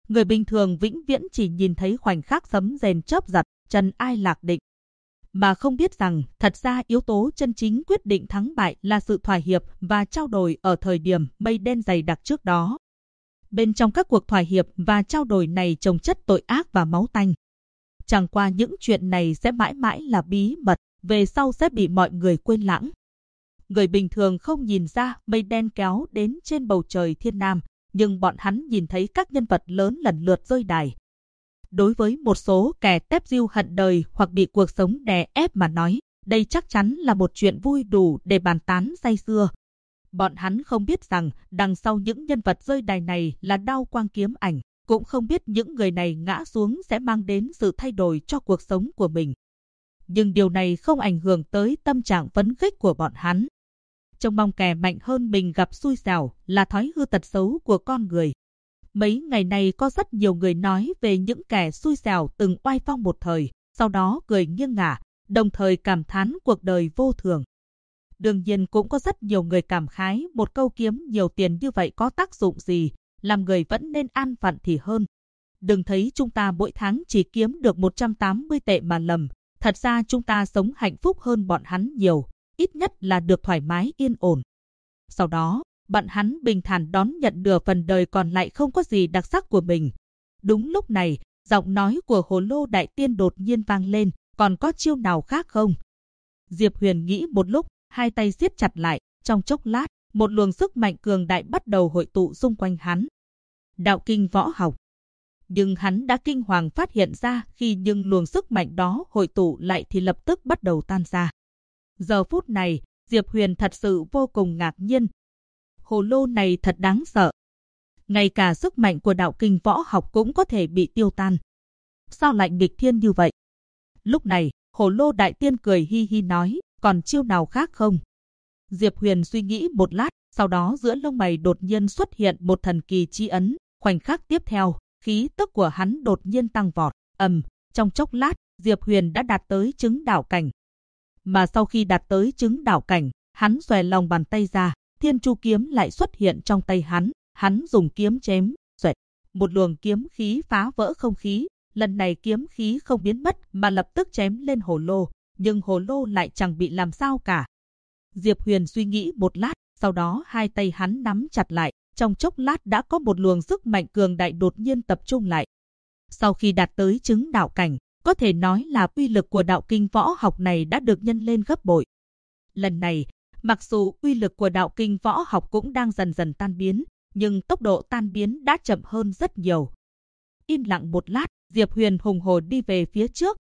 Người bình thường vĩnh viễn chỉ nhìn thấy khoảnh khắc sấm rền chớp giật, trần ai lạc định, mà không biết rằng thật ra yếu tố chân chính quyết định thắng bại là sự thỏa hiệp và trao đổi ở thời điểm mây đen dày đặc trước đó. Bên trong các cuộc thỏa hiệp và trao đổi này chồng chất tội ác và máu tanh. Chẳng qua những chuyện này sẽ mãi mãi là bí mật, về sau sẽ bị mọi người quên lãng. Người bình thường không nhìn ra mây đen kéo đến trên bầu trời thiên nam, nhưng bọn hắn nhìn thấy các nhân vật lớn lần lượt rơi đài. Đối với một số kẻ tép diêu hận đời hoặc bị cuộc sống đè ép mà nói, đây chắc chắn là một chuyện vui đủ để bàn tán say sưa. Bọn hắn không biết rằng đằng sau những nhân vật rơi đài này là đao quang kiếm ảnh, cũng không biết những người này ngã xuống sẽ mang đến sự thay đổi cho cuộc sống của mình. Nhưng điều này không ảnh hưởng tới tâm trạng phấn khích của bọn hắn. Trông mong kẻ mạnh hơn mình gặp xui xẻo là thói hư tật xấu của con người. Mấy ngày này có rất nhiều người nói về những kẻ xui xẻo từng oai phong một thời, sau đó cười nghiêng ngả, đồng thời cảm thán cuộc đời vô thường. Đương nhiên cũng có rất nhiều người cảm khái một câu kiếm nhiều tiền như vậy có tác dụng gì, làm người vẫn nên an phận thì hơn. Đừng thấy chúng ta mỗi tháng chỉ kiếm được 180 tệ mà lầm, thật ra chúng ta sống hạnh phúc hơn bọn hắn nhiều, ít nhất là được thoải mái yên ổn. Sau đó, bọn hắn bình thản đón nhận nửa phần đời còn lại không có gì đặc sắc của mình. Đúng lúc này, giọng nói của Hồ Lô Đại Tiên đột nhiên vang lên, còn có chiêu nào khác không? Diệp Huyền nghĩ một lúc, hai tay siết chặt lại, trong chốc lát, một luồng sức mạnh cường đại bắt đầu hội tụ xung quanh hắn. Đạo kinh võ học. Nhưng hắn đã kinh hoàng phát hiện ra khi nhưng luồng sức mạnh đó hội tụ lại thì lập tức bắt đầu tan ra. Giờ phút này, Diệp Huyền thật sự vô cùng ngạc nhiên. Hồ lô này thật đáng sợ. Ngay cả sức mạnh của đạo kinh võ học cũng có thể bị tiêu tan. Sao lại nghịch thiên như vậy? Lúc này, Hồ Lô Đại Tiên cười hi hi nói, còn chiêu nào khác không? Diệp Huyền suy nghĩ một lát, sau đó giữa lông mày đột nhiên xuất hiện một thần kỳ chi ấn. Khoảnh khắc tiếp theo, khí tức của hắn đột nhiên tăng vọt. Trong chốc lát, Diệp Huyền đã đạt tới chứng đạo cảnh. Mà sau khi đạt tới chứng đạo cảnh, hắn xòe lòng bàn tay ra, Thiên Chu kiếm lại xuất hiện trong tay hắn. Hắn dùng kiếm chém, xoẹt, một luồng kiếm khí phá vỡ không khí. Lần này kiếm khí không biến mất mà lập tức chém lên hồ lô, nhưng hồ lô lại chẳng bị làm sao cả. Diệp Huyền suy nghĩ một lát, sau đó hai tay hắn nắm chặt lại, trong chốc lát đã có một luồng sức mạnh cường đại đột nhiên tập trung lại. Sau khi đạt tới chứng đạo cảnh, có thể nói là uy lực của đạo kinh võ học này đã được nhân lên gấp bội. Lần này, mặc dù uy lực của đạo kinh võ học cũng đang dần dần tan biến, nhưng tốc độ tan biến đã chậm hơn rất nhiều. Im lặng một lát, Diệp Huyền hùng hồn đi về phía trước,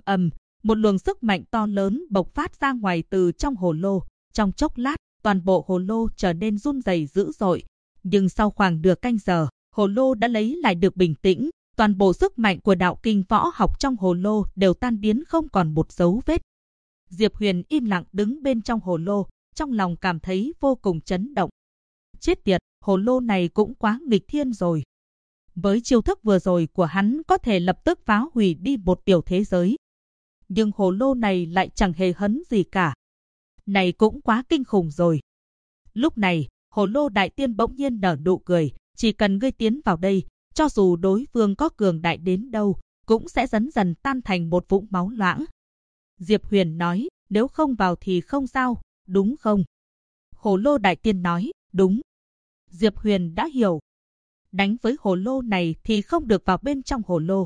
một luồng sức mạnh to lớn bộc phát ra ngoài từ trong hồ lô. Trong chốc lát, toàn bộ hồ lô trở nên run rẩy dữ dội. Nhưng sau khoảng nửa canh giờ, hồ lô đã lấy lại được bình tĩnh. Toàn bộ sức mạnh của đạo kinh võ học trong hồ lô đều tan biến không còn một dấu vết. Diệp Huyền im lặng đứng bên trong hồ lô, trong lòng cảm thấy vô cùng chấn động. Chết tiệt, hồ lô này cũng quá nghịch thiên rồi. Với chiêu thức vừa rồi của hắn có thể lập tức phá hủy đi một tiểu thế giới. Nhưng hồ lô này lại chẳng hề hấn gì cả. Này cũng quá kinh khủng rồi. Lúc này, Hồ Lô Đại Tiên bỗng nhiên nở nụ cười. Chỉ cần ngươi tiến vào đây, cho dù đối phương có cường đại đến đâu, cũng sẽ dần dần tan thành một vũng máu loãng. Diệp Huyền nói, nếu không vào thì không sao, đúng không? Hồ Lô Đại Tiên nói, đúng. Diệp Huyền đã hiểu. Đánh với hồ lô này thì không được vào bên trong hồ lô.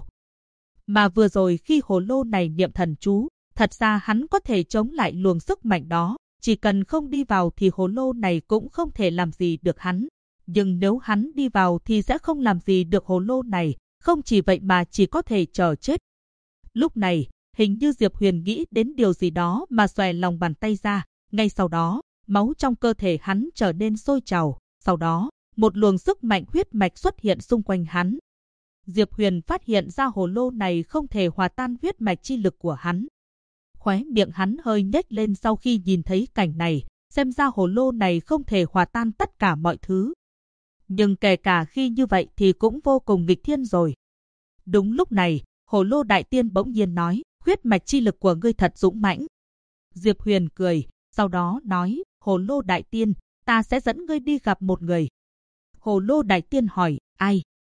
Mà vừa rồi khi hồ lô này niệm thần chú, thật ra hắn có thể chống lại luồng sức mạnh đó. Chỉ cần không đi vào thì hồ lô này cũng không thể làm gì được hắn. Nhưng nếu hắn đi vào thì sẽ không làm gì được hồ lô này. Không chỉ vậy mà chỉ có thể chờ chết. Lúc này, hình như Diệp Huyền nghĩ đến điều gì đó mà xòe lòng bàn tay ra. Ngay sau đó, máu trong cơ thể hắn trở nên sôi trào. Sau đó, một luồng sức mạnh huyết mạch xuất hiện xung quanh hắn. Diệp Huyền phát hiện ra hồ lô này không thể hòa tan huyết mạch chi lực của hắn. Khóe miệng hắn hơi nhếch lên sau khi nhìn thấy cảnh này, xem ra hồ lô này không thể hòa tan tất cả mọi thứ. Nhưng kể cả khi như vậy thì cũng vô cùng nghịch thiên rồi. Đúng lúc này, Hồ Lô Đại Tiên bỗng nhiên nói, huyết mạch chi lực của ngươi thật dũng mãnh. Diệp Huyền cười, sau đó nói, Hồ Lô Đại Tiên, ta sẽ dẫn ngươi đi gặp một người. Hồ Lô Đại Tiên hỏi, ai?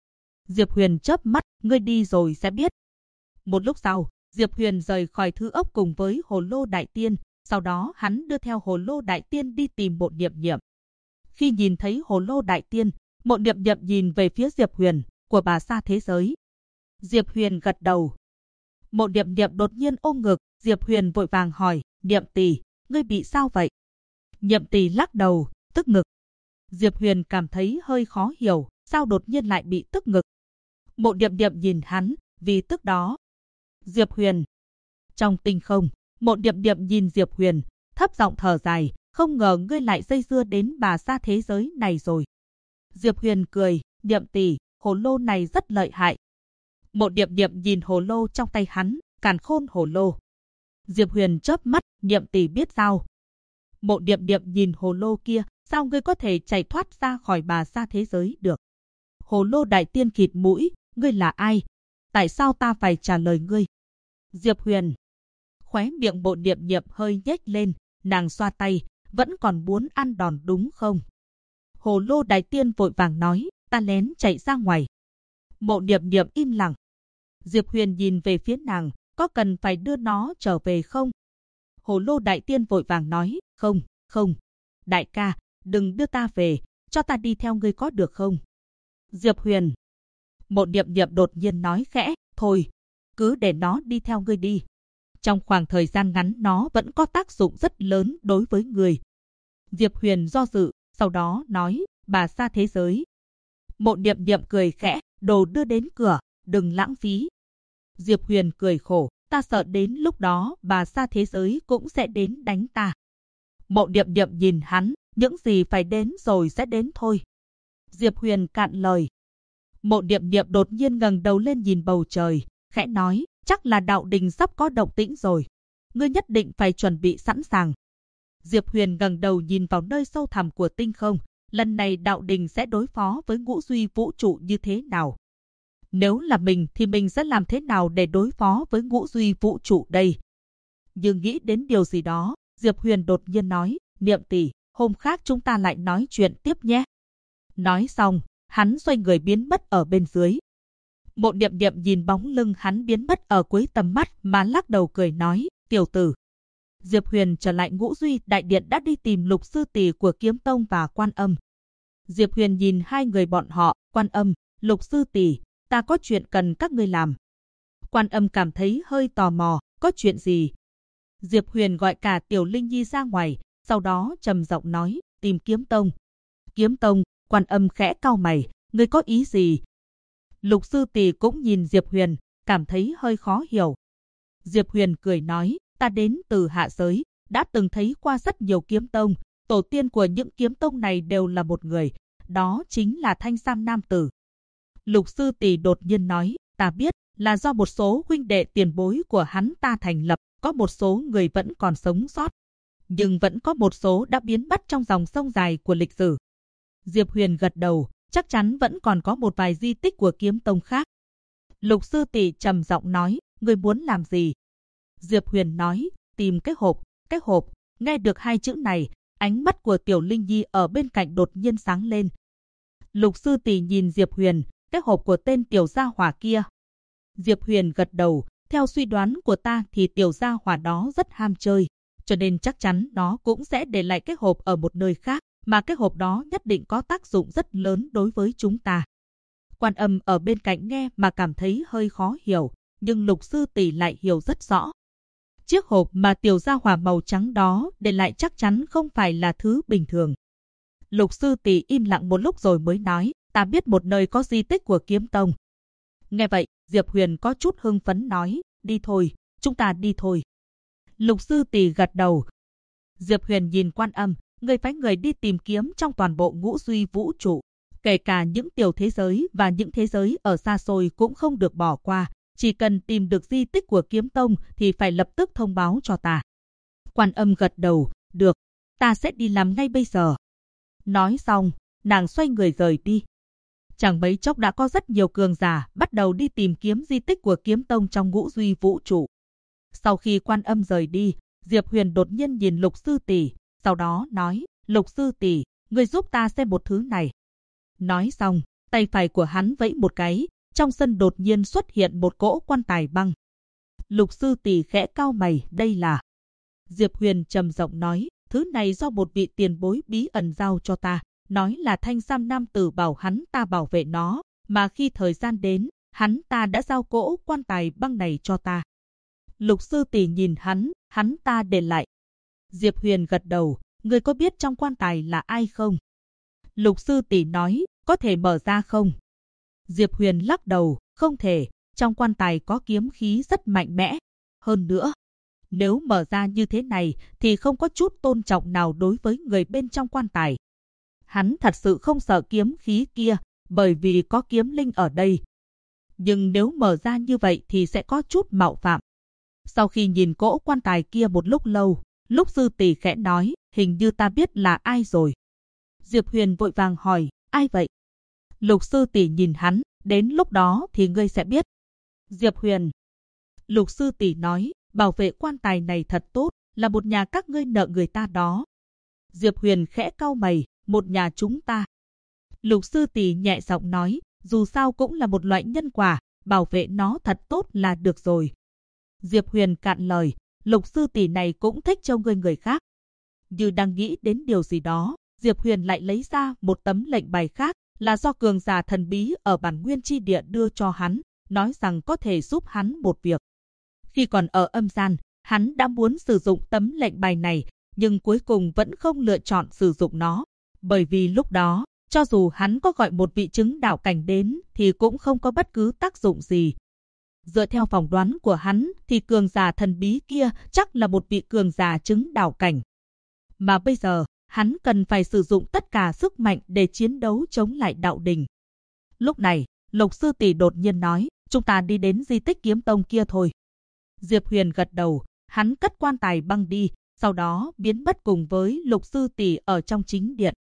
Diệp Huyền chớp mắt, ngươi đi rồi sẽ biết. Một lúc sau, Diệp Huyền rời khỏi Thư Ốc cùng với Hồ Lô Đại Tiên, sau đó hắn đưa theo Hồ Lô Đại Tiên đi tìm Mộ Niệm Niệm. Khi nhìn thấy Hồ Lô Đại Tiên, Mộ Niệm Niệm nhìn về phía Diệp Huyền, của bà xa thế giới. Diệp Huyền gật đầu. Mộ Niệm Niệm đột nhiên ôm ngực, Diệp Huyền vội vàng hỏi, Niệm tỷ, ngươi bị sao vậy? Niệm tỷ lắc đầu, tức ngực. Diệp Huyền cảm thấy hơi khó hiểu, sao đột nhiên lại bị tức ngực. Mộ Niệm Niệm nhìn hắn, vì tức đó. Diệp Huyền. Trong tinh không, Mộ Niệm Niệm nhìn Diệp Huyền, thấp giọng thở dài, không ngờ ngươi lại dây dưa đến bà xa thế giới này rồi. Diệp Huyền cười, Niệm tỷ, hồ lô này rất lợi hại. Mộ Niệm Niệm nhìn hồ lô trong tay hắn, càn khôn hồ lô. Diệp Huyền chớp mắt, Niệm tỷ biết sao? Mộ Niệm Niệm nhìn hồ lô kia, sao ngươi có thể chạy thoát ra khỏi bà xa thế giới được? Hồ Lô Đại Tiên khịt mũi, ngươi là ai? Tại sao ta phải trả lời ngươi? Diệp Huyền. Khóe miệng Mộ Niệm Niệm hơi nhếch lên, nàng xoa tay, vẫn còn muốn ăn đòn đúng không? Hồ Lô Đại Tiên vội vàng nói, ta lén chạy ra ngoài. Mộ Niệm Niệm im lặng. Diệp Huyền nhìn về phía nàng, có cần phải đưa nó trở về không? Hồ Lô Đại Tiên vội vàng nói, không, không. Đại ca, đừng đưa ta về, cho ta đi theo ngươi có được không? Diệp Huyền. Mộ Niệm Niệm đột nhiên nói khẽ, thôi, cứ để nó đi theo ngươi đi. Trong khoảng thời gian ngắn nó vẫn có tác dụng rất lớn đối với người. Diệp Huyền do dự, sau đó nói, bà xa thế giới. Mộ Niệm Niệm cười khẽ, đồ đưa đến cửa, đừng lãng phí. Diệp Huyền cười khổ, ta sợ đến lúc đó bà xa thế giới cũng sẽ đến đánh ta. Mộ Niệm Niệm nhìn hắn, những gì phải đến rồi sẽ đến thôi. Diệp Huyền cạn lời. Mộ Niệm Niệm đột nhiên ngẩng đầu lên nhìn bầu trời, khẽ nói, chắc là đạo đình sắp có động tĩnh rồi. Ngươi nhất định phải chuẩn bị sẵn sàng. Diệp Huyền ngẩng đầu nhìn vào nơi sâu thẳm của tinh không, lần này đạo đình sẽ đối phó với ngũ duy vũ trụ như thế nào? Nếu là mình thì mình sẽ làm thế nào để đối phó với ngũ duy vũ trụ đây? Nhưng nghĩ đến điều gì đó, Diệp Huyền đột nhiên nói, Niệm tỷ, hôm khác chúng ta lại nói chuyện tiếp nhé. Nói xong, hắn xoay người biến mất ở bên dưới. Mộ Niệm Niệm nhìn bóng lưng hắn biến mất ở cuối tầm mắt mà lắc đầu cười nói, tiểu tử. Diệp Huyền trở lại Ngũ Duy Đại Điện đã đi tìm Lục sư tỷ của Kiếm Tông và Quan Âm. Diệp Huyền nhìn hai người bọn họ, Quan Âm, Lục sư tỷ, ta có chuyện cần các ngươi làm. Quan Âm cảm thấy hơi tò mò, có chuyện gì? Diệp Huyền gọi cả Tiểu Linh Nhi ra ngoài, sau đó trầm giọng nói, tìm Kiếm Tông. Kiếm Tông, Quan Âm khẽ cau mày, ngươi có ý gì? Lục sư tỷ cũng nhìn Diệp Huyền, cảm thấy hơi khó hiểu. Diệp Huyền cười nói, ta đến từ hạ giới, đã từng thấy qua rất nhiều kiếm tông, tổ tiên của những kiếm tông này đều là một người, đó chính là Thanh Sam Nam Tử. Lục sư tỷ đột nhiên nói, ta biết, là do một số huynh đệ tiền bối của hắn ta thành lập, có một số người vẫn còn sống sót, nhưng vẫn có một số đã biến mất trong dòng sông dài của lịch sử. Diệp Huyền gật đầu, chắc chắn vẫn còn có một vài di tích của kiếm tông khác. Lục sư tỷ trầm giọng nói, ngươi muốn làm gì? Diệp Huyền nói, tìm cái hộp, cái hộp. Nghe được hai chữ này, ánh mắt của Tiểu Linh Nhi ở bên cạnh đột nhiên sáng lên. Lục sư tỷ nhìn Diệp Huyền, cái hộp của tên tiểu gia hỏa kia. Diệp Huyền gật đầu, theo suy đoán của ta thì tiểu gia hỏa đó rất ham chơi, cho nên chắc chắn nó cũng sẽ để lại cái hộp ở một nơi khác, mà cái hộp đó nhất định có tác dụng rất lớn đối với chúng ta. Quan Âm ở bên cạnh nghe mà cảm thấy hơi khó hiểu, nhưng Lục sư tỷ lại hiểu rất rõ. Chiếc hộp mà tiểu gia hỏa màu trắng đó để lại chắc chắn không phải là thứ bình thường. Lục sư tỷ im lặng một lúc rồi mới nói, ta biết một nơi có di tích của kiếm tông. Nghe vậy, Diệp Huyền có chút hưng phấn nói, đi thôi, chúng ta đi thôi. Lục sư tỷ gật đầu. Diệp Huyền nhìn Quan Âm, người phái người đi tìm kiếm trong toàn bộ ngũ duy vũ trụ, kể cả những tiểu thế giới và những thế giới ở xa xôi cũng không được bỏ qua. Chỉ cần tìm được di tích của kiếm tông thì phải lập tức thông báo cho ta. Quan Âm gật đầu, được, ta sẽ đi làm ngay bây giờ. Nói xong, nàng xoay người rời đi. Chẳng mấy chốc đã có rất nhiều cường giả bắt đầu đi tìm kiếm di tích của kiếm tông trong ngũ duy vũ trụ. Sau khi Quan Âm rời đi, Diệp Huyền đột nhiên nhìn Lục sư tỷ, sau đó nói, Lục sư tỷ, ngươi giúp ta xem một thứ này. Nói xong, tay phải của hắn vẫy một cái, trong sân đột nhiên xuất hiện một cỗ quan tài băng. Lục sư tỷ khẽ cau mày, đây là... Diệp Huyền trầm giọng nói, thứ này do một vị tiền bối bí ẩn giao cho ta, nói là Thanh Sam nam tử bảo hắn ta bảo vệ nó, mà khi thời gian đến, hắn ta đã giao cỗ quan tài băng này cho ta. Lục sư tỷ nhìn hắn ta để lại. Diệp Huyền gật đầu, ngươi có biết trong quan tài là ai không? Lục sư tỷ nói, có thể mở ra không? Diệp Huyền lắc đầu, không thể, trong quan tài có kiếm khí rất mạnh mẽ. Hơn nữa, nếu mở ra như thế này thì không có chút tôn trọng nào đối với người bên trong quan tài. Hắn thật sự không sợ kiếm khí kia, bởi vì có kiếm linh ở đây. Nhưng nếu mở ra như vậy thì sẽ có chút mạo phạm. Sau khi nhìn cỗ quan tài kia một lúc lâu, Lục sư tỷ khẽ nói, hình như ta biết là ai rồi. Diệp Huyền vội vàng hỏi, ai vậy? Lục sư tỷ nhìn hắn, đến lúc đó thì ngươi sẽ biết. Diệp Huyền. Lục sư tỷ nói, bảo vệ quan tài này thật tốt, là một nhà các ngươi nợ người ta đó. Diệp Huyền khẽ cau mày, một nhà chúng ta. Lục sư tỷ nhẹ giọng nói, dù sao cũng là một loại nhân quả, bảo vệ nó thật tốt là được rồi. Diệp Huyền cạn lời, Lục sư tỷ này cũng thích trông người khác. Như đang nghĩ đến điều gì đó, Diệp Huyền lại lấy ra một tấm lệnh bài khác, là do cường giả thần bí ở bản nguyên chi địa đưa cho hắn, nói rằng có thể giúp hắn một việc. Khi còn ở âm gian, hắn đã muốn sử dụng tấm lệnh bài này, nhưng cuối cùng vẫn không lựa chọn sử dụng nó, bởi vì lúc đó, cho dù hắn có gọi một vị chứng đạo cảnh đến thì cũng không có bất cứ tác dụng gì. Dựa theo phỏng đoán của hắn thì cường giả thần bí kia chắc là một vị cường giả chứng đạo cảnh. Mà bây giờ, hắn cần phải sử dụng tất cả sức mạnh để chiến đấu chống lại đạo đình. Lúc này, Lục sư tỷ đột nhiên nói, chúng ta đi đến di tích kiếm tông kia thôi. Diệp Huyền gật đầu, hắn cất quan tài băng đi, sau đó biến mất cùng với Lục sư tỷ ở trong chính điện.